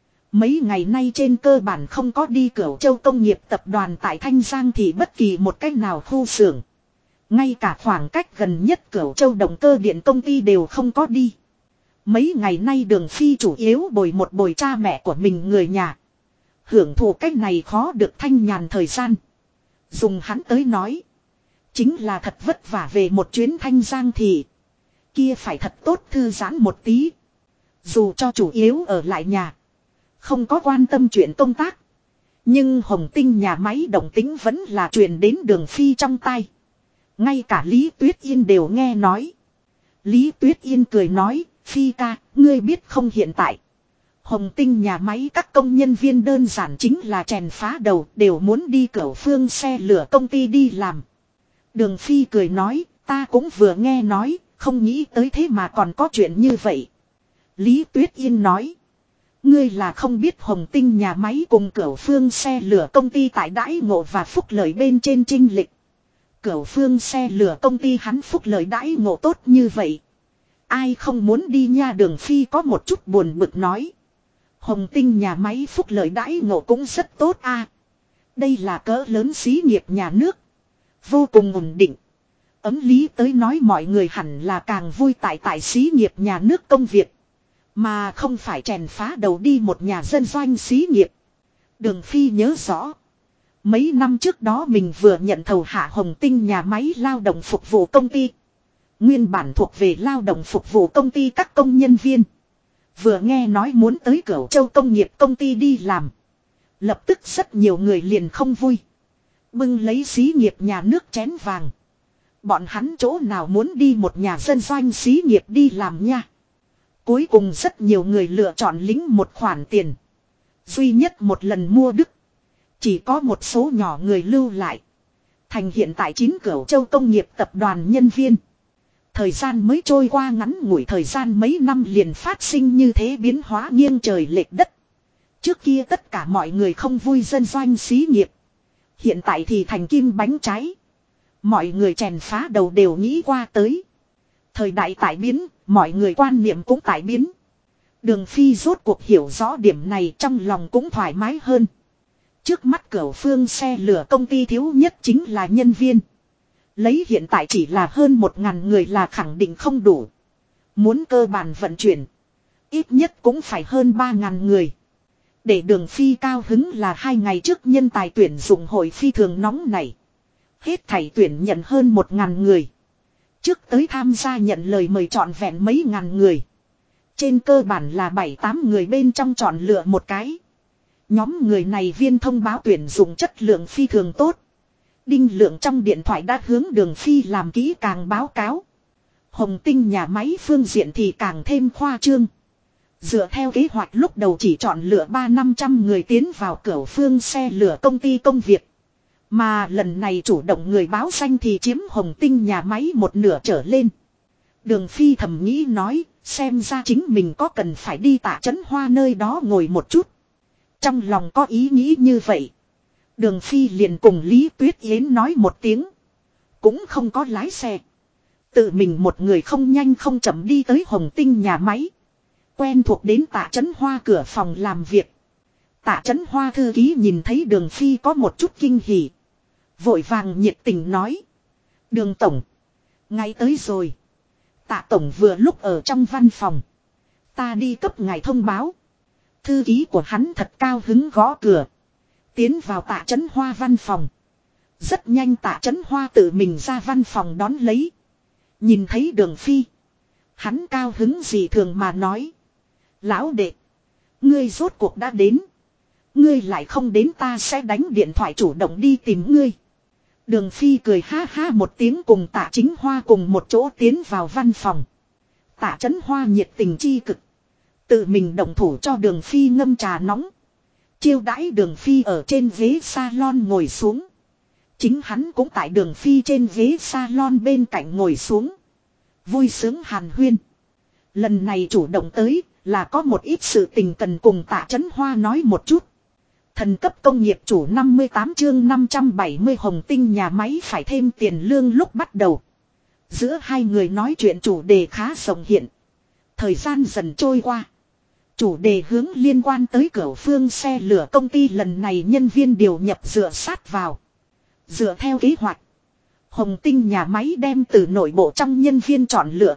Mấy ngày nay trên cơ bản không có đi Cửu Châu công nghiệp tập đoàn tại Thanh Giang thì bất kỳ một cách nào khu xưởng. Ngay cả khoảng cách gần nhất Cửu Châu động cơ điện công ty đều không có đi. Mấy ngày nay Đường Phi chủ yếu bồi cha mẹ của mình người nhà. Hưởng thụ cách này khó được thanh nhàn thời gian. Dùng hắn tới nói. Chính là thật vất vả về một chuyến Thanh Giang thì. Kia phải thật tốt thư giãn một tí. Dù cho chủ yếu ở lại nhà. Không có quan tâm chuyện công tác. Nhưng Hồng Tinh nhà máy động tính vẫn là truyền đến Đường Phi trong tai. Ngay cả Lý Tuyết Yên đều nghe nói. Lý Tuyết Yên cười nói, Phi ca, ngươi biết không hiện tại. Hồng Tinh nhà máy các công nhân viên đơn giản chính là chèn phá đầu, đều muốn đi Cửu Phương xe lửa công ty đi làm. Đường Phi cười nói, ta cũng vừa nghe nói, không nghĩ tới thế mà còn có chuyện như vậy. Lý Tuyết Yên nói, ngươi là không biết Hồng Tinh nhà máy cùng Cửu Phương xe lửa công ty tại đãi ngộ và phúc lợi bên trên chênh lệch. Cửu Phương xe lửa công ty hắn phúc lợi đãi ngộ tốt như vậy. Ai không muốn đi nha. Đường Phi có một chút buồn bực nói. Hồng Tinh nhà máy phúc lợi đãi ngộ cũng rất tốt a. Đây là cỡ lớn xí nghiệp nhà nước. Vô cùng ổn định. Ấm lý tới nói mọi người hẳn là càng vui tại xí nghiệp nhà nước công việc. Mà không phải chèn phá đầu đi một nhà dân doanh xí nghiệp. Đường Phi nhớ rõ. Mấy năm trước đó mình vừa nhận thầu hạ Hồng Tinh nhà máy lao động phục vụ công ty. Nguyên bản thuộc về lao động phục vụ công ty các công nhân viên. Vừa nghe nói muốn tới Cửu Châu công nghiệp công ty đi làm. Lập tức rất nhiều người liền không vui. Bưng lấy xí nghiệp nhà nước chén vàng. Bọn hắn chỗ nào muốn đi một nhà dân doanh xí nghiệp đi làm nha. Cuối cùng rất nhiều người lựa chọn lĩnh một khoản tiền. Duy nhất một lần mua đức. Chỉ có một số nhỏ người lưu lại. Thành hiện tại 9 Cửu Châu công nghiệp tập đoàn nhân viên. Thời gian mới trôi qua ngắn ngủi thời gian mấy năm liền phát sinh như thế biến hóa nghiêng trời lệch đất. Trước kia tất cả mọi người không vui dân doanh xí nghiệp. Hiện tại thì thành kim bánh trái. Mọi người chèn phá đầu đều nghĩ qua tới. Thời đại tại biến, mọi người quan niệm cũng tại biến. Đường Phi rốt cuộc hiểu rõ điểm này trong lòng cũng thoải mái hơn. Trước mắt Cửu Phương xe lửa công ty thiếu nhất chính là nhân viên. Lấy hiện tại chỉ là hơn 1.000 người là khẳng định không đủ. Muốn cơ bản vận chuyển. Ít nhất cũng phải hơn 3.000 người. Để Đường Phi cao hứng là 2 ngày trước nhân tài tuyển dụng hội phi thường nóng này. Hết thảy tuyển nhận hơn 1.000 người. Trước tới tham gia nhận lời mời trọn vẹn mấy ngàn người. Trên cơ bản là 7-8 người bên trong chọn lựa một cái. Nhóm người này viên thông báo tuyển dụng chất lượng phi thường tốt. Đinh Lượng trong điện thoại đã hướng Đường Phi làm kỹ càng báo cáo. Hồng Tinh nhà máy phương diện thì càng thêm khoa trương. Dựa theo kế hoạch lúc đầu chỉ chọn lựa 300-500 người tiến vào Cửu Phương xe lửa công ty công việc. Mà lần này chủ động người báo danh thì chiếm Hồng Tinh nhà máy một nửa trở lên. Đường Phi thầm nghĩ nói, xem ra chính mình có cần phải đi Tạ Chấn Hoa nơi đó ngồi một chút. Trong lòng có ý nghĩ như vậy. Đường Phi liền cùng Lý Tuyết Yến nói một tiếng. Cũng không có lái xe. Tự mình một người không nhanh không chậm đi tới Hồng Tinh nhà máy. Quen thuộc đến Tạ Chấn Hoa cửa phòng làm việc. Tạ Chấn Hoa thư ký nhìn thấy Đường Phi có một chút kinh hỉ. Vội vàng nhiệt tình nói. Đường Tổng. Ngay tới rồi. Tạ Tổng vừa lúc ở trong văn phòng. Ta đi cấp ngài thông báo. Thư ký của hắn thật cao hứng gõ cửa. Tiến vào Tạ Chấn Hoa văn phòng. Rất nhanh Tạ Chấn Hoa tự mình ra văn phòng đón lấy. Nhìn thấy Đường Phi. Hắn cao hứng gì thường mà nói. Lão đệ. Ngươi rốt cuộc đã đến. Ngươi lại không đến ta sẽ đánh điện thoại chủ động đi tìm ngươi. Đường Phi cười ha ha một tiếng cùng Tạ Chính Hoa cùng một chỗ tiến vào văn phòng. Tạ Chấn Hoa nhiệt tình chi cực. Tự mình động thủ cho Đường Phi ngâm trà nóng. Chiêu đãi Đường Phi ở trên ghế salon ngồi xuống. Chính hắn cũng tại Đường Phi trên ghế salon bên cạnh ngồi xuống. Vui sướng hàn huyên. Lần này chủ động tới là có một ít sự tình cần cùng Tạ Chấn Hoa nói một chút. Thần cấp công nghiệp chủ 58 chương 570 Hồng Tinh nhà máy phải thêm tiền lương lúc bắt đầu. Giữa hai người nói chuyện chủ đề khá rộng hiện. Thời gian dần trôi qua. Chủ đề hướng liên quan tới Cửu Phương xe lửa công ty lần này nhân viên điều nhập dựa sát vào. Dựa theo kế hoạch. Hồng Tinh nhà máy đem từ nội bộ trong nhân viên chọn lựa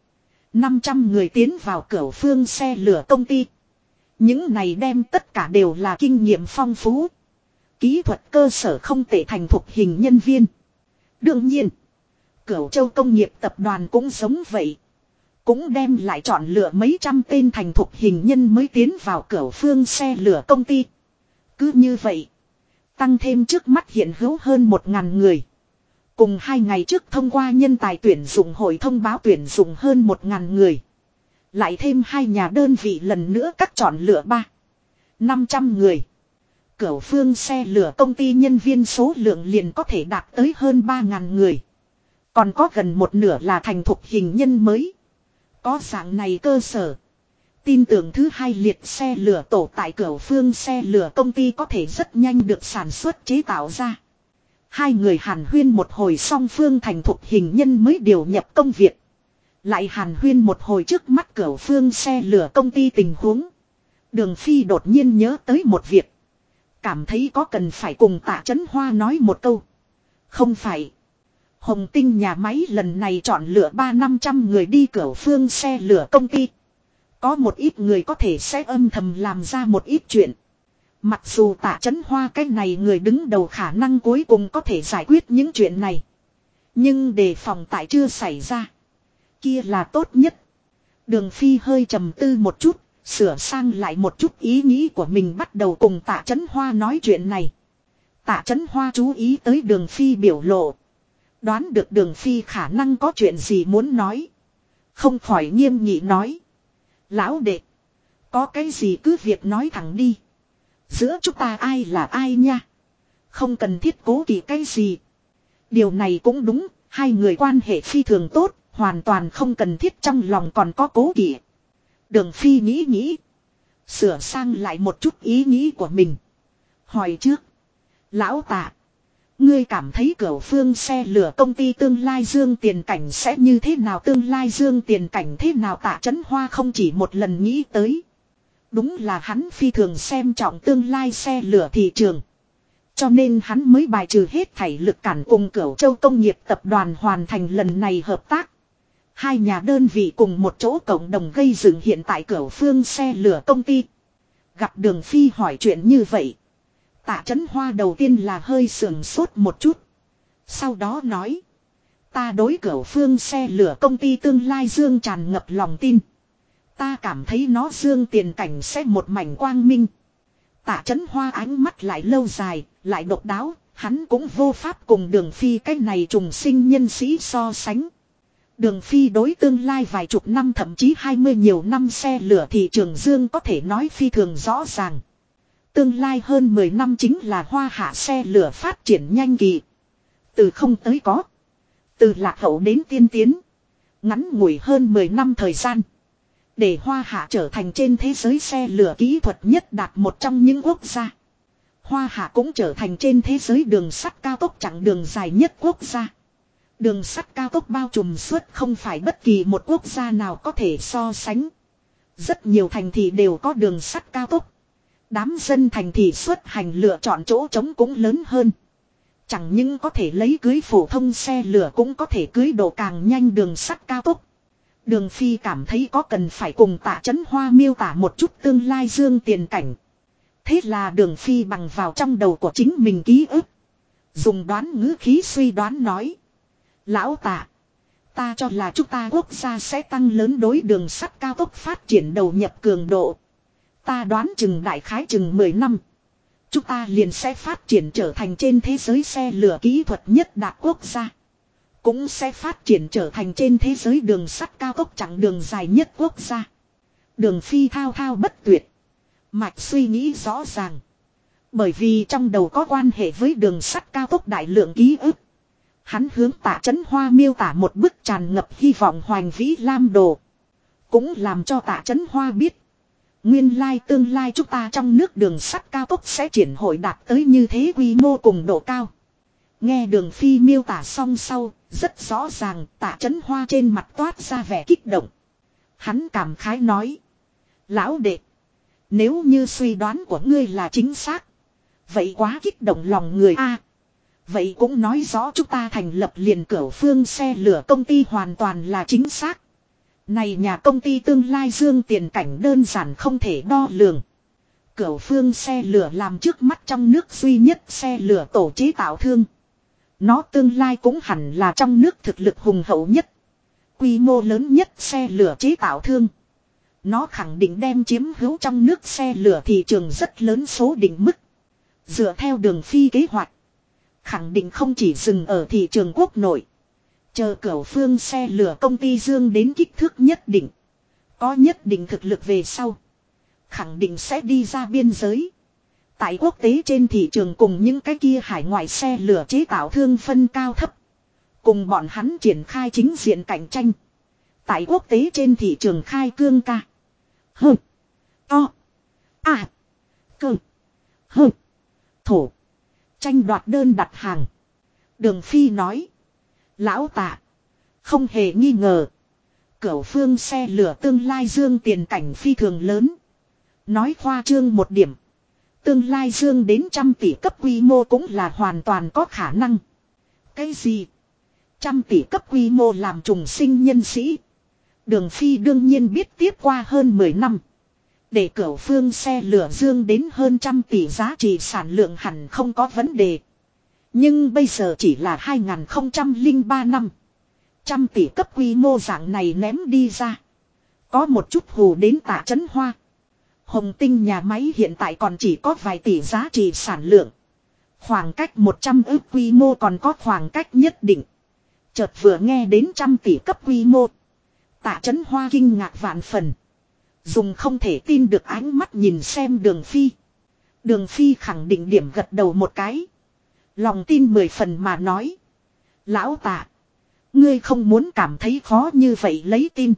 500 người tiến vào Cửu Phương xe lửa công ty. Những này đem tất cả đều là kinh nghiệm phong phú. Kỹ thuật cơ sở không tệ thành thục hình nhân viên. Đương nhiên, Cửu Châu công nghiệp tập đoàn cũng giống vậy. Cũng đem lại chọn lựa mấy trăm tên thành thục hình nhân mới tiến vào Cửu Phương xe lửa công ty. Cứ như vậy, tăng thêm trước mắt hiện hữu hơn 1.000 người. Cùng 2 ngày trước thông qua nhân tài tuyển dụng hội thông báo tuyển dụng hơn 1.000 người. Lại thêm 2 nhà đơn vị lần nữa cắt chọn lựa 500 người. Cửu Phương xe lửa công ty nhân viên số lượng liền có thể đạt tới hơn 3.000 người. Còn có gần một nửa là thành thục hình nhân mới. Có dạng này cơ sở. Tin tưởng thứ hai liệt xe lửa tổ tại Cửu Phương xe lửa công ty có thể rất nhanh được sản xuất chế tạo ra. Hai người hàn huyên một hồi song phương thành thục hình nhân mới điều nhập công việc. Lại hàn huyên một hồi trước mắt Cửu Phương xe lửa công ty tình huống. Đường Phi đột nhiên nhớ tới một việc. Cảm thấy có cần phải cùng Tạ Chấn Hoa nói một câu. Không phải. Hồng Tinh nhà máy lần này chọn lựa 500 người đi Cửu Phương xe lửa công ty. Có một ít người có thể sẽ âm thầm làm ra một ít chuyện. Mặc dù Tạ Chấn Hoa cái này người đứng đầu khả năng cuối cùng có thể giải quyết những chuyện này. Nhưng đề phòng tại chưa xảy ra. Kia là tốt nhất. Đường Phi hơi trầm tư một chút, sửa sang lại một chút ý nghĩ của mình bắt đầu cùng Tạ Chấn Hoa nói chuyện này. Tạ Chấn Hoa chú ý tới Đường Phi biểu lộ. Đoán được Đường Phi khả năng có chuyện gì muốn nói. Không khỏi nghiêm nghị nói. Lão đệ, có cái gì cứ việc nói thẳng đi. Giữa chúng ta ai là ai nha. Không cần thiết cố kỵ cái gì. Điều này cũng đúng, hai người quan hệ phi thường tốt, hoàn toàn không cần thiết trong lòng còn có cố kỵ. Đường Phi nghĩ. Sửa sang lại một chút ý nghĩ của mình. Hỏi trước. Lão Tạ, ngươi cảm thấy Cửu Phương xe lửa công ty tương lai dương tiền cảnh sẽ như thế nào? Tương lai dương tiền cảnh thế nào? Tạ Chấn Hoa không chỉ một lần nghĩ tới. Đúng là hắn phi thường xem trọng tương lai xe lửa thị trường. Cho nên hắn mới bài trừ hết thảy lực cản cùng Cửu Châu công nghiệp tập đoàn hoàn thành lần này hợp tác. Hai nhà đơn vị cùng một chỗ cộng đồng gây dựng hiện tại Cửu Phương xe lửa công ty. Gặp Đường Phi hỏi chuyện như vậy. Tạ Chấn Hoa đầu tiên là hơi sườn sốt một chút. Sau đó nói. Ta đối Cửu Phương xe lửa công ty tương lai dương tràn ngập lòng tin. Ta cảm thấy nó dương tiền cảnh sẽ một mảnh quang minh. Tạ Chấn Hoa ánh mắt lại lâu dài, lại độc đáo. Hắn cũng vô pháp cùng Đường Phi cái này trùng sinh nhân sĩ so sánh. Đường Phi đối tương lai vài chục năm thậm chí 20 nhiều năm xe lửa thị trường dương có thể nói phi thường rõ ràng. Tương lai hơn 10 năm chính là hoa hạ xe lửa phát triển nhanh kỳ. Từ không tới có. Từ lạc hậu đến tiên tiến. Ngắn ngủi hơn 10 năm thời gian. Để hoa hạ trở thành trên thế giới xe lửa kỹ thuật nhất đạt một trong những quốc gia. Hoa hạ cũng trở thành trên thế giới đường sắt cao tốc chặng đường dài nhất quốc gia. Đường sắt cao tốc bao trùm suốt không phải bất kỳ một quốc gia nào có thể so sánh. Rất nhiều thành thị đều có đường sắt cao tốc. Đám dân thành thị xuất hành lựa chọn chỗ trống cũng lớn hơn. Chẳng những có thể lấy cưới phổ thông xe lửa cũng có thể cưới độ càng nhanh đường sắt cao tốc. Đường Phi cảm thấy có cần phải cùng Tạ Chấn Hoa miêu tả một chút tương lai dương tiền cảnh. Thế là Đường Phi bằng vào trong đầu của chính mình ký ức. Dùng đoán ngữ khí suy đoán nói. Lão Tạ, ta cho là chúng ta quốc gia sẽ tăng lớn đối đường sắt cao tốc phát triển đầu nhập cường độ. Ta đoán chừng đại khái chừng 10 năm. Chúng ta liền sẽ phát triển trở thành trên thế giới xe lửa kỹ thuật nhất đạt quốc gia. Cũng sẽ phát triển trở thành trên thế giới đường sắt cao tốc chặng đường dài nhất quốc gia. Đường Phi thao thao bất tuyệt. Mạch suy nghĩ rõ ràng. Bởi vì trong đầu có quan hệ với đường sắt cao tốc đại lượng ký ức. Hắn hướng Tạ Chấn Hoa miêu tả một bức tràn ngập hy vọng hoành vĩ lam đồ. Cũng làm cho Tạ Chấn Hoa biết. Nguyên lai tương lai chúng ta trong nước đường sắt cao tốc sẽ triển hội đạt tới như thế quy mô cùng độ cao. Nghe Đường Phi miêu tả xong sau, rất rõ ràng Tạ Chấn Hoa trên mặt toát ra vẻ kích động. Hắn cảm khái nói. Lão đệ, nếu như suy đoán của ngươi là chính xác, vậy quá kích động lòng người a. Vậy cũng nói rõ chúng ta thành lập liền Cửu Phương xe lửa công ty hoàn toàn là chính xác. Này nhà công ty tương lai dương tiền cảnh đơn giản không thể đo lường. Cửu Phương xe lửa làm trước mắt trong nước duy nhất xe lửa tổ chế tạo thương. Nó tương lai cũng hẳn là trong nước thực lực hùng hậu nhất, quy mô lớn nhất xe lửa chế tạo thương. Nó khẳng định đem chiếm hữu trong nước xe lửa thị trường rất lớn số định mức. Dựa theo Đường Phi kế hoạch, khẳng định không chỉ dừng ở thị trường quốc nội. Chờ Cửu Phương xe lửa công ty dương đến kích thước nhất định, có nhất định thực lực về sau, khẳng định sẽ đi ra biên giới. Tại quốc tế trên thị trường cùng những cái kia hải ngoại xe lửa chế tạo thương phân cao thấp, cùng bọn hắn triển khai chính diện cạnh tranh. Tại quốc tế trên thị trường khai cương ca. Hơ. To. À. Cơ. Hơ. Thổ. Tranh đoạt đơn đặt hàng. Đường Phi nói. Lão Tạ, không hề nghi ngờ, Cửu Phương xe lửa tương lai dương tiền cảnh phi thường lớn. Nói khoa trương một điểm, tương lai dương đến 100 tỷ cấp quy mô cũng là hoàn toàn có khả năng. Cái gì? 100 tỷ cấp quy mô làm trùng sinh nhân sĩ. Đường Phi đương nhiên biết tiếp qua hơn 10 năm. Để Cửu Phương xe lửa dương đến hơn 100 tỷ giá trị sản lượng hẳn không có vấn đề. Nhưng bây giờ chỉ là 2003 năm. 100 tỷ cấp quy mô dạng này ném đi ra, có một chút hù đến Tạ Chấn Hoa. Hồng Tinh nhà máy hiện tại còn chỉ có vài tỷ giá trị sản lượng. Khoảng cách 100 ức quy mô còn có khoảng cách nhất định. Chợt vừa nghe đến 100 tỷ cấp quy mô, Tạ Chấn Hoa kinh ngạc vạn phần. Dùng không thể tin được ánh mắt nhìn xem Đường Phi. Đường Phi khẳng định điểm gật đầu một cái. Lòng tin 10 phần mà nói. Lão Tạ, ngươi không muốn cảm thấy khó như vậy lấy tin.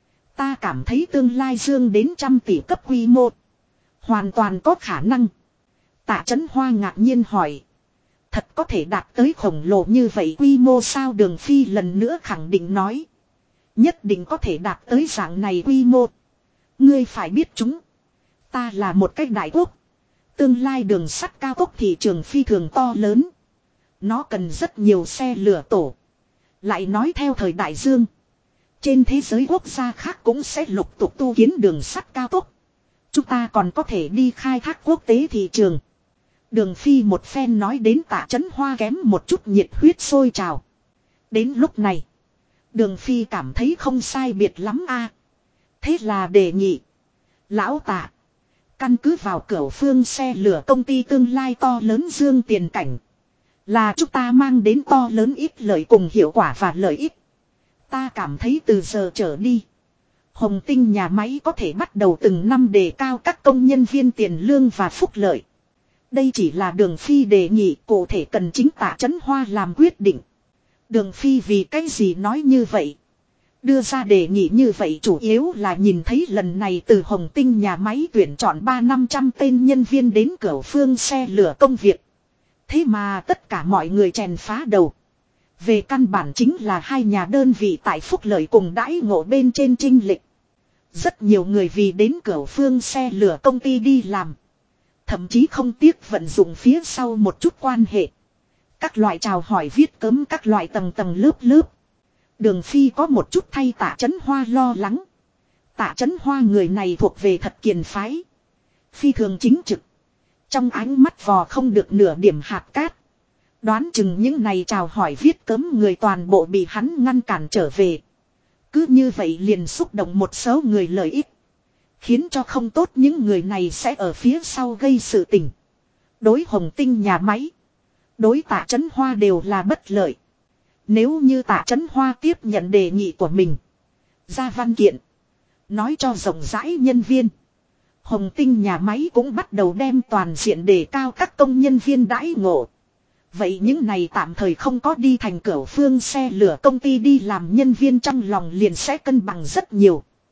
Ta cảm thấy tương lai dương đến 100 tỷ cấp quy mô, hoàn toàn có khả năng. Tạ Chấn Hoa ngạc nhiên hỏi. Thật có thể đạt tới khổng lồ như vậy quy mô sao? Đường Phi lần nữa khẳng định nói. Nhất định có thể đạt tới dạng này quy mô. Ngươi phải biết chúng, ta là một cách đại quốc. Tương lai đường sắt cao tốc thị trường phi thường to lớn. Nó cần rất nhiều xe lửa tổ. Lại nói theo thời đại dương, trên thế giới quốc gia khác cũng sẽ lục tục tu kiến đường sắt cao tốc. Chúng ta còn có thể đi khai thác quốc tế thị trường. Đường Phi một phen nói đến Tạ Chấn Hoa kém một chút nhiệt huyết sôi trào. Đến lúc này, Đường Phi cảm thấy không sai biệt lắm a. Thế là đề nghị. Lão Tạ, căn cứ vào Cửu Phương xe lửa công ty tương lai to lớn dương tiền cảnh, là chúng ta mang đến to lớn ít lợi cùng hiệu quả và lợi ích. Ta cảm thấy từ giờ trở đi, Hồng Tinh nhà máy có thể bắt đầu từng năm đề cao các công nhân viên tiền lương và phúc lợi. Đây chỉ là Đường Phi đề nghị, cụ thể cần chính Tạ Chấn Hoa làm quyết định. Đường Phi vì cái gì nói như vậy? Đưa ra đề nghị như vậy chủ yếu là nhìn thấy lần này từ Hồng Tinh nhà máy tuyển chọn 300-500 tên nhân viên đến Cửu Phương xe lửa công việc. Thế mà tất cả mọi người chèn phá đầu. Về căn bản chính là hai nhà đơn vị tại phúc lợi cùng đãi ngộ bên trên chênh lệch. Rất nhiều người vì đến Cửu Phương xe lửa công ty đi làm, thậm chí không tiếc vận dụng phía sau một chút quan hệ. Các loại chào hỏi viết cấm các loại tầng tầng lớp lớp. Đường Phi có một chút thay Tạ Chấn Hoa lo lắng. Tạ Chấn Hoa người này thuộc về thật kiền phái, phi thường chính trực. Trong ánh mắt vò không được nửa điểm hạt cát. Đoán chừng những này chào hỏi viết cấm người toàn bộ bị hắn ngăn cản trở về. Cứ như vậy liền xúc động một số người lợi ích, khiến cho không tốt những người này sẽ ở phía sau gây sự tình. Đối Hồng Tinh nhà máy, đối Tạ Chấn Hoa đều là bất lợi. Nếu như Tạ Chấn Hoa tiếp nhận đề nghị của mình, ra văn kiện, nói cho rộng rãi nhân viên, Hồng Tinh nhà máy cũng bắt đầu đem toàn diện đề cao các công nhân viên đãi ngộ. Vậy những này tạm thời không có đi thành Cửu Phương xe lửa công ty đi làm nhân viên trong lòng liền sẽ cân bằng rất nhiều.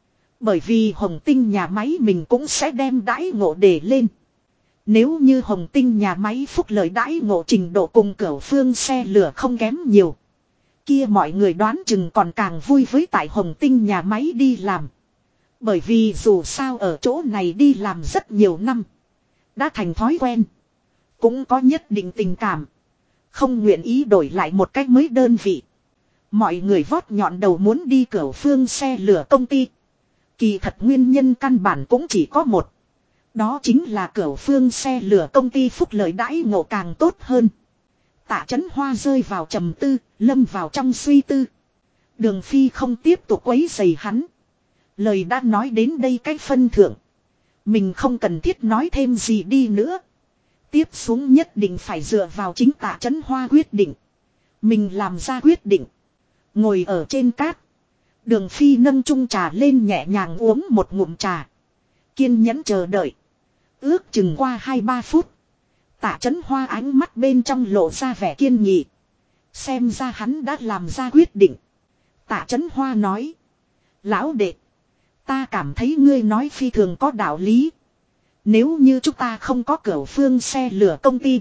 Bởi vì Hồng Tinh nhà máy mình cũng sẽ đem đãi ngộ để lên. Nếu như Hồng Tinh nhà máy phúc lợi đãi ngộ trình độ cùng Cửu Phương xe lửa không kém nhiều. Kia mọi người đoán chừng còn càng vui với tại Hồng Tinh nhà máy đi làm. Bởi vì dù sao ở chỗ này đi làm rất nhiều năm. Đã thành thói quen. Cũng có nhất định tình cảm. Không nguyện ý đổi lại một cách mới đơn vị. Mọi người vót nhọn đầu muốn đi Cửu Phương xe lửa công ty. Kỳ thật nguyên nhân căn bản cũng chỉ có một. Đó chính là Cửu Phương xe lửa công ty phúc lợi đãi ngộ càng tốt hơn. Tạ Chấn Hoa rơi vào trầm tư, lâm vào trong suy tư. Đường Phi không tiếp tục quấy rầy hắn. Lời đã nói đến đây cách phân thượng. Mình không cần thiết nói thêm gì đi nữa. Tiếp xuống nhất định phải dựa vào chính Tạ Chấn Hoa quyết định. Mình làm ra quyết định. Ngồi ở trên cát. Đường Phi nâng chung trà lên nhẹ nhàng uống một ngụm trà. Kiên nhẫn chờ đợi. Ước chừng qua 2-3 phút. Tạ Chấn Hoa ánh mắt bên trong lộ ra vẻ kiên nghị. Xem ra hắn đã làm ra quyết định. Tạ Chấn Hoa nói. Lão đệ. Ta cảm thấy ngươi nói phi thường có đạo lý. Nếu như chúng ta không có Cửu Phương xe lửa công ty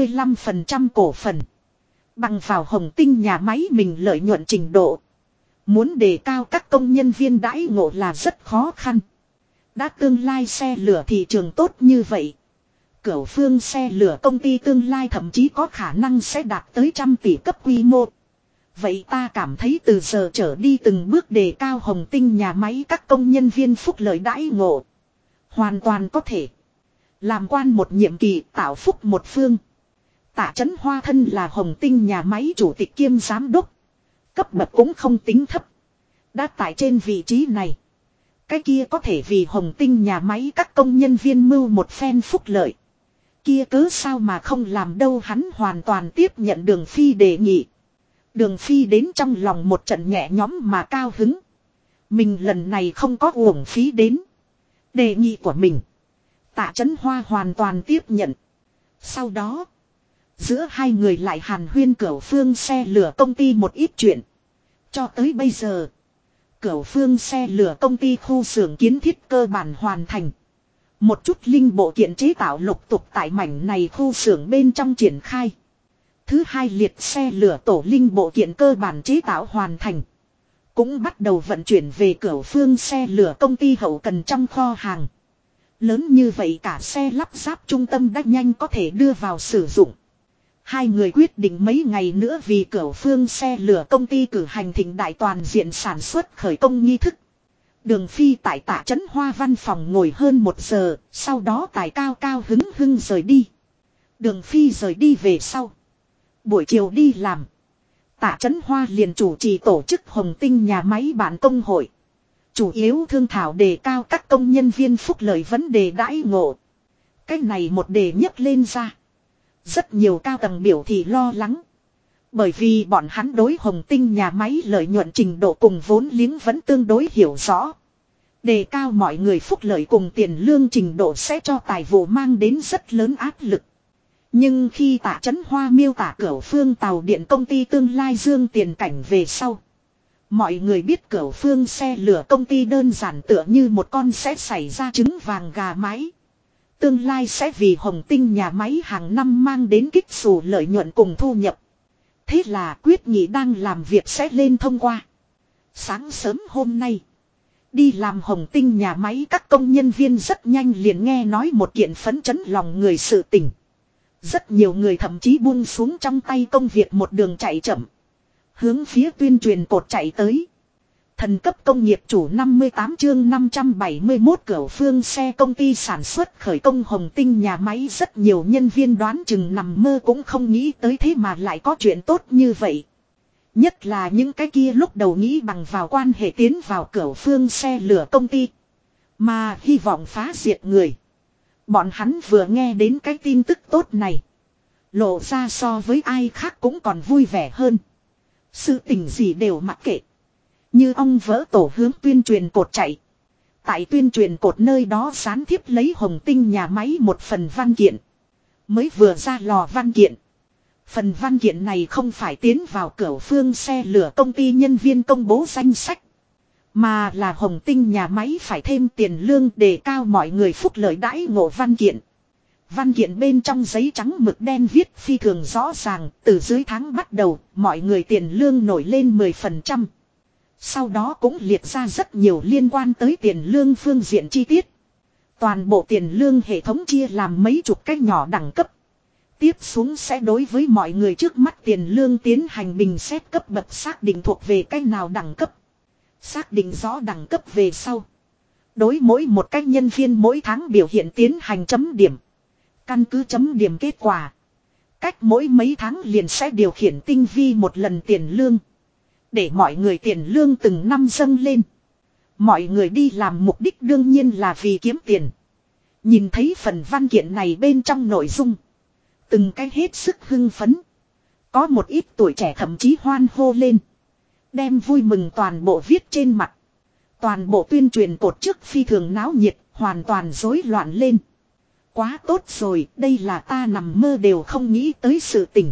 45% cổ phần. Bằng vào Hồng Tinh nhà máy mình lợi nhuận trình độ. Muốn đề cao các công nhân viên đãi ngộ là rất khó khăn. Đã tương lai xe lửa thị trường tốt như vậy. Cửu Phương xe lửa công ty tương lai thậm chí có khả năng sẽ đạt tới 100 tỷ cấp quy mô. Vậy ta cảm thấy từ giờ trở đi từng bước đề cao Hồng Tinh nhà máy các công nhân viên phúc lợi đãi ngộ. Hoàn toàn có thể. Làm quan một nhiệm kỳ tạo phúc một phương. Tạ Chấn Hoa thân là Hồng Tinh nhà máy chủ tịch kiêm giám đốc. Cấp bậc cũng không tính thấp. Đã tại trên vị trí này. Cái kia có thể vì Hồng Tinh nhà máy các công nhân viên mưu một phen phúc lợi. Kia cớ sao mà không làm đâu, hắn hoàn toàn tiếp nhận Đường Phi đề nghị. Đường Phi đến trong lòng một trận nhẹ nhõm mà cao hứng. Mình lần này không có uổng phí đến. Đề nghị của mình. Tạ Chấn Hoa hoàn toàn tiếp nhận. Sau đó. Giữa hai người lại hàn huyên Cửu Phương xe lửa công ty một ít chuyện. Cho tới bây giờ. Cửu Phương xe lửa công ty khu xưởng kiến thiết cơ bản hoàn thành. Một chút linh bộ kiện chế tạo lục tục tại mảnh này khu xưởng bên trong triển khai. Thứ hai liệt xe lửa tổ linh bộ kiện cơ bản chế tạo hoàn thành. Cũng bắt đầu vận chuyển về Cửu Phương xe lửa công ty hậu cần trong kho hàng. Lớn như vậy cả xe lắp ráp trung tâm đã nhanh có thể đưa vào sử dụng. Hai người quyết định mấy ngày nữa vì Cửu Phương xe lửa công ty cử hành thịnh đại toàn diện sản xuất khởi công nghi thức. Đường Phi tại Tạ Chấn Hoa văn phòng ngồi hơn 1 giờ, sau đó tài cao cao hứng hưng rời đi. Đường Phi rời đi về sau. Buổi chiều đi làm. Tạ Chấn Hoa liền chủ trì tổ chức Hồng Tinh nhà máy bản công hội. Chủ yếu thương thảo đề cao các công nhân viên phúc lợi vấn đề đãi ngộ. Cái này một đề nhấc lên ra. Rất nhiều cao tầng biểu thị lo lắng. Bởi vì bọn hắn đối Hồng Tinh nhà máy lợi nhuận trình độ cùng vốn liếng vẫn tương đối hiểu rõ. Đề cao mọi người phúc lợi cùng tiền lương trình độ sẽ cho tài vụ mang đến rất lớn áp lực. Nhưng khi Tạ Chấn Hoa miêu tả Cửu Phương tàu điện công ty tương lai dương tiền cảnh về sau. Mọi người biết Cửu Phương xe lửa công ty đơn giản tựa như một con sẽ xảy ra trứng vàng gà mái. Tương lai sẽ vì Hồng Tinh nhà máy hàng năm mang đến kích xù lợi nhuận cùng thu nhập. Thế là quyết nghị đang làm việc sẽ lên thông qua. Sáng sớm hôm nay. Đi làm Hồng Tinh nhà máy các công nhân viên rất nhanh liền nghe nói một kiện phấn chấn lòng người sự tình. Rất nhiều người thậm chí buông xuống trong tay công việc một đường chạy chậm. Hướng phía tuyên truyền cột chạy tới. Thần cấp công nghiệp chủ 58 chương 571 Cửu Phương xe công ty sản xuất khởi công Hồng Tinh nhà máy, rất nhiều nhân viên đoán chừng nằm mơ cũng không nghĩ tới thế mà lại có chuyện tốt như vậy. Nhất là những cái kia lúc đầu nghĩ bằng vào quan hệ tiến vào Cửu Phương xe lửa công ty. Mà hy vọng phá diệt người. Bọn hắn vừa nghe đến cái tin tức tốt này. Lộ ra so với ai khác cũng còn vui vẻ hơn. Sự tình gì đều mặc kệ. Như ong vỡ tổ hướng tuyên truyền cột chạy. Tại tuyên truyền cột nơi đó dán thiếp lấy Hồng Tinh nhà máy một phần văn kiện. Mới vừa ra lò văn kiện. Phần văn kiện này không phải tiến vào Cửu Phương xe lửa công ty nhân viên công bố danh sách. Mà là Hồng Tinh nhà máy phải thêm tiền lương đề cao mọi người phúc lợi đãi ngộ văn kiện. Văn kiện bên trong giấy trắng mực đen viết phi thường rõ ràng, từ dưới tháng bắt đầu, mọi người tiền lương nổi lên 10%. Sau đó cũng liệt ra rất nhiều liên quan tới tiền lương phương diện chi tiết. Toàn bộ tiền lương hệ thống chia làm mấy chục cách nhỏ đẳng cấp. Tiếp xuống sẽ đối với mọi người trước mắt tiền lương tiến hành bình xét cấp bậc xác định thuộc về cách nào đẳng cấp. Xác định rõ đẳng cấp về sau. Đối mỗi một cách nhân viên mỗi tháng biểu hiện tiến hành chấm điểm. Căn cứ chấm điểm kết quả. Cách mỗi mấy tháng liền sẽ điều khiển tinh vi một lần tiền lương. Để mọi người tiền lương từng năm dâng lên. Mọi người đi làm mục đích đương nhiên là vì kiếm tiền. Nhìn thấy phần văn kiện này bên trong nội dung. Từng cái hết sức hưng phấn. Có một ít tuổi trẻ thậm chí hoan hô lên. Đem vui mừng toàn bộ viết trên mặt. Toàn bộ tuyên truyền cột trước phi thường náo nhiệt, hoàn toàn rối loạn lên. Quá tốt rồi, đây là ta nằm mơ đều không nghĩ tới sự tình.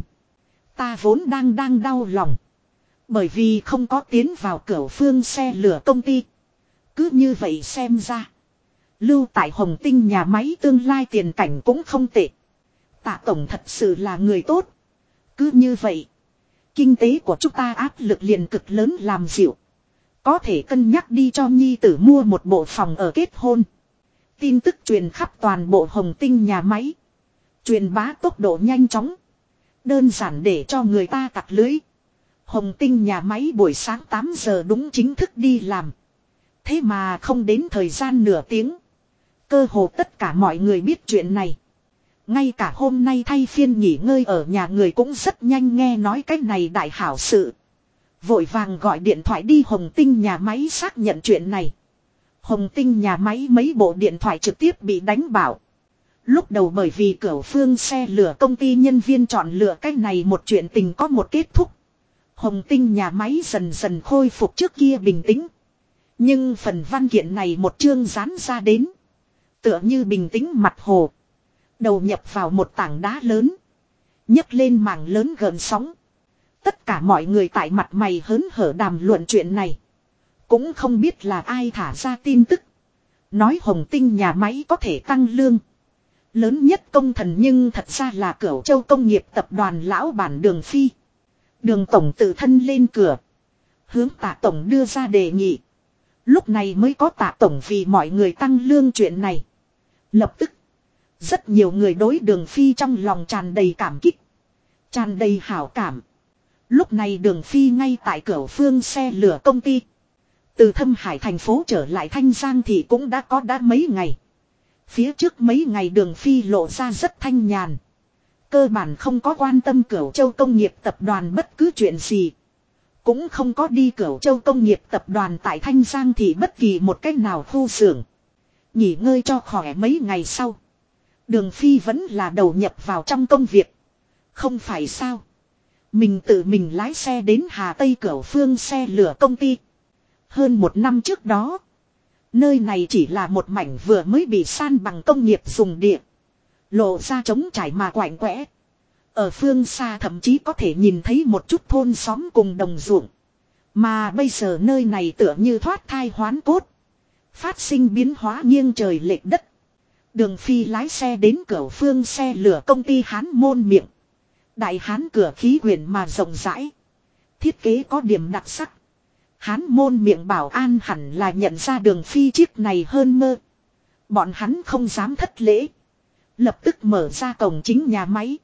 Ta vốn đang đau lòng. Bởi vì không có tiến vào cửa phương xe lửa công ty. Cứ như vậy xem ra. Lưu tại Hồng Tinh nhà máy tương lai tiền cảnh cũng không tệ. Tạ Tổng thật sự là người tốt. Cứ như vậy. Kinh tế của chúng ta áp lực liền cực lớn làm dịu. Có thể cân nhắc đi cho nhi tử mua một bộ phòng ở kết hôn. Tin tức truyền khắp toàn bộ Hồng Tinh nhà máy. Truyền bá tốc độ nhanh chóng. Đơn giản để cho người ta tặc lưới. Hồng Tinh nhà máy buổi sáng 8 giờ đúng chính thức đi làm. Thế mà không đến thời gian nửa tiếng. Cơ hồ tất cả mọi người biết chuyện này. Ngay cả hôm nay thay phiên nghỉ ngơi ở nhà người cũng rất nhanh nghe nói cái này đại hảo sự. Vội vàng gọi điện thoại đi Hồng Tinh nhà máy xác nhận chuyện này. Hồng Tinh nhà máy mấy bộ điện thoại trực tiếp bị đánh bảo. Lúc đầu bởi vì cửu phương xe lửa công ty nhân viên chọn lựa cái này một chuyện tình có một kết thúc. Hồng Tinh nhà máy dần dần khôi phục trước kia bình tĩnh. Nhưng phần văn kiện này một chương dán ra đến. Tựa như bình tĩnh mặt hồ. Đầu nhập vào một tảng đá lớn. Nhấc lên mảng lớn gợn sóng. Tất cả mọi người tại mặt mày hớn hở đàm luận chuyện này. Cũng không biết là ai thả ra tin tức. Nói Hồng Tinh nhà máy có thể tăng lương. Lớn nhất công thần nhưng thật ra là Cửu Châu Công nghiệp tập đoàn lão bản Đường Phi. Đường Tổng tự thân lên cửa. Hướng Tạ Tổng đưa ra đề nghị. Lúc này mới có Tạ Tổng vì mọi người tăng lương chuyện này. Lập tức. Rất nhiều người đối Đường Phi trong lòng tràn đầy cảm kích. Tràn đầy hảo cảm. Lúc này Đường Phi ngay tại Cửu Phương xe lửa công ty. Từ Thâm Hải thành phố trở lại Thanh Giang thì cũng đã mấy ngày. Phía trước mấy ngày Đường Phi lộ ra rất thanh nhàn. Cơ bản không có quan tâm Cửu Châu Công nghiệp tập đoàn bất cứ chuyện gì. Cũng không có đi Cửu Châu Công nghiệp tập đoàn tại Thanh Giang thì bất kỳ một cách nào khu xưởng. Nghỉ ngơi cho khỏe mấy ngày sau. Đường Phi vẫn là đầu nhập vào trong công việc. Không phải sao. Mình tự mình lái xe đến Hà Tây Cửu Phương xe lửa công ty. Hơn một năm trước đó. Nơi này chỉ là một mảnh vừa mới bị san bằng công nghiệp dùng địa. Lộ ra trống trải mà quạnh quẽ. Ở phương xa thậm chí có thể nhìn thấy một chút thôn xóm cùng đồng ruộng. Mà bây giờ nơi này tựa như thoát thai hoán cốt. Phát sinh biến hóa nghiêng trời lệch đất. Đường Phi lái xe đến Cửu Phương xe lửa công ty Hán Môn Miệng. Đại Hán cửa khí quyển mà rộng rãi. Thiết kế có điểm đặc sắc. Hán Môn Miệng bảo an hẳn là nhận ra Đường Phi chiếc này hơn mơ. Bọn hắn không dám thất lễ. Lập tức mở ra cổng chính nhà máy.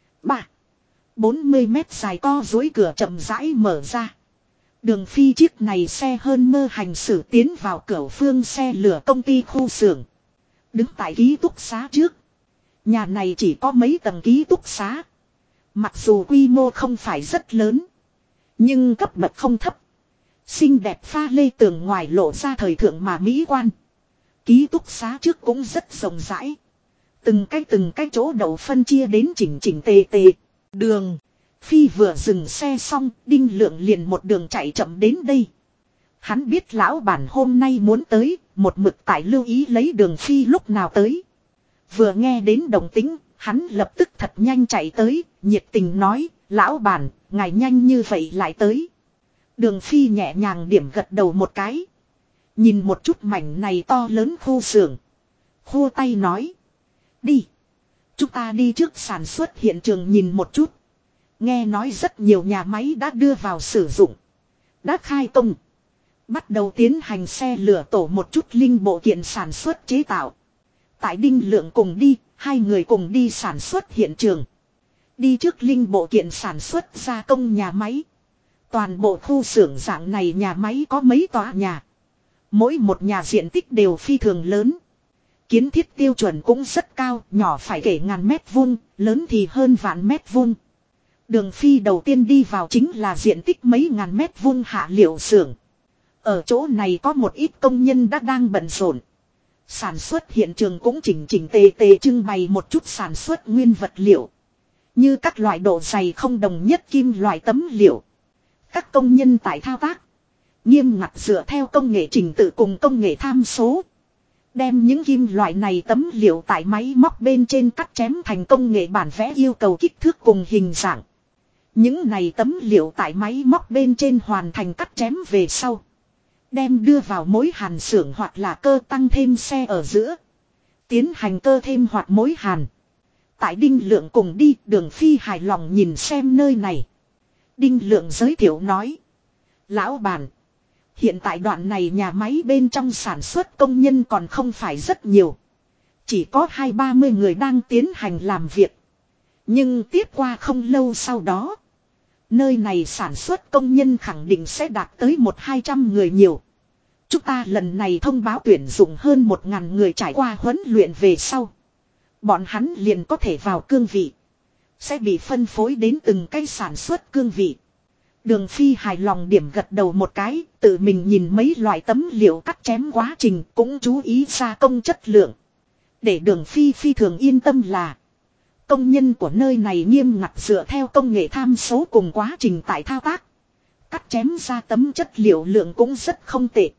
40 mét dài co dối cửa chậm rãi mở ra. Đường Phi chiếc này xe hơn mơ hành xử tiến vào Cửu Phương xe lửa công ty khu xưởng. Đứng tại ký túc xá trước. Nhà này chỉ có mấy tầng ký túc xá. Mặc dù quy mô không phải rất lớn. Nhưng cấp bậc không thấp. Xinh đẹp pha lê tường ngoài lộ ra thời thượng mà mỹ quan. Ký túc xá trước cũng rất rộng rãi. Từng cái chỗ đậu phân chia đến chỉnh tề. Đường Phi vừa dừng xe xong, Đinh Lượng liền một đường chạy chậm đến đây. Hắn biết lão bản hôm nay muốn tới, một mực tại lưu ý lấy Đường Phi lúc nào tới. Vừa nghe đến đồng tính, hắn lập tức thật nhanh chạy tới, nhiệt tình nói, lão bản, ngài nhanh như vậy lại tới. Đường Phi nhẹ nhàng điểm gật đầu một cái. Nhìn một chút mảnh này to lớn khu xưởng. Khua tay nói. Đi. Chúng ta đi trước sản xuất hiện trường nhìn một chút. Nghe nói rất nhiều nhà máy đã đưa vào sử dụng. Đã khai công. Bắt đầu tiến hành xe lửa tổ một chút linh bộ kiện sản xuất chế tạo. Tại Đinh Lượng cùng đi, hai người cùng đi sản xuất hiện trường. Đi trước linh bộ kiện sản xuất gia công nhà máy. Toàn bộ khu xưởng dạng này nhà máy có mấy tòa nhà. Mỗi một nhà diện tích đều phi thường lớn. Kiến thiết tiêu chuẩn cũng rất cao, nhỏ phải kể ngàn mét vuông, lớn thì hơn vạn mét vuông. Đường Phi đầu tiên đi vào chính là diện tích mấy ngàn mét vuông hạ liệu xưởng. Ở chỗ này có một ít công nhân đã đang bận rộn. Sản xuất hiện trường cũng chỉnh chỉnh tề tề trưng bày một chút sản xuất nguyên vật liệu. Như các loại độ dày không đồng nhất kim loại tấm liệu. Các công nhân tại thao tác. Nghiêm ngặt dựa theo công nghệ trình tự cùng công nghệ tham số. Đem những kim loại này tấm liệu tại máy móc bên trên cắt chém thành công nghệ bản vẽ yêu cầu kích thước cùng hình dạng. Những này tấm liệu tại máy móc bên trên hoàn thành cắt chém về sau. Đem đưa vào mối hàn xưởng hoặc là cơ tăng thêm xe ở giữa. Tiến hành cơ thêm hoặc mối hàn. Tại Đinh Lượng cùng đi, Đường Phi hài lòng nhìn xem nơi này. Đinh Lượng giới thiệu nói. Lão bản. Hiện tại đoạn này nhà máy bên trong sản xuất công nhân còn không phải rất nhiều. Chỉ có 20-30 người đang tiến hành làm việc. Nhưng tiếp qua không lâu sau đó. Nơi này sản xuất công nhân khẳng định sẽ đạt tới 100-200 người nhiều. Chúng ta lần này thông báo tuyển dụng hơn 1000 người trải qua huấn luyện về sau. Bọn hắn liền có thể vào cương vị. Sẽ bị phân phối đến từng cái sản xuất cương vị. Đường Phi hài lòng điểm gật đầu một cái, tự mình nhìn mấy loại tấm liệu cắt chém quá trình cũng chú ý gia công chất lượng. Để Đường Phi phi thường yên tâm là công nhân của nơi này nghiêm ngặt dựa theo công nghệ tham số cùng quá trình tại thao tác. Cắt chém ra tấm chất liệu lượng cũng rất không tệ.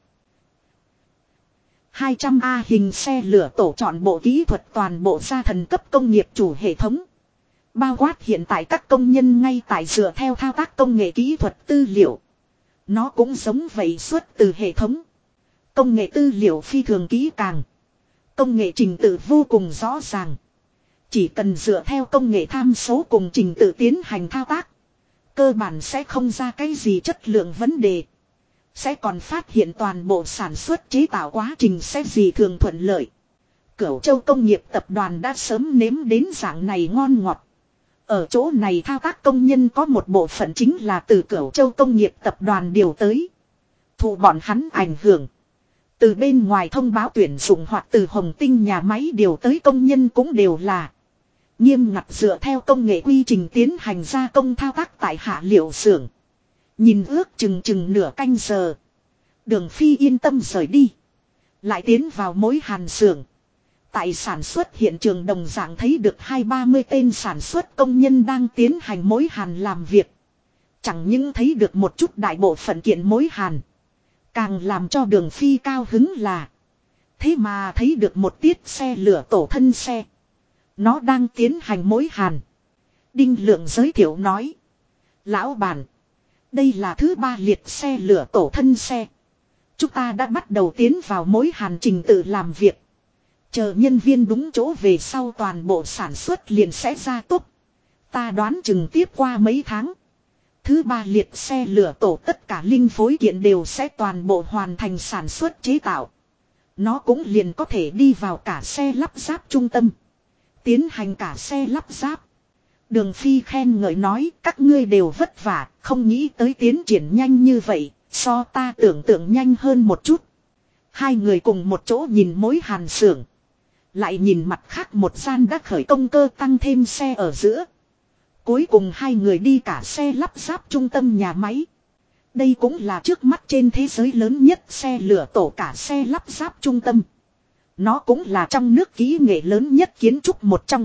200A hình xe lửa tổ chọn bộ kỹ thuật toàn bộ gia thần cấp công nghiệp chủ hệ thống. Bao quát hiện tại các công nhân ngay tại dựa theo thao tác công nghệ kỹ thuật tư liệu. Nó cũng giống vậy xuất từ hệ thống. Công nghệ tư liệu phi thường kỹ càng. Công nghệ trình tự vô cùng rõ ràng. Chỉ cần dựa theo công nghệ tham số cùng trình tự tiến hành thao tác. Cơ bản sẽ không ra cái gì chất lượng vấn đề. Sẽ còn phát hiện toàn bộ sản xuất chế tạo quá trình sẽ gì thường thuận lợi. Cửu Châu Công nghiệp tập đoàn đã sớm nếm đến dạng này ngon ngọt. Ở chỗ này thao tác công nhân có một bộ phận chính là từ Cửu Châu Công nghiệp tập đoàn điều tới. Thụ bọn hắn ảnh hưởng. Từ bên ngoài thông báo tuyển dụng hoặc từ Hồng Tinh nhà máy điều tới công nhân cũng đều là nghiêm ngặt dựa theo công nghệ quy trình tiến hành gia công thao tác tại hạ liệu xưởng. Nhìn ước chừng nửa canh giờ. Đường Phi yên tâm rời đi. Lại tiến vào mối hàn xưởng. Tại sản xuất hiện trường đồng dạng thấy được 20-30 tên sản xuất công nhân đang tiến hành mối hàn làm việc. Chẳng những thấy được một chút đại bộ phận kiện mối hàn. Càng làm cho Đường Phi cao hứng là. Thế mà thấy được một tiết xe lửa tổ thân xe. Nó đang tiến hành mối hàn. Đinh Lượng giới thiệu nói. Lão bản. Đây là thứ 3 liệt xe lửa tổ thân xe. Chúng ta đã bắt đầu tiến vào mối hàn trình tự làm việc. Chờ nhân viên đúng chỗ về sau toàn bộ sản xuất liền sẽ ra tốc. Ta đoán chừng tiếp qua mấy tháng. Thứ 3 liệt xe lửa tổ tất cả linh phối kiện đều sẽ toàn bộ hoàn thành sản xuất chế tạo. Nó cũng liền có thể đi vào cả xe lắp ráp trung tâm. Tiến hành cả xe lắp ráp. Đường Phi khen ngợi nói các ngươi đều vất vả, không nghĩ tới tiến triển nhanh như vậy, so ta tưởng tượng nhanh hơn một chút. Hai người cùng một chỗ nhìn mối hàn xưởng. Lại nhìn mặt khác một gian đã khởi công cơ tăng thêm xe ở giữa. Cuối cùng hai người đi cả xe lắp ráp trung tâm nhà máy. Đây cũng là trước mắt trên thế giới lớn nhất xe lửa tổ cả xe lắp ráp trung tâm. Nó cũng là trong nước kỹ nghệ lớn nhất kiến trúc một trong.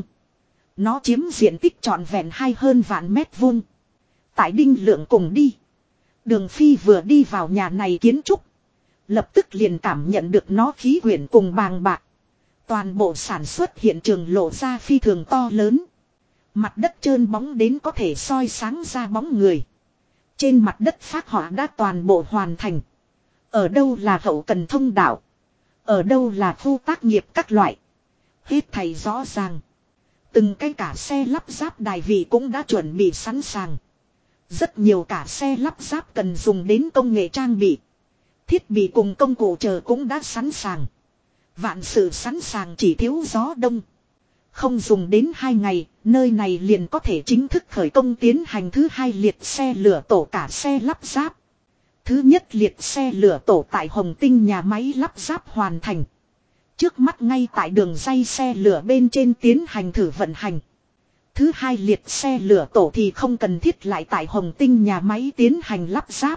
Nó chiếm diện tích trọn vẹn hơn vạn mét vuông. Tại Đinh Lượng cùng đi. Đường Phi vừa đi vào nhà này kiến trúc. Lập tức liền cảm nhận được nó khí quyển cùng bàng bạc. Toàn bộ sản xuất hiện trường lộ ra phi thường to lớn. Mặt đất trơn bóng đến có thể soi sáng ra bóng người. Trên mặt đất phác họa đã toàn bộ hoàn thành. Ở đâu là hậu cần thông đạo. Ở đâu là khu tác nghiệp các loại. Hết thầy rõ ràng. Từng cái cả xe lắp ráp đài vị cũng đã chuẩn bị sẵn sàng. Rất nhiều cả xe lắp ráp cần dùng đến công nghệ trang bị. Thiết bị cùng công cụ chờ cũng đã sẵn sàng. Vạn sự sẵn sàng chỉ thiếu gió đông. Không dùng đến 2 ngày, nơi này liền có thể chính thức khởi công tiến hành thứ 2 liệt xe lửa tổ cả xe lắp ráp. Thứ nhất liệt xe lửa tổ tại Hồng Tinh nhà máy lắp ráp hoàn thành. Trước mắt ngay tại đường ray xe lửa bên trên tiến hành thử vận hành. Thứ 2 liệt xe lửa tổ thì không cần thiết lại tại Hồng Tinh nhà máy tiến hành lắp ráp.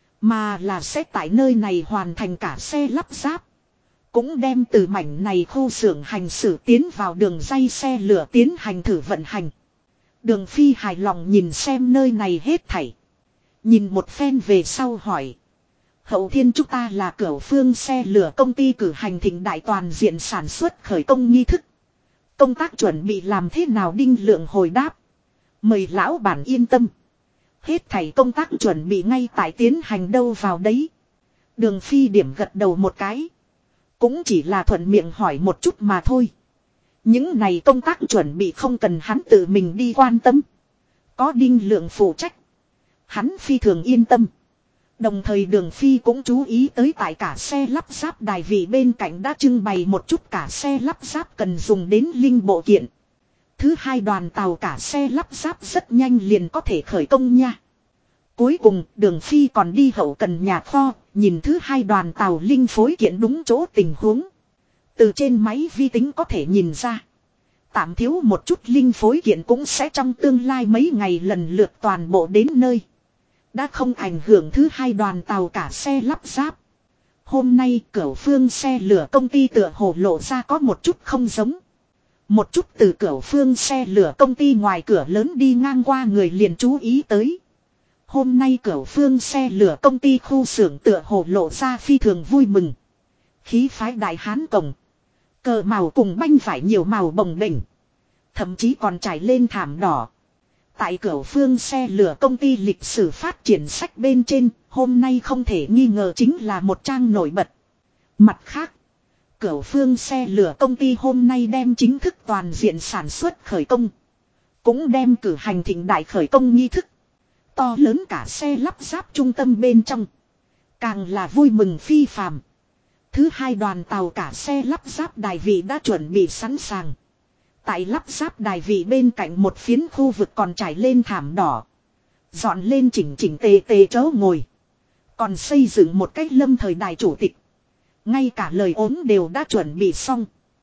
Mà là sẽ tại nơi này hoàn thành cả xe lắp ráp. Cũng đem từ mảnh này khu xưởng hành xử tiến vào đường ray xe lửa tiến hành thử vận hành. Đường Phi hài lòng nhìn xem nơi này hết thảy. Nhìn một phen về sau hỏi. Hậu thiên chúng ta là Cửu Phương xe lửa công ty cử hành thịnh đại toàn diện sản xuất khởi công nghi thức. Công tác chuẩn bị làm thế nào? Đinh Lượng hồi đáp. Mời lão bản yên tâm. Hết thảy công tác chuẩn bị ngay tại tiến hành đâu vào đấy. Đường Phi điểm gật đầu một cái. Cũng chỉ là thuận miệng hỏi một chút mà thôi. Những này công tác chuẩn bị không cần hắn tự mình đi quan tâm. Có Đinh Lượng phụ trách. Hắn phi thường yên tâm. Đồng thời Đường Phi cũng chú ý tới tại cả xe lắp ráp đài vị bên cạnh đã trưng bày một chút cả xe lắp ráp cần dùng đến linh bộ kiện. Thứ 2 đoàn tàu cả xe lắp ráp rất nhanh liền có thể khởi công nha. Cuối cùng Đường Phi còn đi hậu cần nhà kho, nhìn thứ 2 đoàn tàu linh phối kiện đúng chỗ tình huống. Từ trên máy vi tính có thể nhìn ra. Tạm thiếu một chút linh phối kiện cũng sẽ trong tương lai mấy ngày lần lượt toàn bộ đến nơi. Đã không ảnh hưởng thứ 2 đoàn tàu cả xe lắp ráp. Hôm nay Cửu Phương xe lửa công ty tựa hồ lộ ra có một chút không giống. Một chút từ Cửu Phương xe lửa công ty ngoài cửa lớn đi ngang qua người liền chú ý tới. Hôm nay Cửu Phương xe lửa công ty khu xưởng tựa hồ lộ ra phi thường vui mừng. Khí phái đại hán cổng. Cờ màu cùng banh vải nhiều màu bồng bềnh. Thậm chí còn trải lên thảm đỏ. Tại Cửu Phương xe lửa công ty lịch sử phát triển sách bên trên, hôm nay không thể nghi ngờ chính là một trang nổi bật. Mặt khác, Cửu Phương xe lửa công ty hôm nay đem chính thức toàn diện sản xuất khởi công. Cũng đem cử hành thịnh đại khởi công nghi thức. To lớn cả xe lắp ráp trung tâm bên trong. Càng là vui mừng phi phàm. Thứ 2 đoàn tàu cả xe lắp ráp đài vị đã chuẩn bị sẵn sàng. Tại lắp ráp đài vị bên cạnh một phiến khu vực còn trải lên thảm đỏ. Dọn lên chỉnh chỉnh tề tề chỗ ngồi. Còn xây dựng một cách lâm thời đài chủ tịch. Ngay cả lời ốm đều đã chuẩn bị xong.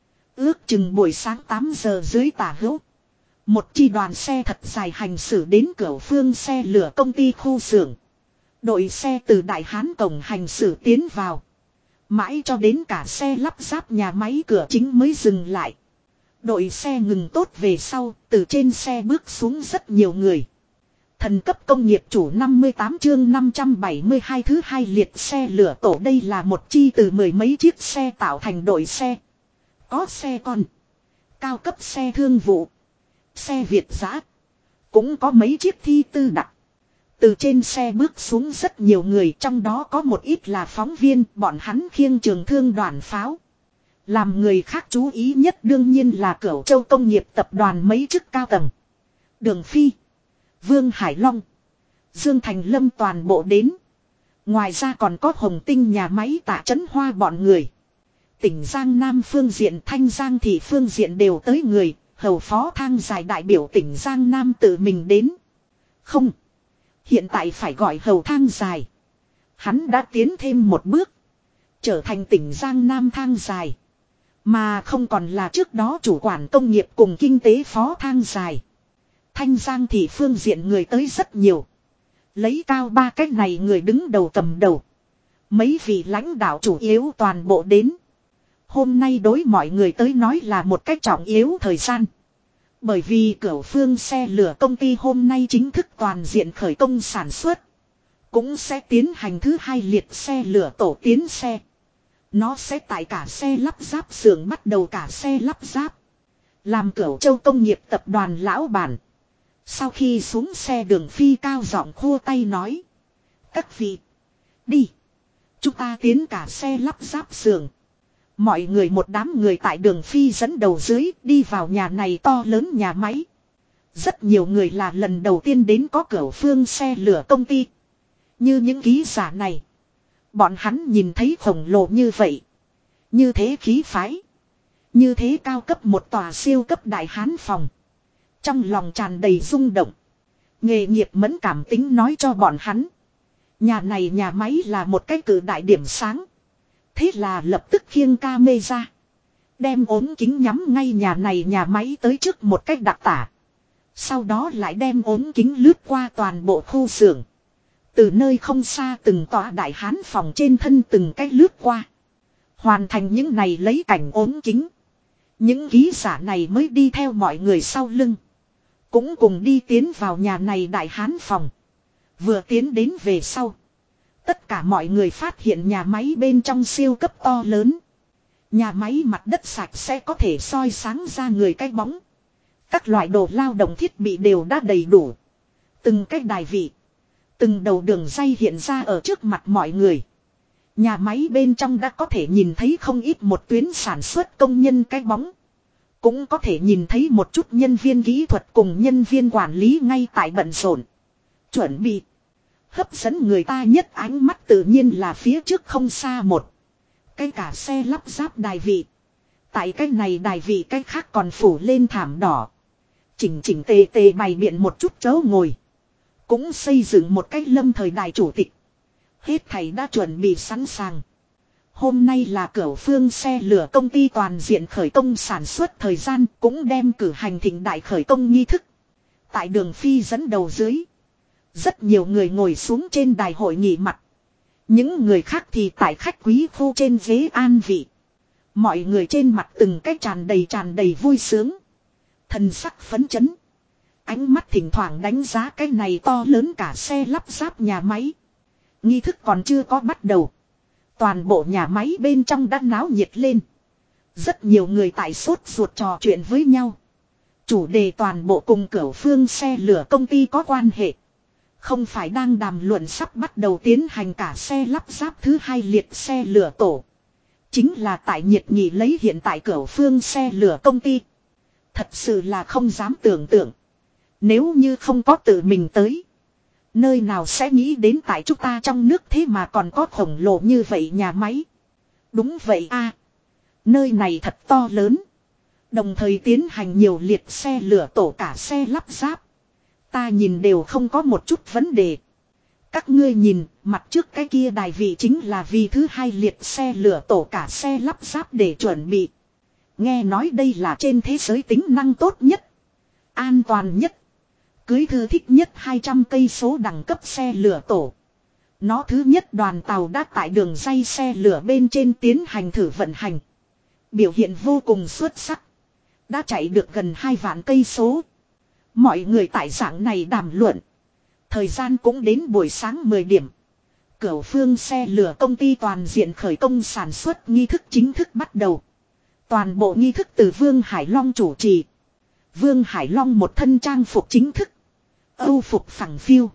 Ước chừng buổi sáng 8 giờ dưới tả hữu. Một chi đoàn xe thật dài hành xử đến Cửu Phương xe lửa công ty khu xưởng. Đội xe từ Đại Hán cổng hành xử tiến vào. Mãi cho đến cả xe lắp ráp nhà máy cửa chính mới dừng lại. Đội xe ngừng tốt về sau, từ trên xe bước xuống rất nhiều người. Thần cấp công nghiệp chủ 58 chương 572 thứ 2 liệt xe lửa tổ. Đây là một chi từ 10 mấy chiếc xe tạo thành đội xe. Có xe con, cao cấp xe thương vụ, xe Việt dã, cũng có mấy chiếc thi tư đặc. Từ trên xe bước xuống rất nhiều người, trong đó có một ít là phóng viên, bọn hắn khiêng trường thương đoàn pháo. Làm người khác chú ý nhất đương nhiên là Cửu Châu công nghiệp tập đoàn mấy chức cao tầng. Đường Phi, Vương Hải Long, Dương Thành Lâm toàn bộ đến. Ngoài ra còn có Hồng Tinh nhà máy Tạ Trấn Hoa bọn người. Tỉnh Giang Nam phương diện, Thanh Giang thị phương diện đều tới người. Hầu phó Thang Dài đại biểu tỉnh Giang Nam tự mình đến. Không, hiện tại phải gọi Hầu Thang Dài. Hắn đã tiến thêm một bước, trở thành tỉnh Giang Nam Thang Dài, mà không còn là trước đó chủ quản công nghiệp cùng kinh tế phó Thang Dài. Thanh Giang thị phương diện người tới rất nhiều. Lấy Cao Ba cách này người đứng đầu cầm đầu. Mấy vị lãnh đạo chủ yếu toàn bộ đến. Hôm nay đối mọi người tới nói là một cách trọng yếu thời gian. Bởi vì Cửu Phương xe lửa công ty hôm nay chính thức toàn diện khởi công sản xuất. Cũng sẽ tiến hành thứ 2 liệt xe lửa tổ tiến xe. Nó sẽ tại cả xe lắp ráp xưởng bắt đầu cả xe lắp ráp. Làm Cửu Châu công nghiệp tập đoàn lão bản. Sau khi xuống xe Đường Phi cao giọng khua tay nói. Các vị, đi. Chúng ta tiến cả xe lắp ráp xưởng. Mọi người một đám người tại đường phi dẫn đầu dưới đi vào nhà này to lớn nhà máy. Rất nhiều người là lần đầu tiên đến có Cửu Phương xe lửa công ty. Như những ký giả này. Bọn hắn nhìn thấy khổng lồ như vậy. Như thế khí phái. Như thế cao cấp một tòa siêu cấp đại hán phòng. Trong lòng tràn đầy rung động. Nghề nghiệp mẫn cảm tính nói cho bọn hắn. Nhà này nhà máy là một cái cử đại điểm sáng. Thế là lập tức khiêng camera. Đem ốm kính nhắm ngay nhà này nhà máy tới trước một cách đặc tả. Sau đó lại đem ốm kính lướt qua toàn bộ khu xưởng. Từ nơi không xa từng tòa đại hán phòng trên thân từng cách lướt qua. Hoàn thành những này lấy cảnh ốm kính. Những ký giả này mới đi theo mọi người sau lưng. Cũng cùng đi tiến vào nhà này đại hán phòng. Vừa tiến đến về sau. Tất cả mọi người phát hiện nhà máy bên trong siêu cấp to lớn. Nhà máy mặt đất sạch sẽ có thể soi sáng ra người cái bóng. Các loại đồ lao động thiết bị đều đã đầy đủ. Từng cái đài vị. Từng đầu đường ray hiện ra ở trước mặt mọi người. Nhà máy bên trong đã có thể nhìn thấy không ít một tuyến sản xuất công nhân cái bóng. Cũng có thể nhìn thấy một chút nhân viên kỹ thuật cùng nhân viên quản lý ngay tại bận rộn. Chuẩn bị. Hấp dẫn người ta nhất ánh mắt tự nhiên là phía trước không xa một. Cái cả xe lắp ráp đài vị. Tại cái này đài vị cái khác còn phủ lên thảm đỏ. Chỉnh chỉnh tề tề bày biện một chút chỗ ngồi. Cũng xây dựng một cái lâm thời đài chủ tịch. Hết thầy đã chuẩn bị sẵn sàng. Hôm nay là Cửu Phương xe lửa công ty toàn diện khởi công sản xuất thời gian cũng đem cử hành thịnh đại khởi công nghi thức. Tại đường phi dẫn đầu dưới. Rất nhiều người ngồi xuống trên đài hội nghị mặt. Những người khác thì tại khách quý khu trên ghế an vị. Mọi người trên mặt từng cái tràn đầy vui sướng. Thần sắc phấn chấn. Ánh mắt thỉnh thoảng đánh giá cái này to lớn cả xe lắp ráp nhà máy. Nghi thức còn chưa có bắt đầu. Toàn bộ nhà máy bên trong đã náo nhiệt lên. Rất nhiều người tại sốt ruột trò chuyện với nhau. Chủ đề toàn bộ cùng Cửu Phương xe lửa công ty có quan hệ. Không phải đang đàm luận sắp bắt đầu tiến hành cả xe lắp ráp thứ hai liệt xe lửa tổ. Chính là tại nhiệt nghị lấy hiện tại Cửu Phương xe lửa công ty. Thật sự là không dám tưởng tượng. Nếu như không có tự mình tới. Nơi nào sẽ nghĩ đến tại chúng ta trong nước thế mà còn có khổng lồ như vậy nhà máy. Đúng vậy a, nơi này thật to lớn. Đồng thời tiến hành nhiều liệt xe lửa tổ cả xe lắp ráp. Ta nhìn đều không có một chút vấn đề. Các ngươi nhìn, mặt trước cái kia đài vị chính là vì thứ hai liệt xe lửa tổ cả xe lắp ráp để chuẩn bị. Nghe nói đây là trên thế giới tính năng tốt nhất. An toàn nhất. Cưới thư thích nhất 200 cây số đẳng cấp xe lửa tổ. Nó thứ nhất đoàn tàu đã tại đường ray xe lửa bên trên tiến hành thử vận hành. Biểu hiện vô cùng xuất sắc. Đã chạy được gần 2 vạn cây số. Mọi người tại dạng này đàm luận. Thời gian cũng đến buổi sáng 10 điểm. Cửu Phương xe lửa công ty toàn diện khởi công sản xuất nghi thức chính thức bắt đầu. Toàn bộ nghi thức từ Vương Hải Long chủ trì. Vương Hải Long một thân trang phục chính thức. Âu phục phẳng phiu.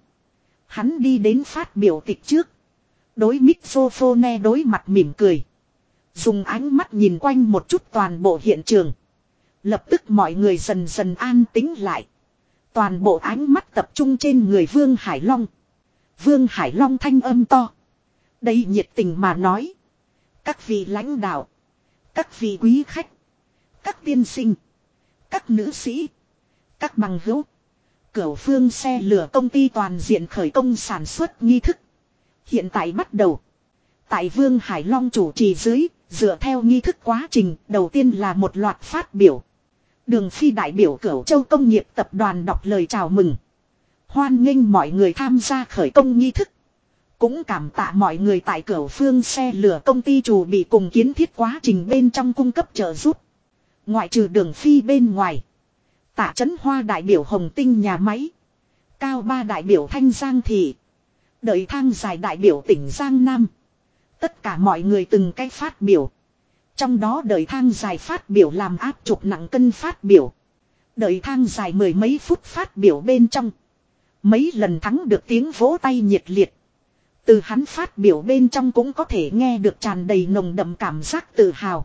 Hắn đi đến phát biểu tịch trước. Đối microphone đối mặt mỉm cười. Dùng ánh mắt nhìn quanh một chút toàn bộ hiện trường. Lập tức mọi người dần dần an tĩnh lại. Toàn bộ ánh mắt tập trung trên người Vương Hải Long. Vương Hải Long thanh âm to. Đây nhiệt tình mà nói. Các vị lãnh đạo. Các vị quý khách. Các tiên sinh. Các nữ sĩ. Các bằng hữu. Cửu Phương xe lửa công ty toàn diện khởi công sản xuất nghi thức. Hiện tại bắt đầu. Tại Vương Hải Long chủ trì dưới, dựa theo nghi thức quá trình, đầu tiên là một loạt phát biểu. Đường Phi đại biểu Cửu Châu Công nghiệp tập đoàn đọc lời chào mừng. Hoan nghênh mọi người tham gia khởi công nghi thức. Cũng cảm tạ mọi người tại Cửu Phương xe lửa công ty chủ bị cùng kiến thiết quá trình bên trong cung cấp trợ giúp. Ngoại trừ Đường Phi bên ngoài. Tạ Chấn Hoa đại biểu Hồng Tinh nhà máy. Cao Ba đại biểu Thanh Giang Thị. Đợi Thang Dài đại biểu tỉnh Giang Nam. Tất cả mọi người từng cái phát biểu. Trong đó Đợi Thang Dài phát biểu làm áp chục nặng cân phát biểu. Đợi Thang Dài mười mấy phút phát biểu bên trong. Mấy lần thắng được tiếng vỗ tay nhiệt liệt. Từ hắn phát biểu bên trong cũng có thể nghe được tràn đầy nồng đậm cảm giác tự hào.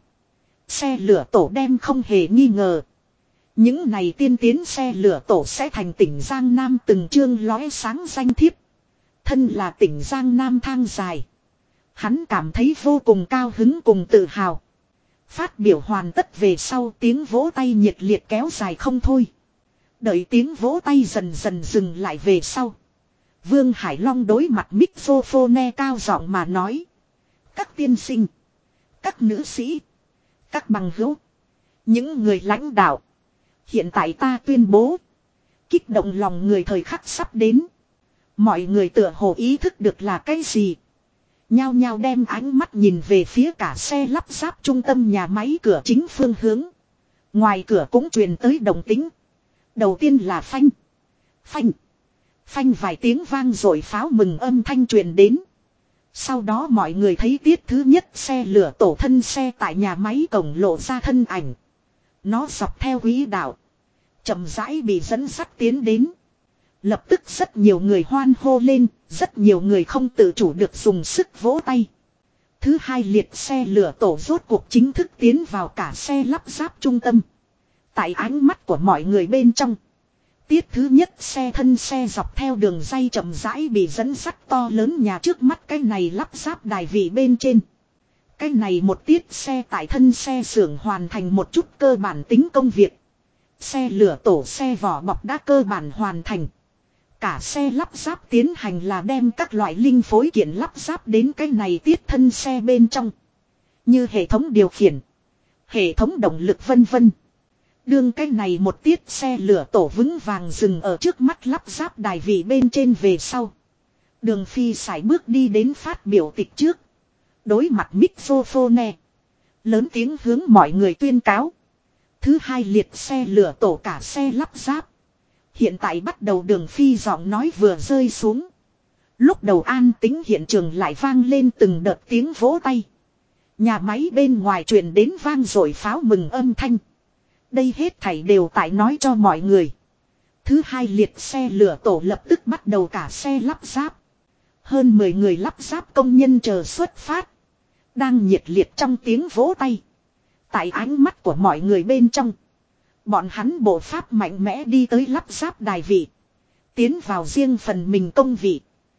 Xe lửa tổ đem không hề nghi ngờ. Những này tiên tiến xe lửa tổ sẽ thành tỉnh Giang Nam từng chương lóe sáng danh thiếp. Thân là tỉnh Giang Nam thang dài. Hắn cảm thấy vô cùng cao hứng cùng tự hào. Phát biểu hoàn tất về sau tiếng vỗ tay nhiệt liệt kéo dài không thôi. Đợi tiếng vỗ tay dần dần dừng lại về sau. Vương Hải Long đối mặt microphone cao giọng mà nói. Các tiên sinh. Các nữ sĩ. Các bằng hữu. Những người lãnh đạo. Hiện tại ta tuyên bố. Kích động lòng người thời khắc sắp đến. Mọi người tựa hồ ý thức được là cái gì. Nhao nhao đem ánh mắt nhìn về phía cả xe lắp ráp trung tâm nhà máy cửa chính phương hướng. Ngoài cửa cũng truyền tới động tĩnh. Đầu tiên là phanh. Phanh. Phanh vài tiếng vang rồi pháo mừng âm thanh truyền đến. Sau đó mọi người thấy tiết thứ nhất xe lửa tổ thân xe tại nhà máy cổng lộ ra thân ảnh. Nó dọc theo quỹ đạo. Chậm rãi bị dẫn dắt tiến đến. Lập tức rất nhiều người hoan hô lên, rất nhiều người không tự chủ được dùng sức vỗ tay. Thứ hai liệt xe lửa tổ rốt cuộc chính thức tiến vào cả xe lắp ráp trung tâm. Tại ánh mắt của mọi người bên trong. Tiết thứ nhất xe thân xe dọc theo đường ray chậm rãi bị dẫn sắt to lớn nhà trước mắt cái này lắp ráp đài vị bên trên. Cái này một tiết xe tại thân xe xưởng hoàn thành một chút cơ bản tính công việc. Xe lửa tổ xe vỏ bọc đã cơ bản hoàn thành. Cả xe lắp ráp tiến hành là đem các loại linh phối kiện lắp ráp đến cái này tiết thân xe bên trong. Như hệ thống điều khiển, hệ thống động lực vân vân. Đương cái này một tiết xe lửa tổ vững vàng dừng ở trước mắt lắp ráp đài vị bên trên về sau. Đường Phi sải bước đi đến phát biểu tịch trước. Đối mặt microphone. Lớn tiếng hướng mọi người tuyên cáo. Thứ hai liệt xe lửa tổ cả xe lắp ráp. Hiện tại bắt đầu Đường Phi giọng nói vừa rơi xuống. Lúc đầu an tĩnh hiện trường lại vang lên từng đợt tiếng vỗ tay. Nhà máy bên ngoài truyền đến vang rồi pháo mừng âm thanh. Đây hết thảy đều tại nói cho mọi người. Thứ hai liệt xe lửa tổ lập tức bắt đầu cả xe lắp ráp. Hơn 10 người lắp ráp công nhân chờ xuất phát. Đang nhiệt liệt trong tiếng vỗ tay. Tại ánh mắt của mọi người bên trong. Bọn hắn bộ pháp mạnh mẽ đi tới lắp ráp đài vị. Tiến vào riêng phần mình công vị.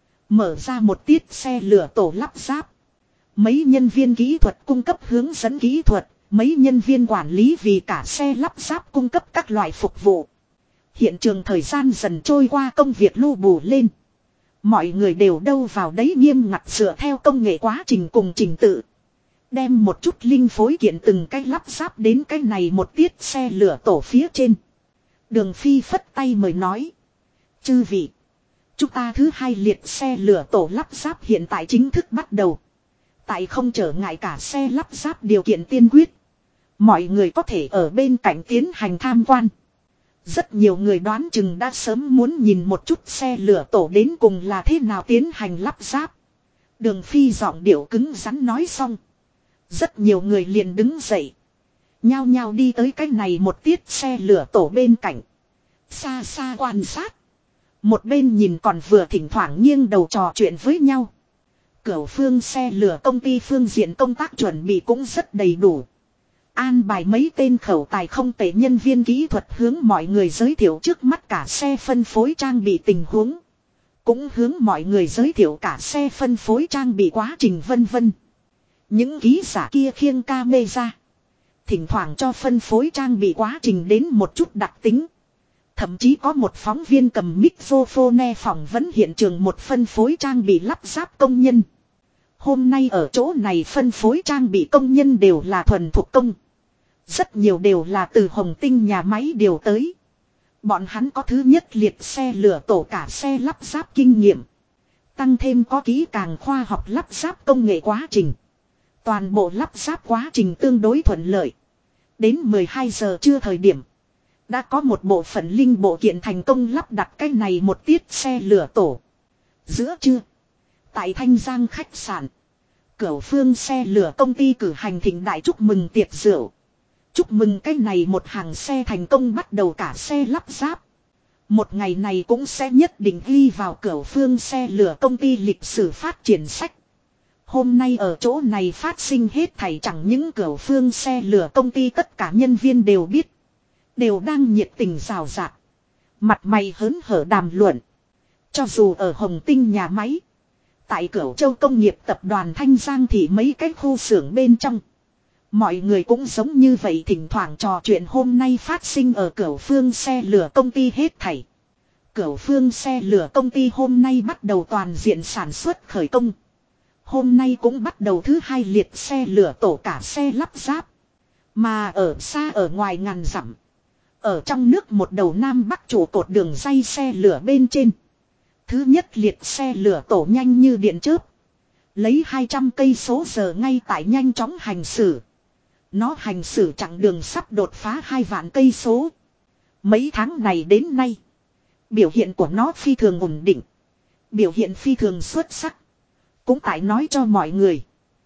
Mở ra một tiết xe lửa tổ lắp ráp. Mấy nhân viên kỹ thuật cung cấp hướng dẫn kỹ thuật. Mấy nhân viên quản lý vì cả xe lắp ráp cung cấp các loại phục vụ. Hiện trường thời gian dần trôi qua công việc lưu bù lên. Mọi người đều đâu vào đấy nghiêm ngặt dựa theo công nghệ quá trình cùng trình tự. Đem một chút linh phối kiện từng cái lắp ráp đến cái này một tiết xe lửa tổ phía trên. Đường Phi phất tay mời nói. Chư vị. Chúng ta thứ hai liệt xe lửa tổ lắp ráp hiện tại chính thức bắt đầu. Tại không trở ngại cả xe lắp ráp điều kiện tiên quyết. Mọi người có thể ở bên cạnh tiến hành tham quan. Rất nhiều người đoán chừng đã sớm muốn nhìn một chút xe lửa tổ đến cùng là thế nào tiến hành lắp ráp. Đường Phi giọng điệu cứng rắn nói xong. Rất nhiều người liền đứng dậy. Nhao nhao đi tới cái này một tiết xe lửa tổ bên cạnh. Xa xa quan sát. Một bên nhìn còn vừa thỉnh thoảng nghiêng đầu trò chuyện với nhau. Cửu phương xe lửa công ty phương diện công tác chuẩn bị cũng rất đầy đủ. An bài mấy tên khẩu tài không tệ nhân viên kỹ thuật hướng mọi người giới thiệu trước mắt cả xe phân phối trang bị tình huống. Cũng hướng mọi người giới thiệu cả xe phân phối trang bị quá trình vân vân. Những ký giả kia khiêng camera. Thỉnh thoảng cho phân phối trang bị quá trình đến một chút đặc tính. Thậm chí có một phóng viên cầm microphone phỏng vấn hiện trường một phân phối trang bị lắp ráp công nhân. Hôm nay ở chỗ này phân phối trang bị công nhân đều là thuần thuộc công. Rất nhiều đều là từ Hồng Tinh nhà máy điều tới. Bọn hắn có thứ nhất liệt xe lửa tổ cả xe lắp ráp kinh nghiệm. Tăng thêm có kỹ càng khoa học lắp ráp công nghệ quá trình. Toàn bộ lắp ráp quá trình tương đối thuận lợi. Đến 12 giờ trưa thời điểm. Đã có một bộ phận linh bộ kiện thành công lắp đặt cái này một tiết xe lửa tổ. Giữa trưa. Tại Thanh Giang khách sạn. Cửu phương xe lửa công ty cử hành thịnh đại chúc mừng tiệc rượu. Chúc mừng cái này một hàng xe thành công bắt đầu cả xe lắp ráp. Một ngày này cũng sẽ nhất định ghi vào Cửu Phương xe lửa công ty lịch sử phát triển sách. Hôm nay ở chỗ này phát sinh hết thảy chẳng những Cửu Phương xe lửa công ty tất cả nhân viên đều biết. Đều đang nhiệt tình rào rạt. Mặt mày hớn hở đàm luận. Cho dù ở Hồng Tinh nhà máy. Tại Cửu Châu công nghiệp tập đoàn Thanh Giang thì mấy cái khu xưởng bên trong. Mọi người cũng giống như vậy thỉnh thoảng trò chuyện hôm nay phát sinh ở Cửu Phương xe lửa công ty hết thảy. Cửu Phương xe lửa công ty hôm nay bắt đầu toàn diện sản xuất khởi công. Hôm nay cũng bắt đầu thứ 2 liệt xe lửa tổ cả xe lắp ráp. Mà ở xa ở ngoài ngàn dặm. Ở trong nước một đầu nam bắc trụ cột đường ray xe lửa bên trên. Thứ nhất liệt xe lửa tổ nhanh như điện chớp. Lấy 200 cây số giờ ngay tại nhanh chóng hành xử. Nó hành xử chặng đường sắp đột phá 2 vạn cây số. Mấy tháng này đến nay. Biểu hiện của nó phi thường ổn định. Biểu hiện phi thường xuất sắc. Cũng tại nói cho mọi người.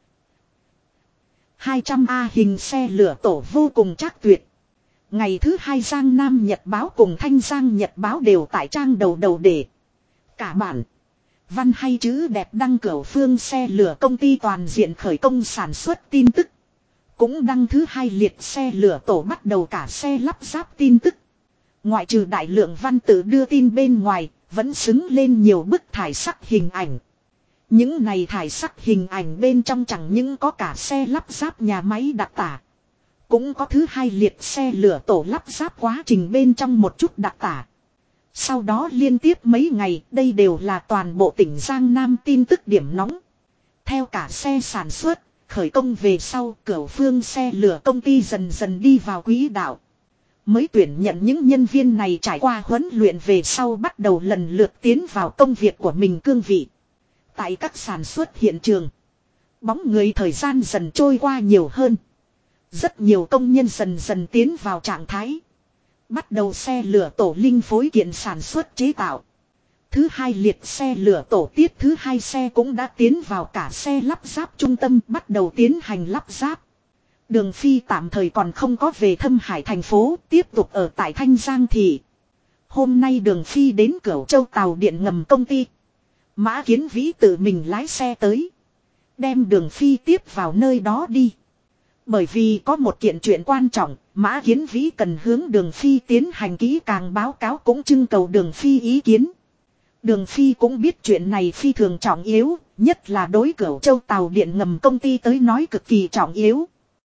200A hình xe lửa tổ vô cùng chắc tuyệt. Ngày thứ 2 Giang Nam Nhật Báo cùng Thanh Giang Nhật Báo đều tại trang đầu đề. Cả bản. Văn hay chữ đẹp đăng Cửu Phương xe lửa công ty toàn diện khởi công sản xuất tin tức. Cũng đăng thứ 2 liệt xe lửa tổ bắt đầu cả xe lắp ráp tin tức. Ngoại trừ đại lượng văn tự đưa tin bên ngoài, vẫn xứng lên nhiều bức thải sắc hình ảnh. Những này thải sắc hình ảnh bên trong chẳng những có cả xe lắp ráp nhà máy đặc tả. Cũng có thứ 2 liệt xe lửa tổ lắp ráp quá trình bên trong một chút đặc tả. Sau đó liên tiếp mấy ngày, đây đều là toàn bộ tỉnh Giang Nam tin tức điểm nóng. Theo cả xe sản xuất, khởi công về sau, Cửu Phương xe lửa công ty dần dần đi vào quỹ đạo. Mới tuyển nhận những nhân viên này trải qua huấn luyện về sau bắt đầu lần lượt tiến vào công việc của mình cương vị. Tại các sản xuất hiện trường, bóng người thời gian dần trôi qua nhiều hơn. Rất nhiều công nhân dần dần tiến vào trạng thái. Bắt đầu xe lửa tổ linh phối kiện sản xuất chế tạo. Thứ 2 liệt xe lửa tổ tiết thứ 2 xe cũng đã tiến vào cả xe lắp ráp trung tâm bắt đầu tiến hành lắp ráp. Đường Phi tạm thời còn không có về Thâm Hải thành phố, tiếp tục ở tại Thanh Giang thị. Hôm nay Đường Phi đến Cửu Châu tàu điện ngầm công ty. Mã Kiến Vĩ tự mình lái xe tới. Đem Đường Phi tiếp vào nơi đó đi. Bởi vì có một kiện chuyện quan trọng, Mã Kiến Vĩ cần hướng Đường Phi tiến hành kỹ càng báo cáo cũng trưng cầu Đường Phi ý kiến. Đường Phi cũng biết chuyện này phi thường trọng yếu, nhất là đối Cửu Châu tàu điện ngầm công ty tới nói cực kỳ trọng yếu.